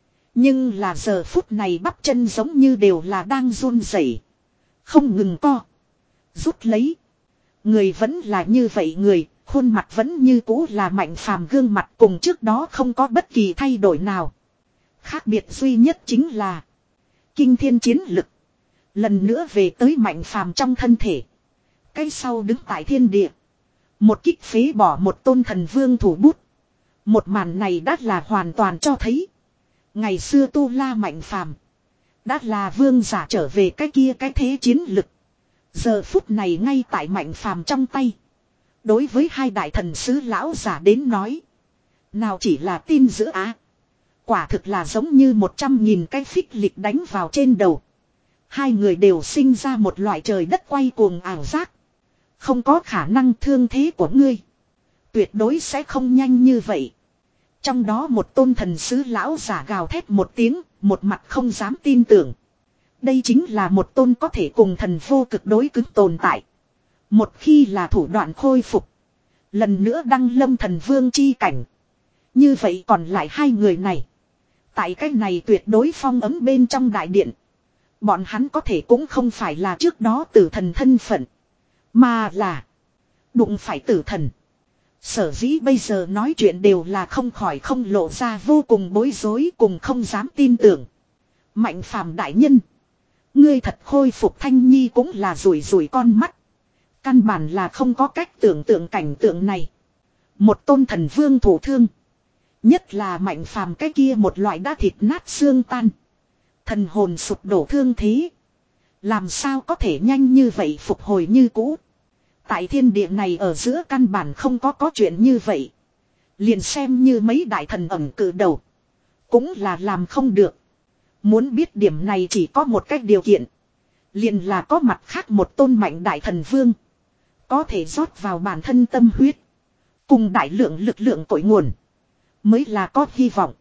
Nhưng là giờ phút này bắp chân giống như đều là đang run rẩy, không ngừng co rút lấy. Người vẫn là như vậy người, khuôn mặt vẫn như cũ là Mạnh Phàm gương mặt, cùng trước đó không có bất kỳ thay đổi nào. Khác biệt duy nhất chính là kinh thiên chiến lực lần nữa về tới Mạnh Phàm trong thân thể. Cái sau đứng tại thiên địa, một kích phế bỏ một tôn thần vương thủ bút. Một màn này đã là hoàn toàn cho thấy ngày xưa tu la Mạnh Phàm đã là vương giả trở về cái kia cái thế chiến lực. Giờ phút này ngay tại Mạnh Phàm trong tay. Đối với hai đại thần sứ lão giả đến nói, nào chỉ là tin giữ á, quả thực là giống như một trăm nghìn cái phích lịch đánh vào trên đầu. Hai người đều sinh ra một loại trời đất quay cuồng ảo giác. Không có khả năng, thương thế của ngươi tuyệt đối sẽ không nhanh như vậy. Trong đó một tôn thần sứ lão giả gào thét một tiếng, một mặt không dám tin tưởng. Đây chính là một tôn có thể cùng thần vô cực đối cứng tồn tại. Một khi là thủ đoạn khôi phục, lần nữa đăng lâm thần vương chi cảnh. Như vậy còn lại hai người này, tại cái này tuyệt đối phong ấm bên trong đại điện, bọn hắn có thể cũng không phải là trước đó tử thần thân phận, mà là đụng phải tử thần. Sở dĩ bây giờ nói chuyện đều là không khỏi không lộ ra vô cùng bối rối, cùng không dám tin tưởng. Mạnh Phàm đại nhân, ngươi thật khôi phục. Thanh Nhi cũng là rủi rủi con mắt. Căn bản là không có cách tưởng tượng cảnh tượng này. Một tôn thần vương thổ thương, nhất là Mạnh Phàm cái kia một loại đã thịt nát xương tan, thần hồn sụp đổ thương thế, làm sao có thể nhanh như vậy phục hồi như cũ. Tại thiên địa này ở giữa căn bản không có có chuyện như vậy. Liền xem như mấy đại thần ẩn cử đầu, cũng là làm không được. Muốn biết điểm này chỉ có một cách điều kiện. Liền là có mặt khác một tôn mạnh đại thần vương, có thể rót vào bản thân tâm huyết, cùng đại lượng lực lượng cội nguồn, mới là có hy vọng.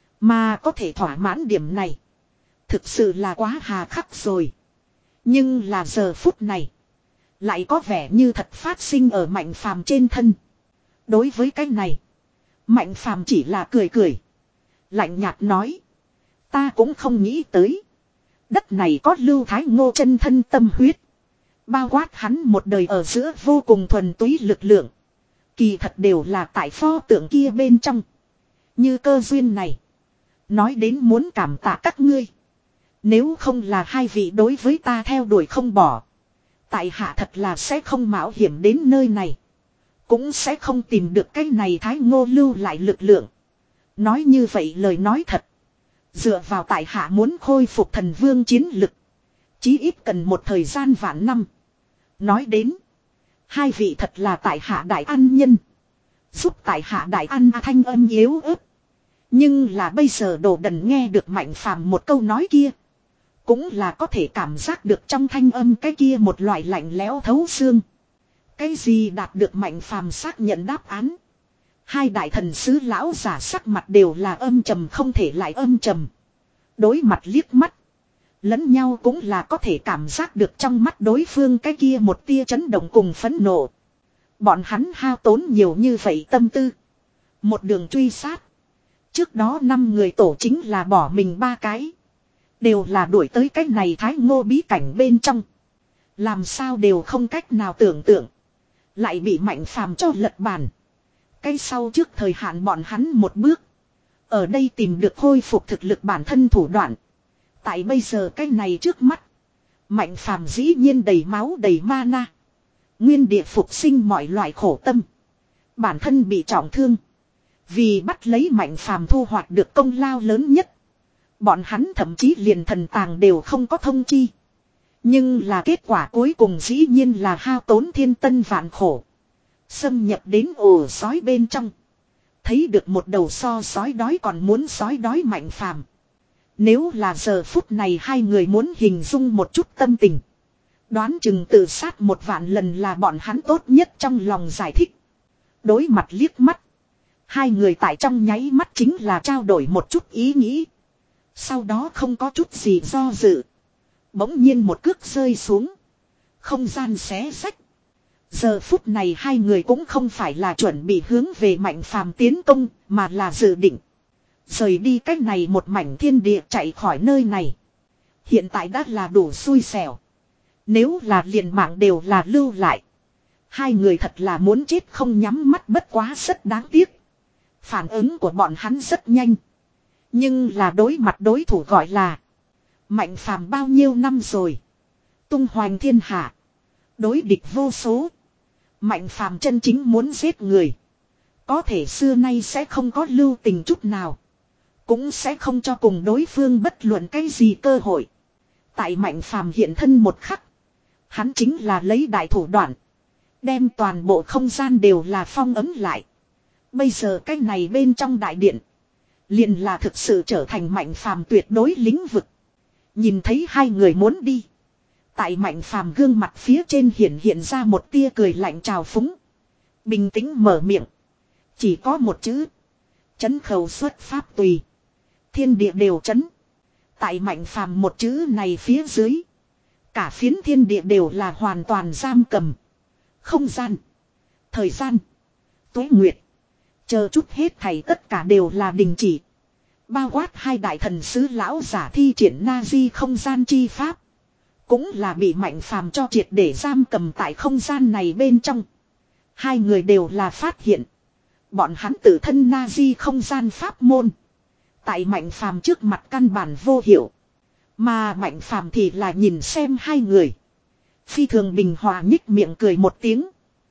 Mà có thể thỏa mãn điểm này, thực sự là quá hà khắc rồi. Nhưng là giờ phút này, lại có vẻ như thật phát sinh ở Mạnh Phàm trên thân. Đối với cái này, Mạnh Phàm chỉ là cười cười, lạnh nhạt nói: ta cũng không nghĩ tới, đất này có Lưu Thái Ngô chân thân tâm huyết, bao quát hắn một đời ở giữa vô cùng thuần túy lực lượng, kỳ thật đều là tại pho tượng kia bên trong. Như cơ duyên này, nói đến muốn cảm tạ các ngươi. Nếu không là hai vị đối với ta theo đuổi không bỏ, tại hạ thật là sẽ không mạo hiểm đến nơi này, cũng sẽ không tìm được cái này Thái Ngô lưu lại lực lượng. Nói như vậy lời nói thật, dựa vào tại hạ muốn khôi phục thần vương chiến lực, chí ít cần một thời gian vạn năm. Nói đến, hai vị thật là tại hạ đại ân nhân, giúp tại hạ đại ăn. Thanh âm yếu ớt, nhưng là bây giờ đồ đần nghe được Mạnh Phàm một câu nói kia, cũng là có thể cảm giác được trong thanh âm cái kia một loại lạnh lẽo thấu xương. Cái gì đạt được Mạnh Phàm xác nhận đáp án, hai đại thần sứ lão giả sắc mặt đều là âm trầm không thể lại âm trầm. Đối mặt liếc mắt, lẫn nhau cũng là có thể cảm giác được trong mắt đối phương cái kia một tia chấn động cùng phẫn nộ. Bọn hắn hao tốn nhiều như vậy tâm tư, một đường truy sát. Trước đó năm người tổ chính là bỏ mình ba cái, đều là đuổi tới cái này Thái Ngô bí cảnh bên trong. Làm sao đều không cách nào tưởng tượng, lại bị Mạnh Phàm cho lật bàn. Cái sau trước thời hạn bọn hắn một bước, ở đây tìm được khôi phục thực lực bản thân thủ đoạn. Tại bây giờ cái này trước mắt, Mạnh Phàm dĩ nhiên đầy máu đầy mana, nguyên địa phục sinh mọi loại khổ tâm. Bản thân bị trọng thương, vì bắt lấy Mạnh Phàm thu hoạch được công lao lớn nhất, bọn hắn thậm chí liền thần tàng đều không có thông chi. Nhưng là kết quả cuối cùng dĩ nhiên là hao tốn thiên tân vạn khổ, xâm nhập đến ổ sói bên trong, thấy được một đầu so sói đói còn muốn sói đói Mạnh Phàm. Nếu là giờ phút này hai người muốn hình dung một chút tâm tình. Đoán chừng tự sát một vạn lần là bọn hắn tốt nhất trong lòng giải thích. Đối mặt liếc mắt. Hai người tại trong nháy mắt chính là trao đổi một chút ý nghĩ. Sau đó không có chút gì do dự. Bỗng nhiên một cước rơi xuống. Không gian xé xách. Giờ phút này hai người cũng không phải là chuẩn bị hướng về Mạnh Phàm tiến công, mà là dự định rời đi cách này một mảnh thiên địa, chạy khỏi nơi này. Hiện tại đã là đủ xui xẻo. Nếu là liền mạng đều là lưu lại. Hai người thật là muốn chết không nhắm mắt, bất quá rất đáng tiếc. Phản ứng của bọn hắn rất nhanh. Nhưng là đối mặt đối thủ gọi là Mạnh Phàm bao nhiêu năm rồi. Tung hoành thiên hạ. Đối địch vô số. Mạnh Phàm chân chính muốn giết người. Có thể xưa nay sẽ không có lưu tình chút nào. Cũng sẽ không cho cùng đối phương bất luận cái gì cơ hội. Tại Mạnh Phàm hiện thân một khắc. Hắn chính là lấy đại thủ đoạn. Đem toàn bộ không gian đều là phong ấm lại. Bây giờ cái này bên trong đại điện. Liền là thực sự trở thành Mạnh Phàm tuyệt đối lĩnh vực. Nhìn thấy hai người muốn đi. Tại Mạnh Phàm gương mặt phía trên hiện hiện ra một tia cười lạnh trào phúng. Bình tĩnh mở miệng. Chỉ có một chữ. Chấn khẩu xuất pháp tùy. Thiên địa đều chấn. Tại Mạnh Phàm một chữ này phía dưới. Cả phiến thiên địa đều là hoàn toàn giam cầm. Không gian. Thời gian. Tuế nguyệt. Chờ chút hết thảy tất cả đều là đình chỉ. Bao quát hai đại thần sứ lão giả thi triển Na-di không gian chi pháp. Cũng là bị Mạnh Phàm cho triệt để giam cầm tại không gian này bên trong. Hai người đều là phát hiện. Bọn hắn tự thân Na-di không gian pháp môn. Tại Mạnh Phàm trước mặt căn bản vô hiệu. Mà Mạnh Phàm thì là nhìn xem hai người. Phi thường bình hòa nhích miệng cười một tiếng.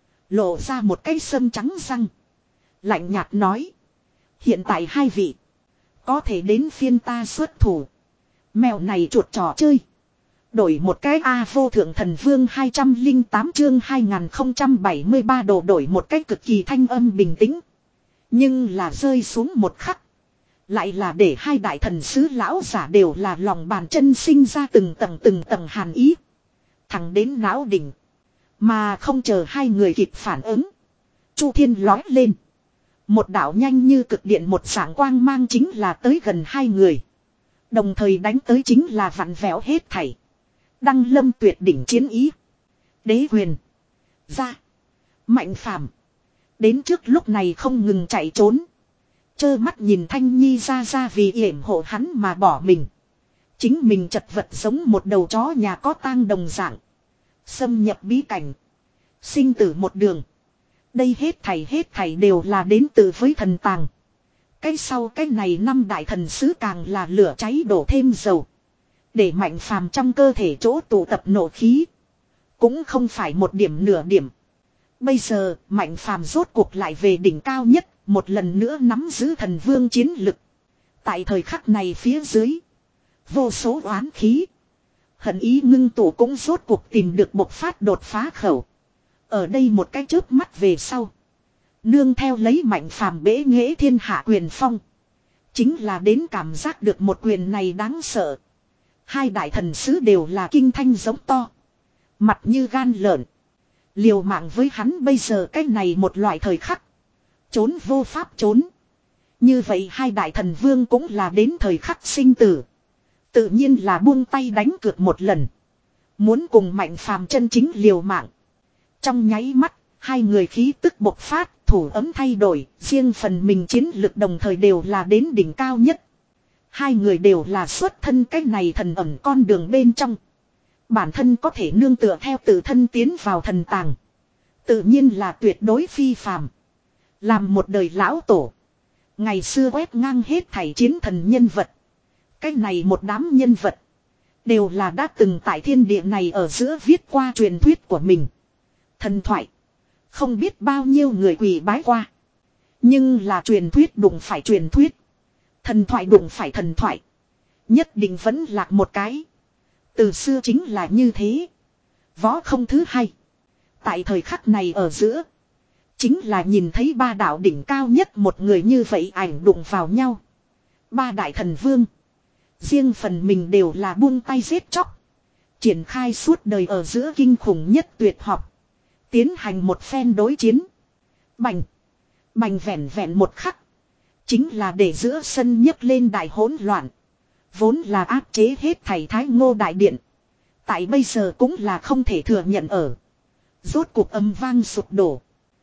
Lộ ra một cái sâm trắng răng. Lạnh nhạt nói. Hiện tại hai vị. Có thể đến phiên ta xuất thủ. Mèo này chuột trò chơi. Đổi một cái A vô thượng thần vương hai trăm lẻ tám chương hai nghìn không trăm bảy mươi ba đồ đổi một cách cực kỳ thanh âm bình tĩnh. Nhưng là rơi xuống một khắc. Lại là để hai đại thần sứ lão giả đều là lòng bàn chân sinh ra từng tầng từng tầng hàn ý. Thẳng đến não đỉnh. Mà không chờ hai người kịp phản ứng. Chu thiên lói lên. Một đạo nhanh như cực điện một sáng quang mang chính là tới gần hai người. Đồng thời đánh tới chính là vặn vẹo hết thảy. Đăng lâm tuyệt đỉnh chiến ý. Đế quyền. Ra. Mạnh Phàm. Đến trước lúc này không ngừng chạy trốn. Chơ mắt nhìn Thanh Nhi ra ra vì yểm hộ hắn mà bỏ mình. Chính mình chật vật giống một đầu chó nhà có tang đồng dạng. Xâm nhập bí cảnh. Sinh tử một đường. Đây hết thảy hết thảy đều là đến từ với thần tàng. Cái sau cái này năm đại thần sứ càng là lửa cháy đổ thêm dầu. Để Mạnh Phàm trong cơ thể chỗ tụ tập nộ khí. Cũng không phải một điểm nửa điểm. Bây giờ Mạnh Phàm rốt cuộc lại về đỉnh cao nhất. Một lần nữa nắm giữ thần vương chiến lực. Tại thời khắc này phía dưới. Vô số oán khí. Hận ý ngưng tụ cũng rốt cuộc tìm được bộc phát đột phá khẩu. Ở đây một cái chớp mắt về sau. Nương theo lấy Mạnh Phàm bế nghệ thiên hạ quyền phong. Chính là đến cảm giác được một quyền này đáng sợ. Hai đại thần sứ đều là kinh thanh giống to. Mặt như gan lợn. Liều mạng với hắn bây giờ cái này một loại thời khắc. Trốn vô pháp trốn. Như vậy hai đại thần vương cũng là đến thời khắc sinh tử. Tự nhiên là buông tay đánh cược một lần. Muốn cùng Mạnh Phàm chân chính liều mạng. Trong nháy mắt, hai người khí tức bộc phát, thủ ấm thay đổi, riêng phần mình chiến lực đồng thời đều là đến đỉnh cao nhất. Hai người đều là xuất thân cách này thần ẩn con đường bên trong. Bản thân có thể nương tựa theo tự thân tiến vào thần tàng. Tự nhiên là tuyệt đối phi phàm. Làm một đời lão tổ. Ngày xưa quét ngang hết thảy chiến thần nhân vật. Cách này một đám nhân vật. Đều là đã từng tại thiên địa này ở giữa viết qua truyền thuyết của mình. Thần thoại. Không biết bao nhiêu người quỳ bái qua. Nhưng là truyền thuyết đụng phải truyền thuyết. Thần thoại đụng phải thần thoại. Nhất định vẫn lạc một cái. Từ xưa chính là như thế. Võ không thứ hai. Tại thời khắc này ở giữa. Chính là nhìn thấy ba đạo đỉnh cao nhất một người như vậy ảnh đụng vào nhau. Ba đại thần vương. Riêng phần mình đều là buông tay giết chóc. Triển khai suốt đời ở giữa kinh khủng nhất tuyệt học. Tiến hành một phen đối chiến. Bành. Bành vẹn vẹn một khắc. Chính là để giữa sân nhấc lên đại hỗn loạn. Vốn là áp chế hết thầy Thái Ngô đại điện. Tại bây giờ cũng là không thể thừa nhận ở. Rốt cuộc âm vang sụp đổ.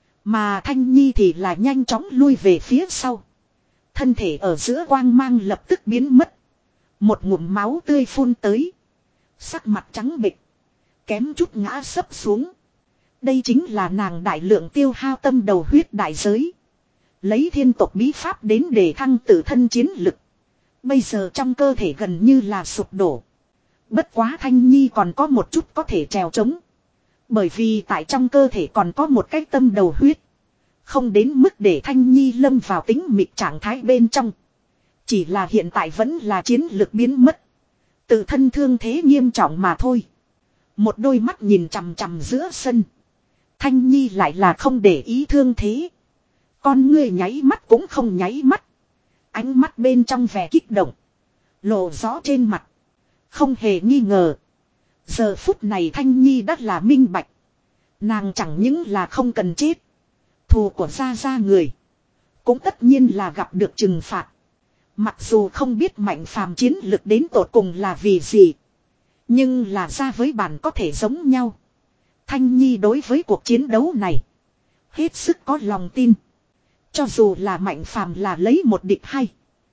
Mà Thanh Nhi thì là nhanh chóng lui về phía sau. Thân thể ở giữa quang mang lập tức biến mất. Một ngụm máu tươi phun tới. Sắc mặt trắng bệch. Kém chút ngã sấp xuống. Đây chính là nàng đại lượng tiêu hao tâm đầu huyết đại giới. Lấy thiên tộc bí pháp đến để thăng tự thân chiến lực. Bây giờ trong cơ thể gần như là sụp đổ. Bất quá Thanh Nhi còn có một chút có thể trèo trống. Bởi vì tại trong cơ thể còn có một cái tâm đầu huyết. Không đến mức để Thanh Nhi lâm vào tính mịt trạng thái bên trong. Chỉ là hiện tại vẫn là chiến lực biến mất. Tự thân thương thế nghiêm trọng mà thôi. Một đôi mắt nhìn chằm chằm giữa sân. Thanh Nhi lại là không để ý thương thế. Con ngươi nháy mắt cũng không nháy mắt. Ánh mắt bên trong vẻ kích động. Lộ rõ trên mặt. Không hề nghi ngờ. Giờ phút này Thanh Nhi đã là minh bạch. Nàng chẳng những là không cần chết. Thù của gia gia người. Cũng tất nhiên là gặp được trừng phạt. Mặc dù không biết Mạnh Phàm chiến lực đến tột cùng là vì gì. Nhưng là ra với bản có thể giống nhau. Thanh Nhi đối với cuộc chiến đấu này. Hết sức có lòng tin. Cho dù là Mạnh Phàm là lấy một địch hay.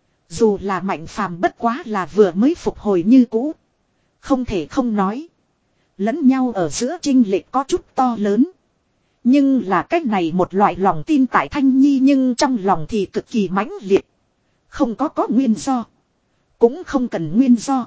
Dù là Mạnh Phàm bất quá là vừa mới phục hồi như cũ. Không thể không nói. Lẫn nhau ở giữa chênh lệch có chút to lớn. Nhưng là cách này một loại lòng tin tại Thanh Nhi nhưng trong lòng thì cực kỳ mãnh liệt. Không có có nguyên do. Cũng không cần nguyên do.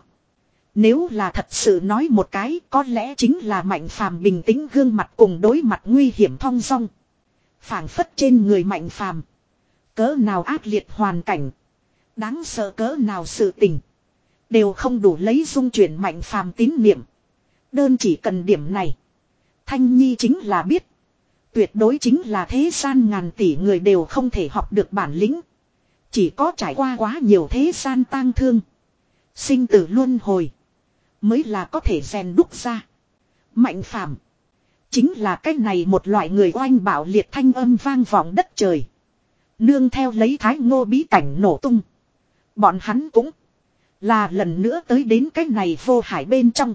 Nếu là thật sự nói một cái có lẽ chính là Mạnh Phàm bình tĩnh gương mặt cùng đối mặt nguy hiểm thong dong. Phảng phất trên người Mạnh Phàm. Cỡ nào ác liệt hoàn cảnh. Đáng sợ cỡ nào sự tình. Đều không đủ lấy dung chuyển Mạnh Phàm tín niệm. Đơn chỉ cần điểm này. Thanh Nhi chính là biết. Tuyệt đối chính là thế gian ngàn tỷ người đều không thể học được bản lĩnh. Chỉ có trải qua quá nhiều thế gian tang thương. Sinh tử luân hồi. Mới là có thể rèn đúc ra. Mạnh Phàm chính là cái này một loại người oanh bạo liệt thanh âm vang vọng đất trời. Nương theo lấy Thái Ngô bí cảnh nổ tung. Bọn hắn cũng là lần nữa tới đến cái này vô hải bên trong.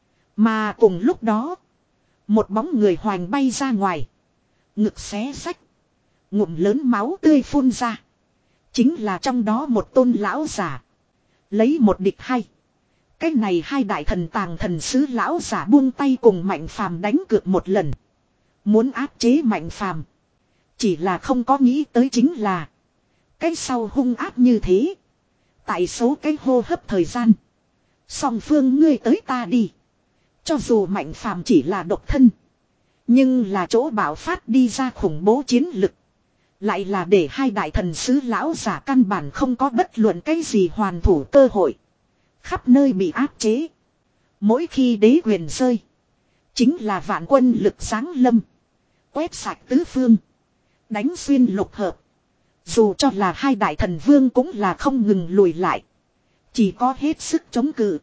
Mà cùng lúc đó. Một bóng người hoành bay ra ngoài. Ngực xé rách. Ngụm lớn máu tươi phun ra. Chính là trong đó một tôn lão giả. Lấy một địch hay. Cái này hai đại thần tàng thần sứ lão giả buông tay cùng Mạnh Phàm đánh cược một lần. Muốn áp chế Mạnh Phàm. Chỉ là không có nghĩ tới chính là. Cái sau hung áp như thế. Tại số cái hô hấp thời gian. Song phương ngươi tới ta đi. Cho dù Mạnh Phàm chỉ là độc thân. Nhưng là chỗ bạo phát đi ra khủng bố chiến lực. Lại là để hai đại thần sứ lão giả căn bản không có bất luận cái gì hoàn thủ cơ hội. Khắp nơi bị áp chế. Mỗi khi đế quyền rơi. Chính là vạn quân lực giáng lâm. Quét sạch tứ phương. Đánh xuyên lục hợp. Dù cho là hai đại thần vương cũng là không ngừng lùi lại. Chỉ có hết sức chống cự.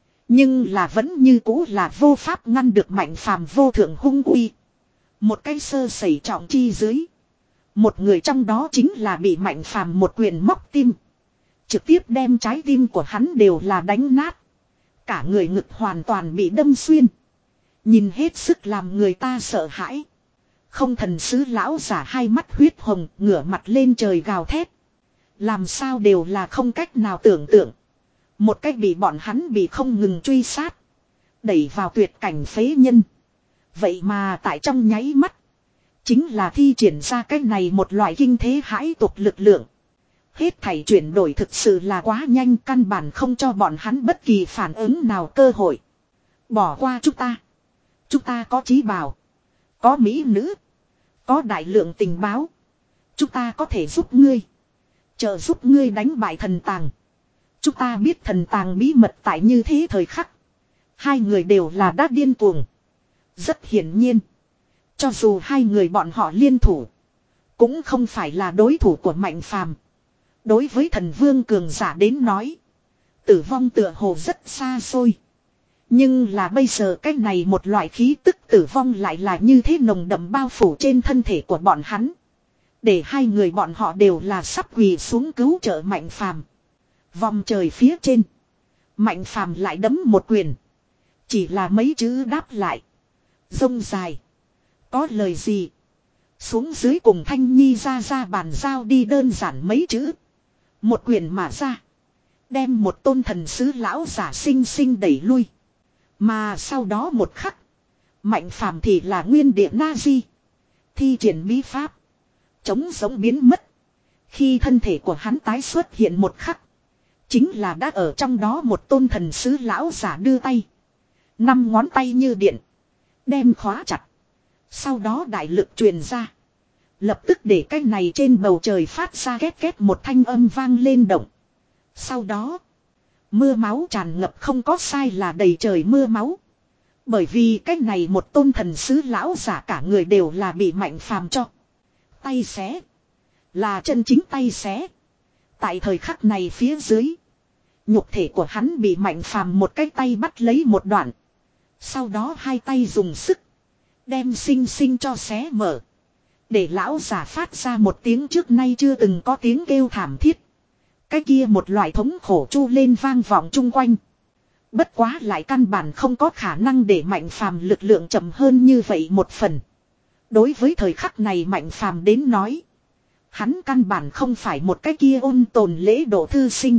Nhưng là vẫn như cũ là vô pháp ngăn được Mạnh Phàm vô thượng hung uy. Một cái sơ sẩy trọng chi dưới. Một người trong đó chính là bị Mạnh Phàm một quyền móc tim. Trực tiếp đem trái tim của hắn đều là đánh nát. Cả người ngực hoàn toàn bị đâm xuyên. Nhìn hết sức làm người ta sợ hãi. Không thần sứ lão giả hai mắt huyết hồng ngửa mặt lên trời gào thét. Làm sao đều là không cách nào tưởng tượng. Một cách bị bọn hắn bị không ngừng truy sát. Đẩy vào tuyệt cảnh phế nhân. Vậy mà tại trong nháy mắt. Chính là thi triển ra cái này một loại kinh thế hãi tục lực lượng. Hết thảy chuyển đổi thực sự là quá nhanh, căn bản không cho bọn hắn bất kỳ phản ứng nào cơ hội. Bỏ qua chúng ta. Chúng ta có trí bảo. Có mỹ nữ. Có đại lượng tình báo. Chúng ta có thể giúp ngươi. Trợ giúp ngươi đánh bại thần tàng. Chúng ta biết thần tàng bí mật tại như thế thời khắc. Hai người đều là đã điên cuồng. Rất hiển nhiên. Cho dù hai người bọn họ liên thủ. cũng không phải là đối thủ của Mạnh Phàm. Đối với thần vương cường giả đến nói, tử vong tựa hồ rất xa xôi. Nhưng là bây giờ cái này một loại khí tức tử vong lại là như thế nồng đậm bao phủ trên thân thể của bọn hắn. Để hai người bọn họ đều là sắp quỳ xuống cứu trợ Mạnh Phàm. Vòng trời phía trên, Mạnh Phàm lại đấm một quyền. Chỉ là mấy chữ đáp lại. Rông dài. Có lời gì? Xuống dưới cùng Thanh Nhi ra ra bàn giao đi, đơn giản mấy chữ. Một quyền mà ra. Đem một tôn thần sứ lão giả sinh sinh đẩy lui. Mà sau đó một khắc, Mạnh Phàm thì là nguyên địa na di. Thi triển bí pháp. Chống giống biến mất. Khi thân thể của hắn tái xuất hiện một khắc, chính là đã ở trong đó một tôn thần sứ lão giả đưa tay. Năm ngón tay như điện. Đem khóa chặt. Sau đó đại lực truyền ra. Lập tức để cái này trên bầu trời phát ra két két một thanh âm vang lên động. Sau đó, mưa máu tràn ngập, không có sai là đầy trời mưa máu. Bởi vì cái này một tôn thần sứ lão giả cả người đều là bị Mạnh Phàm cho tay xé. Là chân chính tay xé. Tại thời khắc này phía dưới, nhục thể của hắn bị Mạnh Phàm một cái tay bắt lấy một đoạn. Sau đó hai tay dùng sức đem xinh xinh cho xé mở. Để lão giả phát ra một tiếng trước nay chưa từng có tiếng kêu thảm thiết. Cái kia một loại thống khổ chu lên vang vọng chung quanh. Bất quá lại căn bản không có khả năng để Mạnh Phàm lực lượng chậm hơn như vậy một phần. Đối với thời khắc này Mạnh Phàm đến nói, hắn căn bản không phải một cái kia ôn tồn lễ độ thư sinh,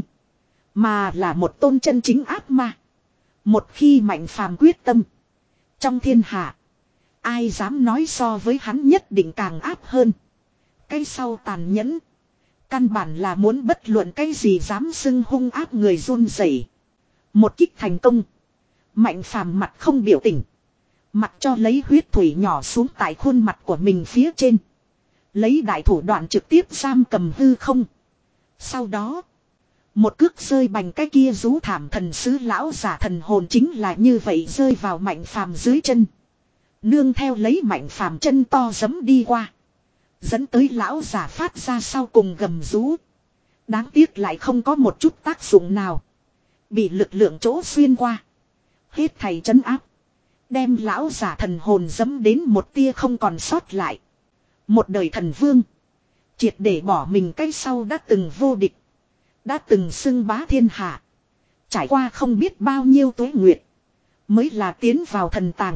mà là một tôn chân chính ác ma. Một khi Mạnh Phàm quyết tâm, trong thiên hạ, ai dám nói so với hắn nhất định càng áp hơn. Cái sau tàn nhẫn, căn bản là muốn bất luận cái gì dám xưng hung ác người run rẩy. Một kích thành công, Mạnh Phàm mặt không biểu tình, mặc cho lấy huyết thủy nhỏ xuống tại khuôn mặt của mình phía trên. Lấy đại thủ đoạn trực tiếp giam cầm hư không. Sau đó, một cước rơi bành cái kia rú thảm thần sứ lão giả thần hồn chính là như vậy rơi vào Mạnh Phàm dưới chân. Nương theo lấy Mạnh Phàm chân to giẫm đi qua, dẫn tới lão giả phát ra sau cùng gầm rú. Đáng tiếc lại không có một chút tác dụng nào. Bị lực lượng chỗ xuyên qua. Hết thầy trấn áp. Đem lão giả thần hồn giẫm đến một tia không còn sót lại. Một đời thần vương, triệt để bỏ mình cái sau đã từng vô địch, đã từng xưng bá thiên hạ. Trải qua không biết bao nhiêu tuế nguyệt, mới là tiến vào thần tàng.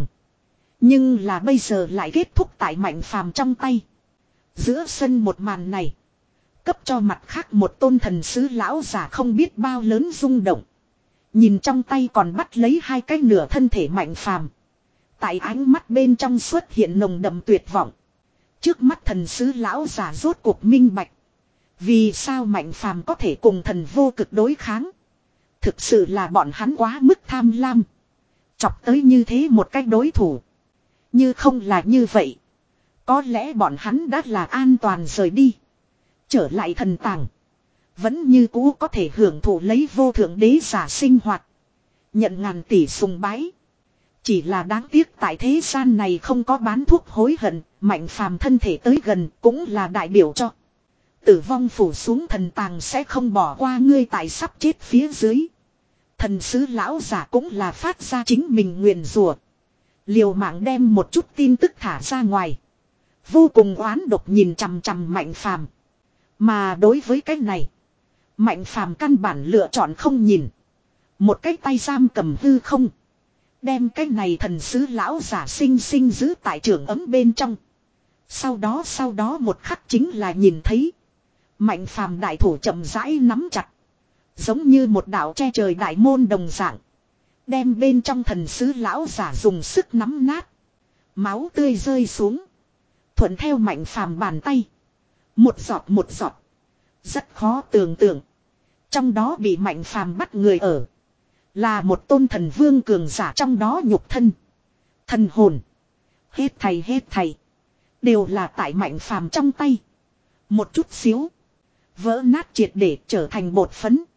Nhưng là bây giờ lại kết thúc tại Mạnh Phàm trong tay. Giữa sân một màn này, cấp cho mặt khác một tôn thần sứ lão giả không biết bao lớn rung động. Nhìn trong tay còn bắt lấy hai cái nửa thân thể Mạnh Phàm, tại ánh mắt bên trong xuất hiện nồng đậm tuyệt vọng. Trước mắt thần sứ lão giả rốt cuộc minh bạch, vì sao Mạnh Phàm có thể cùng thần vô cực đối kháng. Thực sự là bọn hắn quá mức tham lam, chọc tới như thế một cách đối thủ. Như không là như vậy, có lẽ bọn hắn đã là an toàn rời đi, trở lại thần tàng, vẫn như cũ có thể hưởng thụ lấy vô thượng đế giả sinh hoạt, nhận ngàn tỷ sùng bái. Chỉ là đáng tiếc tại thế gian này không có bán thuốc hối hận. Mạnh Phàm thân thể tới gần cũng là đại biểu cho tử vong phủ xuống, thần tàng sẽ không bỏ qua ngươi tại sắp chết phía dưới. Thần sứ lão giả cũng là phát ra chính mình nguyền rủa, liều mạng đem một chút tin tức thả ra ngoài, vô cùng oán độc nhìn chằm chằm Mạnh Phàm. Mà đối với cái này, Mạnh Phàm căn bản lựa chọn không nhìn, một cái tay giam cầm hư không, đem cái này thần sứ lão giả sinh sinh giữ tại trường ấm bên trong. Sau đó sau đó một khắc chính là nhìn thấy Mạnh Phàm đại thủ chậm rãi nắm chặt, giống như một đạo che trời đại môn đồng dạng, đem bên trong thần sứ lão giả dùng sức nắm nát. Máu tươi rơi xuống, thuận theo Mạnh Phàm bàn tay, một giọt một giọt, rất khó tưởng tượng. Trong đó bị Mạnh Phàm bắt người ở, là một tôn thần vương cường giả, trong đó nhục thân, thần hồn, hết thầy hết thầy đều là tại Mạnh Phàm trong tay. Một chút xíu vỡ nát triệt để trở thành bột phấn.